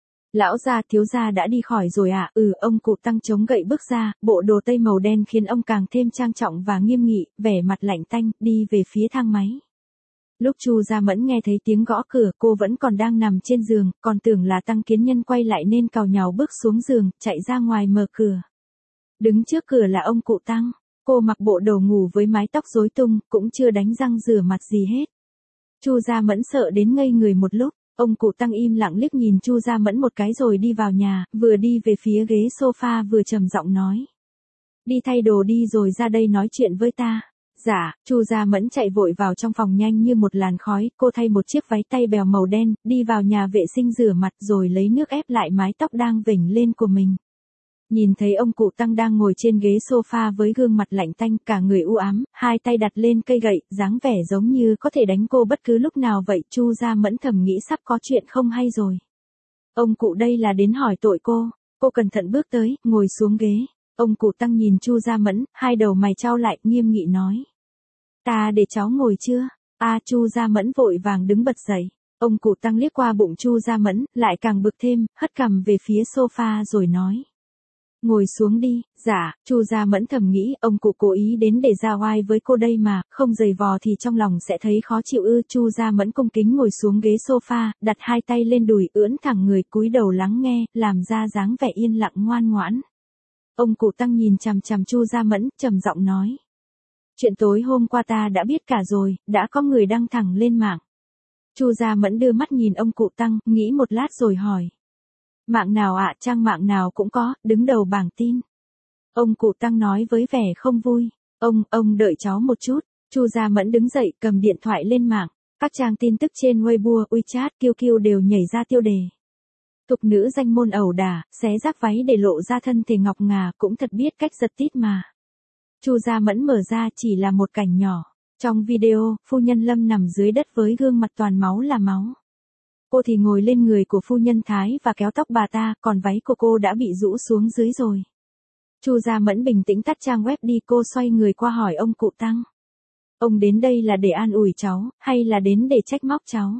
Lão gia, thiếu gia đã đi khỏi rồi à? Ừ, ông cụ Tăng chống gậy bước ra, bộ đồ tây màu đen khiến ông càng thêm trang trọng và nghiêm nghị, vẻ mặt lạnh tanh, đi về phía thang máy. Lúc Chu Gia Mẫn nghe thấy tiếng gõ cửa, cô vẫn còn đang nằm trên giường, còn tưởng là Tăng Kiến Nhân quay lại nên càu nhàu bước xuống giường, chạy ra ngoài mở cửa. Đứng trước cửa là ông cụ Tăng. Cô mặc bộ đồ ngủ với mái tóc rối tung, cũng chưa đánh răng rửa mặt gì hết. Chu Gia Mẫn sợ đến ngây người một lúc, ông cụ Tăng im lặng liếc nhìn Chu Gia Mẫn một cái rồi đi vào nhà, vừa đi về phía ghế sofa vừa trầm giọng nói. Đi thay đồ đi rồi ra đây nói chuyện với ta. Dạ, Chu Gia Mẫn chạy vội vào trong phòng nhanh như một làn khói, cô thay một chiếc váy tay bèo màu đen, đi vào nhà vệ sinh rửa mặt rồi lấy nước ép lại mái tóc đang vểnh lên của mình. Nhìn thấy ông cụ Tăng đang ngồi trên ghế sofa với gương mặt lạnh tanh, cả người u ám, hai tay đặt lên cây gậy, dáng vẻ giống như có thể đánh cô bất cứ lúc nào vậy. Chu Gia Mẫn thầm nghĩ sắp có chuyện không hay rồi. Ông cụ đây là đến hỏi tội cô. Cô cẩn thận bước tới, ngồi xuống ghế. Ông cụ Tăng nhìn Chu Gia Mẫn, hai đầu mày chau lại, nghiêm nghị nói. Ta để cháu ngồi chưa? A à, Chu Gia Mẫn vội vàng đứng bật dậy. Ông cụ Tăng liếc qua bụng Chu Gia Mẫn, lại càng bực thêm, hất cằm về phía sofa rồi nói. Ngồi xuống đi. Dạ, Chu Gia Mẫn thầm nghĩ, ông cụ cố ý đến để ra oai với cô đây mà, không giày vò thì trong lòng sẽ thấy khó chịu ư. Chu Gia Mẫn cung kính ngồi xuống ghế sofa, đặt hai tay lên đùi, ưỡn thẳng người, cúi đầu lắng nghe, làm ra dáng vẻ yên lặng ngoan ngoãn. Ông cụ Tăng nhìn chằm chằm Chu Gia Mẫn, trầm giọng nói. Chuyện tối hôm qua ta đã biết cả rồi, đã có người đăng thẳng lên mạng. Chu Gia Mẫn đưa mắt nhìn ông cụ Tăng, nghĩ một lát rồi hỏi. Mạng nào ạ? À, trang mạng nào cũng có, đứng đầu bảng tin. Ông cụ Tăng nói với vẻ không vui. Ông, ông đợi cháu một chút. Chu Gia Mẫn đứng dậy, cầm điện thoại lên mạng. Các trang tin tức trên Weibo, WeChat, quy quy đều nhảy ra tiêu đề. Thục nữ danh môn ẩu đả, xé rác váy để lộ ra thân thể ngọc ngà, cũng thật biết cách giật tít mà. Chu Gia Mẫn mở ra chỉ là một cảnh nhỏ. Trong video, phu nhân Lâm nằm dưới đất với gương mặt toàn máu là máu. Cô thì ngồi lên người của phu nhân Thái và kéo tóc bà ta, còn váy của cô đã bị rũ xuống dưới rồi. Chu Gia Mẫn bình tĩnh tắt trang web đi, cô xoay người qua hỏi ông cụ Tăng. Ông đến đây là để an ủi cháu, hay là đến để trách móc cháu?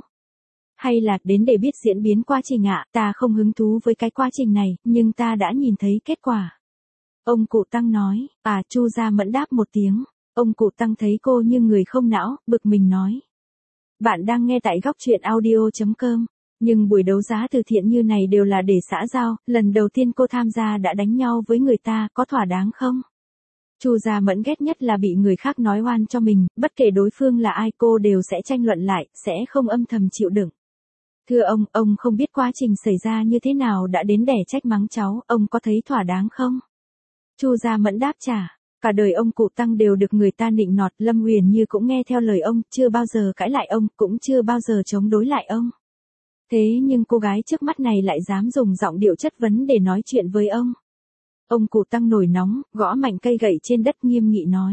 Hay là đến để biết diễn biến quá trình ạ? À, ta không hứng thú với cái quá trình này, nhưng ta đã nhìn thấy kết quả. Ông cụ Tăng nói. À, Chu Gia Mẫn đáp một tiếng. Ông cụ Tăng thấy cô như người không não, bực mình nói. Bạn đang nghe tại góc truyện audio chấm com. Nhưng buổi đấu giá từ thiện như này đều là để xã giao, lần đầu tiên cô tham gia đã đánh nhau với người ta, có thỏa đáng không? Chu Gia Mẫn ghét nhất là bị người khác nói oan cho mình, bất kể đối phương là ai cô đều sẽ tranh luận lại, sẽ không âm thầm chịu đựng. Thưa ông, ông không biết quá trình xảy ra như thế nào đã đến để trách mắng cháu, ông có thấy thỏa đáng không? Chu Gia Mẫn đáp trả. Cả đời ông cụ Tăng đều được người ta nịnh nọt, Lâm Huyền Như cũng nghe theo lời ông, chưa bao giờ cãi lại ông, cũng chưa bao giờ chống đối lại ông. Thế nhưng cô gái trước mắt này lại dám dùng giọng điệu chất vấn để nói chuyện với ông. Ông cụ Tăng nổi nóng, gõ mạnh cây gậy trên đất nghiêm nghị nói.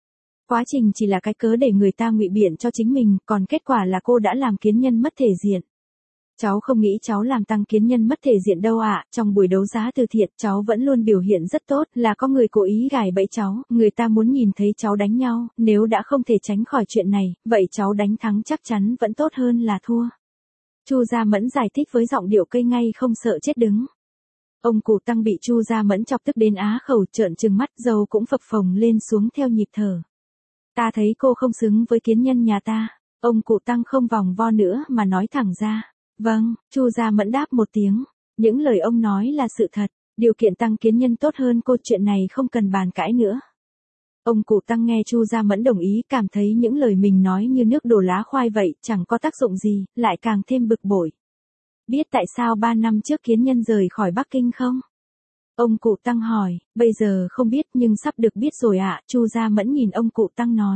Quá trình chỉ là cái cớ để người ta ngụy biện cho chính mình, còn kết quả là cô đã làm Kiến Nhân mất thể diện. Cháu không nghĩ cháu làm Tăng Kiến Nhân mất thể diện đâu ạ, à. Trong buổi đấu giá từ thiện cháu vẫn luôn biểu hiện rất tốt, là có người cố ý gài bẫy cháu, người ta muốn nhìn thấy cháu đánh nhau, nếu đã không thể tránh khỏi chuyện này, vậy cháu đánh thắng chắc chắn vẫn tốt hơn là thua. Chu Gia Mẫn giải thích với giọng điệu cây ngay không sợ chết đứng. Ông cụ Tăng bị Chu Gia Mẫn chọc tức đến á khẩu, trợn trừng mắt, râu cũng phập phồng lên xuống theo nhịp thở. Ta thấy cô không xứng với Kiến Nhân nhà ta. Ông cụ Tăng không vòng vo nữa mà nói thẳng ra. Vâng, Chu Gia Mẫn đáp một tiếng. Những lời ông nói là sự thật, điều kiện Tăng Kiến Nhân tốt hơn cô, chuyện này không cần bàn cãi nữa. Ông cụ Tăng nghe Chu Gia Mẫn đồng ý, cảm thấy những lời mình nói như nước đổ lá khoai vậy, chẳng có tác dụng gì, lại càng thêm bực bội. Biết tại sao ba năm trước Kiến Nhân rời khỏi Bắc Kinh không? Ông cụ Tăng hỏi. Bây giờ không biết nhưng sắp được biết rồi ạ. À. Chu Gia Mẫn nhìn ông cụ Tăng nói.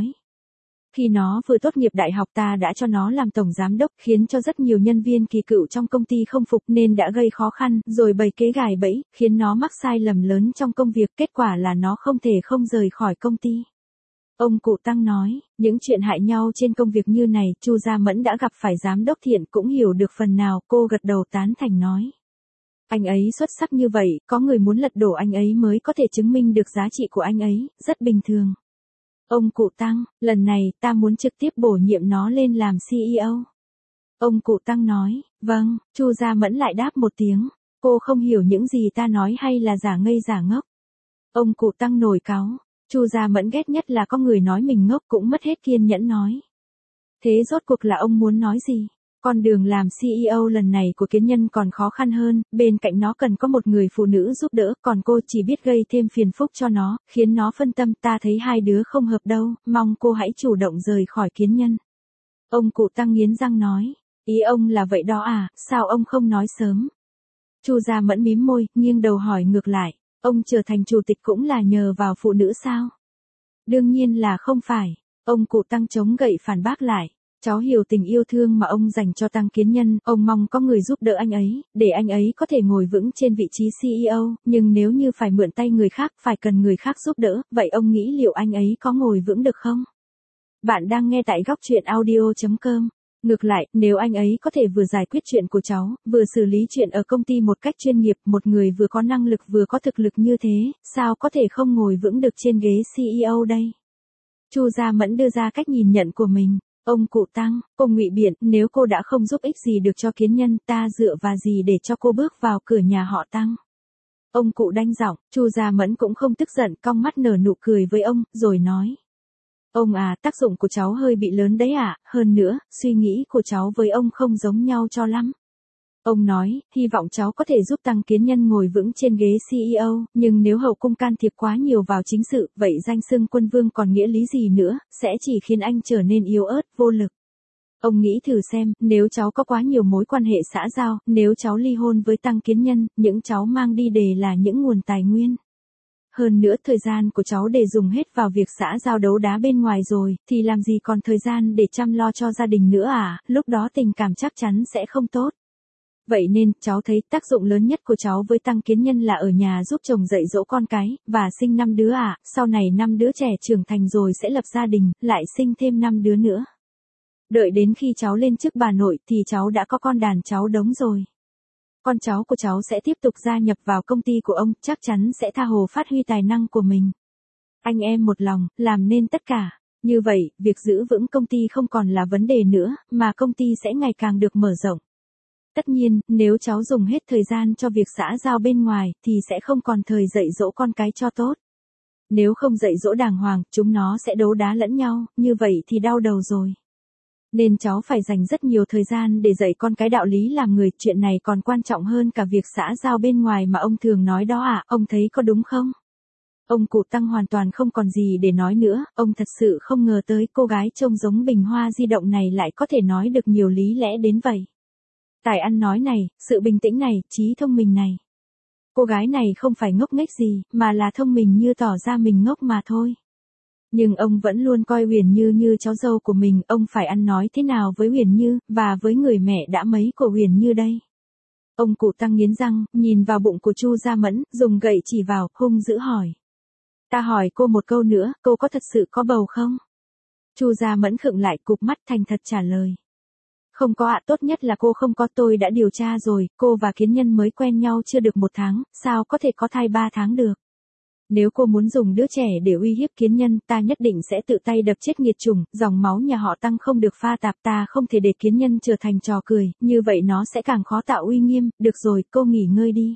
Khi nó vừa tốt nghiệp đại học ta đã cho nó làm tổng giám đốc, khiến cho rất nhiều nhân viên kỳ cựu trong công ty không phục nên đã gây khó khăn, rồi bày kế gài bẫy, khiến nó mắc sai lầm lớn trong công việc, kết quả là nó không thể không rời khỏi công ty. Ông cụ Tăng nói, những chuyện hại nhau trên công việc như này, Chu Gia Mẫn đã gặp phải giám đốc Thiện cũng hiểu được phần nào, cô gật đầu tán thành nói. Anh ấy xuất sắc như vậy, có người muốn lật đổ anh ấy mới có thể chứng minh được giá trị của anh ấy, rất bình thường. Ông cụ Tăng, lần này ta muốn trực tiếp bổ nhiệm nó lên làm xê e ô. Ông cụ Tăng nói, vâng. Chu Gia Mẫn lại đáp một tiếng, cô không hiểu những gì ta nói hay là giả ngây giả ngốc. Ông cụ Tăng nổi cáu, Chu Gia Mẫn ghét nhất là có người nói mình ngốc, cũng mất hết kiên nhẫn nói. Thế rốt cuộc là ông muốn nói gì? Con đường làm xê e ô lần này của Kiến Nhân còn khó khăn hơn, bên cạnh nó cần có một người phụ nữ giúp đỡ, còn cô chỉ biết gây thêm phiền phức cho nó, khiến nó phân tâm, ta thấy hai đứa không hợp đâu, mong cô hãy chủ động rời khỏi Kiến Nhân. Ông cụ Tăng nghiến răng nói, ý ông là vậy đó à, sao ông không nói sớm? Chu Gia Mẫn mím môi, nghiêng đầu hỏi ngược lại, ông trở thành chủ tịch cũng là nhờ vào phụ nữ sao? Đương nhiên là không phải, ông cụ Tăng chống gậy phản bác lại. Cháu hiểu tình yêu thương mà ông dành cho Tăng Kiến Nhân, ông mong có người giúp đỡ anh ấy, để anh ấy có thể ngồi vững trên vị trí xê e ô, nhưng nếu như phải mượn tay người khác, phải cần người khác giúp đỡ, vậy ông nghĩ liệu anh ấy có ngồi vững được không? Bạn đang nghe tại góc truyện audio chấm com. Ngược lại, nếu anh ấy có thể vừa giải quyết chuyện của cháu, vừa xử lý chuyện ở công ty một cách chuyên nghiệp, một người vừa có năng lực vừa có thực lực như thế, sao có thể không ngồi vững được trên ghế xê e ô đây? Chu Gia Mẫn đưa ra cách nhìn nhận của mình. Ông cụ Tăng, cô ngụy biện, nếu cô đã không giúp ích gì được cho Kiến Nhân, ta dựa vào gì để cho cô bước vào cửa nhà họ Tăng? Ông cụ đanh giọng, Chu Gia Mẫn cũng không tức giận, cong mắt nở nụ cười với ông, rồi nói. Ông à, tác dụng của cháu hơi bị lớn đấy ạ, à? Hơn nữa, suy nghĩ của cháu với ông không giống nhau cho lắm. Ông nói, hy vọng cháu có thể giúp Tăng Kiến Nhân ngồi vững trên ghế xê e ô, nhưng nếu hậu cung can thiệp quá nhiều vào chính sự, vậy danh xưng quân vương còn nghĩa lý gì nữa, sẽ chỉ khiến anh trở nên yếu ớt, vô lực. Ông nghĩ thử xem, nếu cháu có quá nhiều mối quan hệ xã giao, nếu cháu ly hôn với Tăng Kiến Nhân, những cháu mang đi đề là những nguồn tài nguyên. Hơn nữa thời gian của cháu để dùng hết vào việc xã giao đấu đá bên ngoài rồi, thì làm gì còn thời gian để chăm lo cho gia đình nữa à, lúc đó tình cảm chắc chắn sẽ không tốt. Vậy nên, cháu thấy tác dụng lớn nhất của cháu với Tăng Kiến Nhân là ở nhà giúp chồng dạy dỗ con cái, và sinh năm đứa à, sau này năm đứa trẻ trưởng thành rồi sẽ lập gia đình, lại sinh thêm năm đứa nữa. Đợi đến khi cháu lên chức bà nội thì cháu đã có con đàn cháu đống rồi. Con cháu của cháu sẽ tiếp tục gia nhập vào công ty của ông, chắc chắn sẽ tha hồ phát huy tài năng của mình. Anh em một lòng, làm nên tất cả. Như vậy, việc giữ vững công ty không còn là vấn đề nữa, mà công ty sẽ ngày càng được mở rộng. Tất nhiên, nếu cháu dùng hết thời gian cho việc xã giao bên ngoài, thì sẽ không còn thời dạy dỗ con cái cho tốt. Nếu không dạy dỗ đàng hoàng, chúng nó sẽ đấu đá lẫn nhau, như vậy thì đau đầu rồi. Nên cháu phải dành rất nhiều thời gian để dạy con cái đạo lý làm người, chuyện này còn quan trọng hơn cả việc xã giao bên ngoài mà ông thường nói đó à, ông thấy có đúng không? Ông cụ Tăng hoàn toàn không còn gì để nói nữa, ông thật sự không ngờ tới cô gái trông giống bình hoa di động này lại có thể nói được nhiều lý lẽ đến vậy. Tài ăn nói này, sự bình tĩnh này, trí thông minh này. Cô gái này không phải ngốc nghếch gì, mà là thông minh như tỏ ra mình ngốc mà thôi. Nhưng ông vẫn luôn coi Huyền Như như cháu dâu của mình, ông phải ăn nói thế nào với Huyền Như, và với người mẹ đã mấy của Huyền Như đây. Ông cụ Tăng nghiến răng, nhìn vào bụng của Chu Gia Mẫn, dùng gậy chỉ vào, hung dữ hỏi. Ta hỏi cô một câu nữa, cô có thật sự có bầu không? Chu Gia Mẫn khựng lại, cụp mắt thành thật trả lời. Không có ạ, tốt nhất là cô không có, tôi đã điều tra rồi, cô và Kiến Nhân mới quen nhau chưa được một tháng, sao có thể có thai ba tháng được. Nếu cô muốn dùng đứa trẻ để uy hiếp Kiến Nhân, ta nhất định sẽ tự tay đập chết nghiệt chủng, dòng máu nhà họ Tăng không được pha tạp, ta không thể để Kiến Nhân trở thành trò cười, như vậy nó sẽ càng khó tạo uy nghiêm, được rồi, cô nghỉ ngơi đi.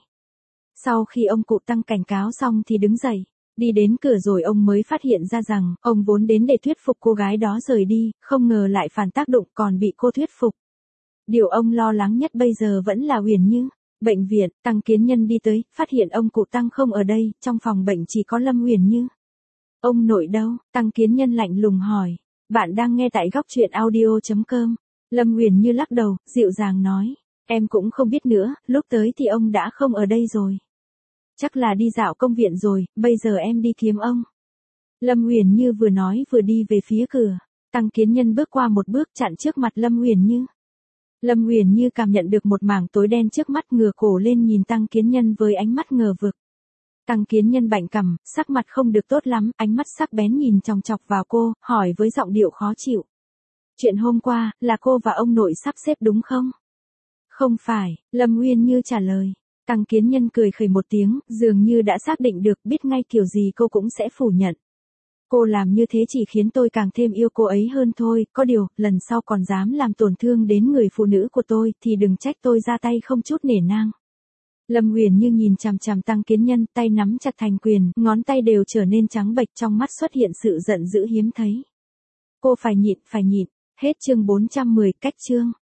Sau khi ông cụ Tăng cảnh cáo xong thì đứng dậy, đi đến cửa rồi ông mới phát hiện ra rằng, ông vốn đến để thuyết phục cô gái đó rời đi, không ngờ lại phản tác dụng còn bị cô thuyết phục. Điều ông lo lắng nhất bây giờ vẫn là Huyền Như. Bệnh viện, Tăng Kiến Nhân đi tới, phát hiện ông cụ Tăng không ở đây, trong phòng bệnh chỉ có Lâm Huyền Như. Ông nội đâu? Tăng Kiến Nhân lạnh lùng hỏi. Bạn đang nghe tại góc truyện audio chấm com. Lâm Huyền Như lắc đầu, dịu dàng nói. Em cũng không biết nữa, lúc tới thì ông đã không ở đây rồi. Chắc là đi dạo công viện rồi, bây giờ em đi kiếm ông. Lâm Huyền Như vừa nói vừa đi về phía cửa. Tăng Kiến Nhân bước qua một bước chặn trước mặt Lâm Huyền Như. Lâm Huyền Như cảm nhận được một mảng tối đen trước mắt, ngửa cổ lên nhìn Tăng Kiến Nhân với ánh mắt ngờ vực. Tăng Kiến Nhân bạnh cằm, sắc mặt không được tốt lắm, ánh mắt sắc bén nhìn chòng chọc vào cô, hỏi với giọng điệu khó chịu. Chuyện hôm qua, là cô và ông nội sắp xếp đúng không? Không phải, Lâm Huyền Như trả lời. Tăng Kiến Nhân cười khẩy một tiếng, dường như đã xác định được, biết ngay kiểu gì cô cũng sẽ phủ nhận. Cô làm như thế chỉ khiến tôi càng thêm yêu cô ấy hơn thôi, có điều, lần sau còn dám làm tổn thương đến người phụ nữ của tôi, thì đừng trách tôi ra tay không chút nể nang. Lâm Huyền Như nhìn chằm chằm Tăng Kiến Nhân, tay nắm chặt thành quyền, ngón tay đều trở nên trắng bệch, trong mắt xuất hiện sự giận dữ hiếm thấy. Cô phải nhịn, phải nhịn, Hết chương bốn trăm mười, cách chương.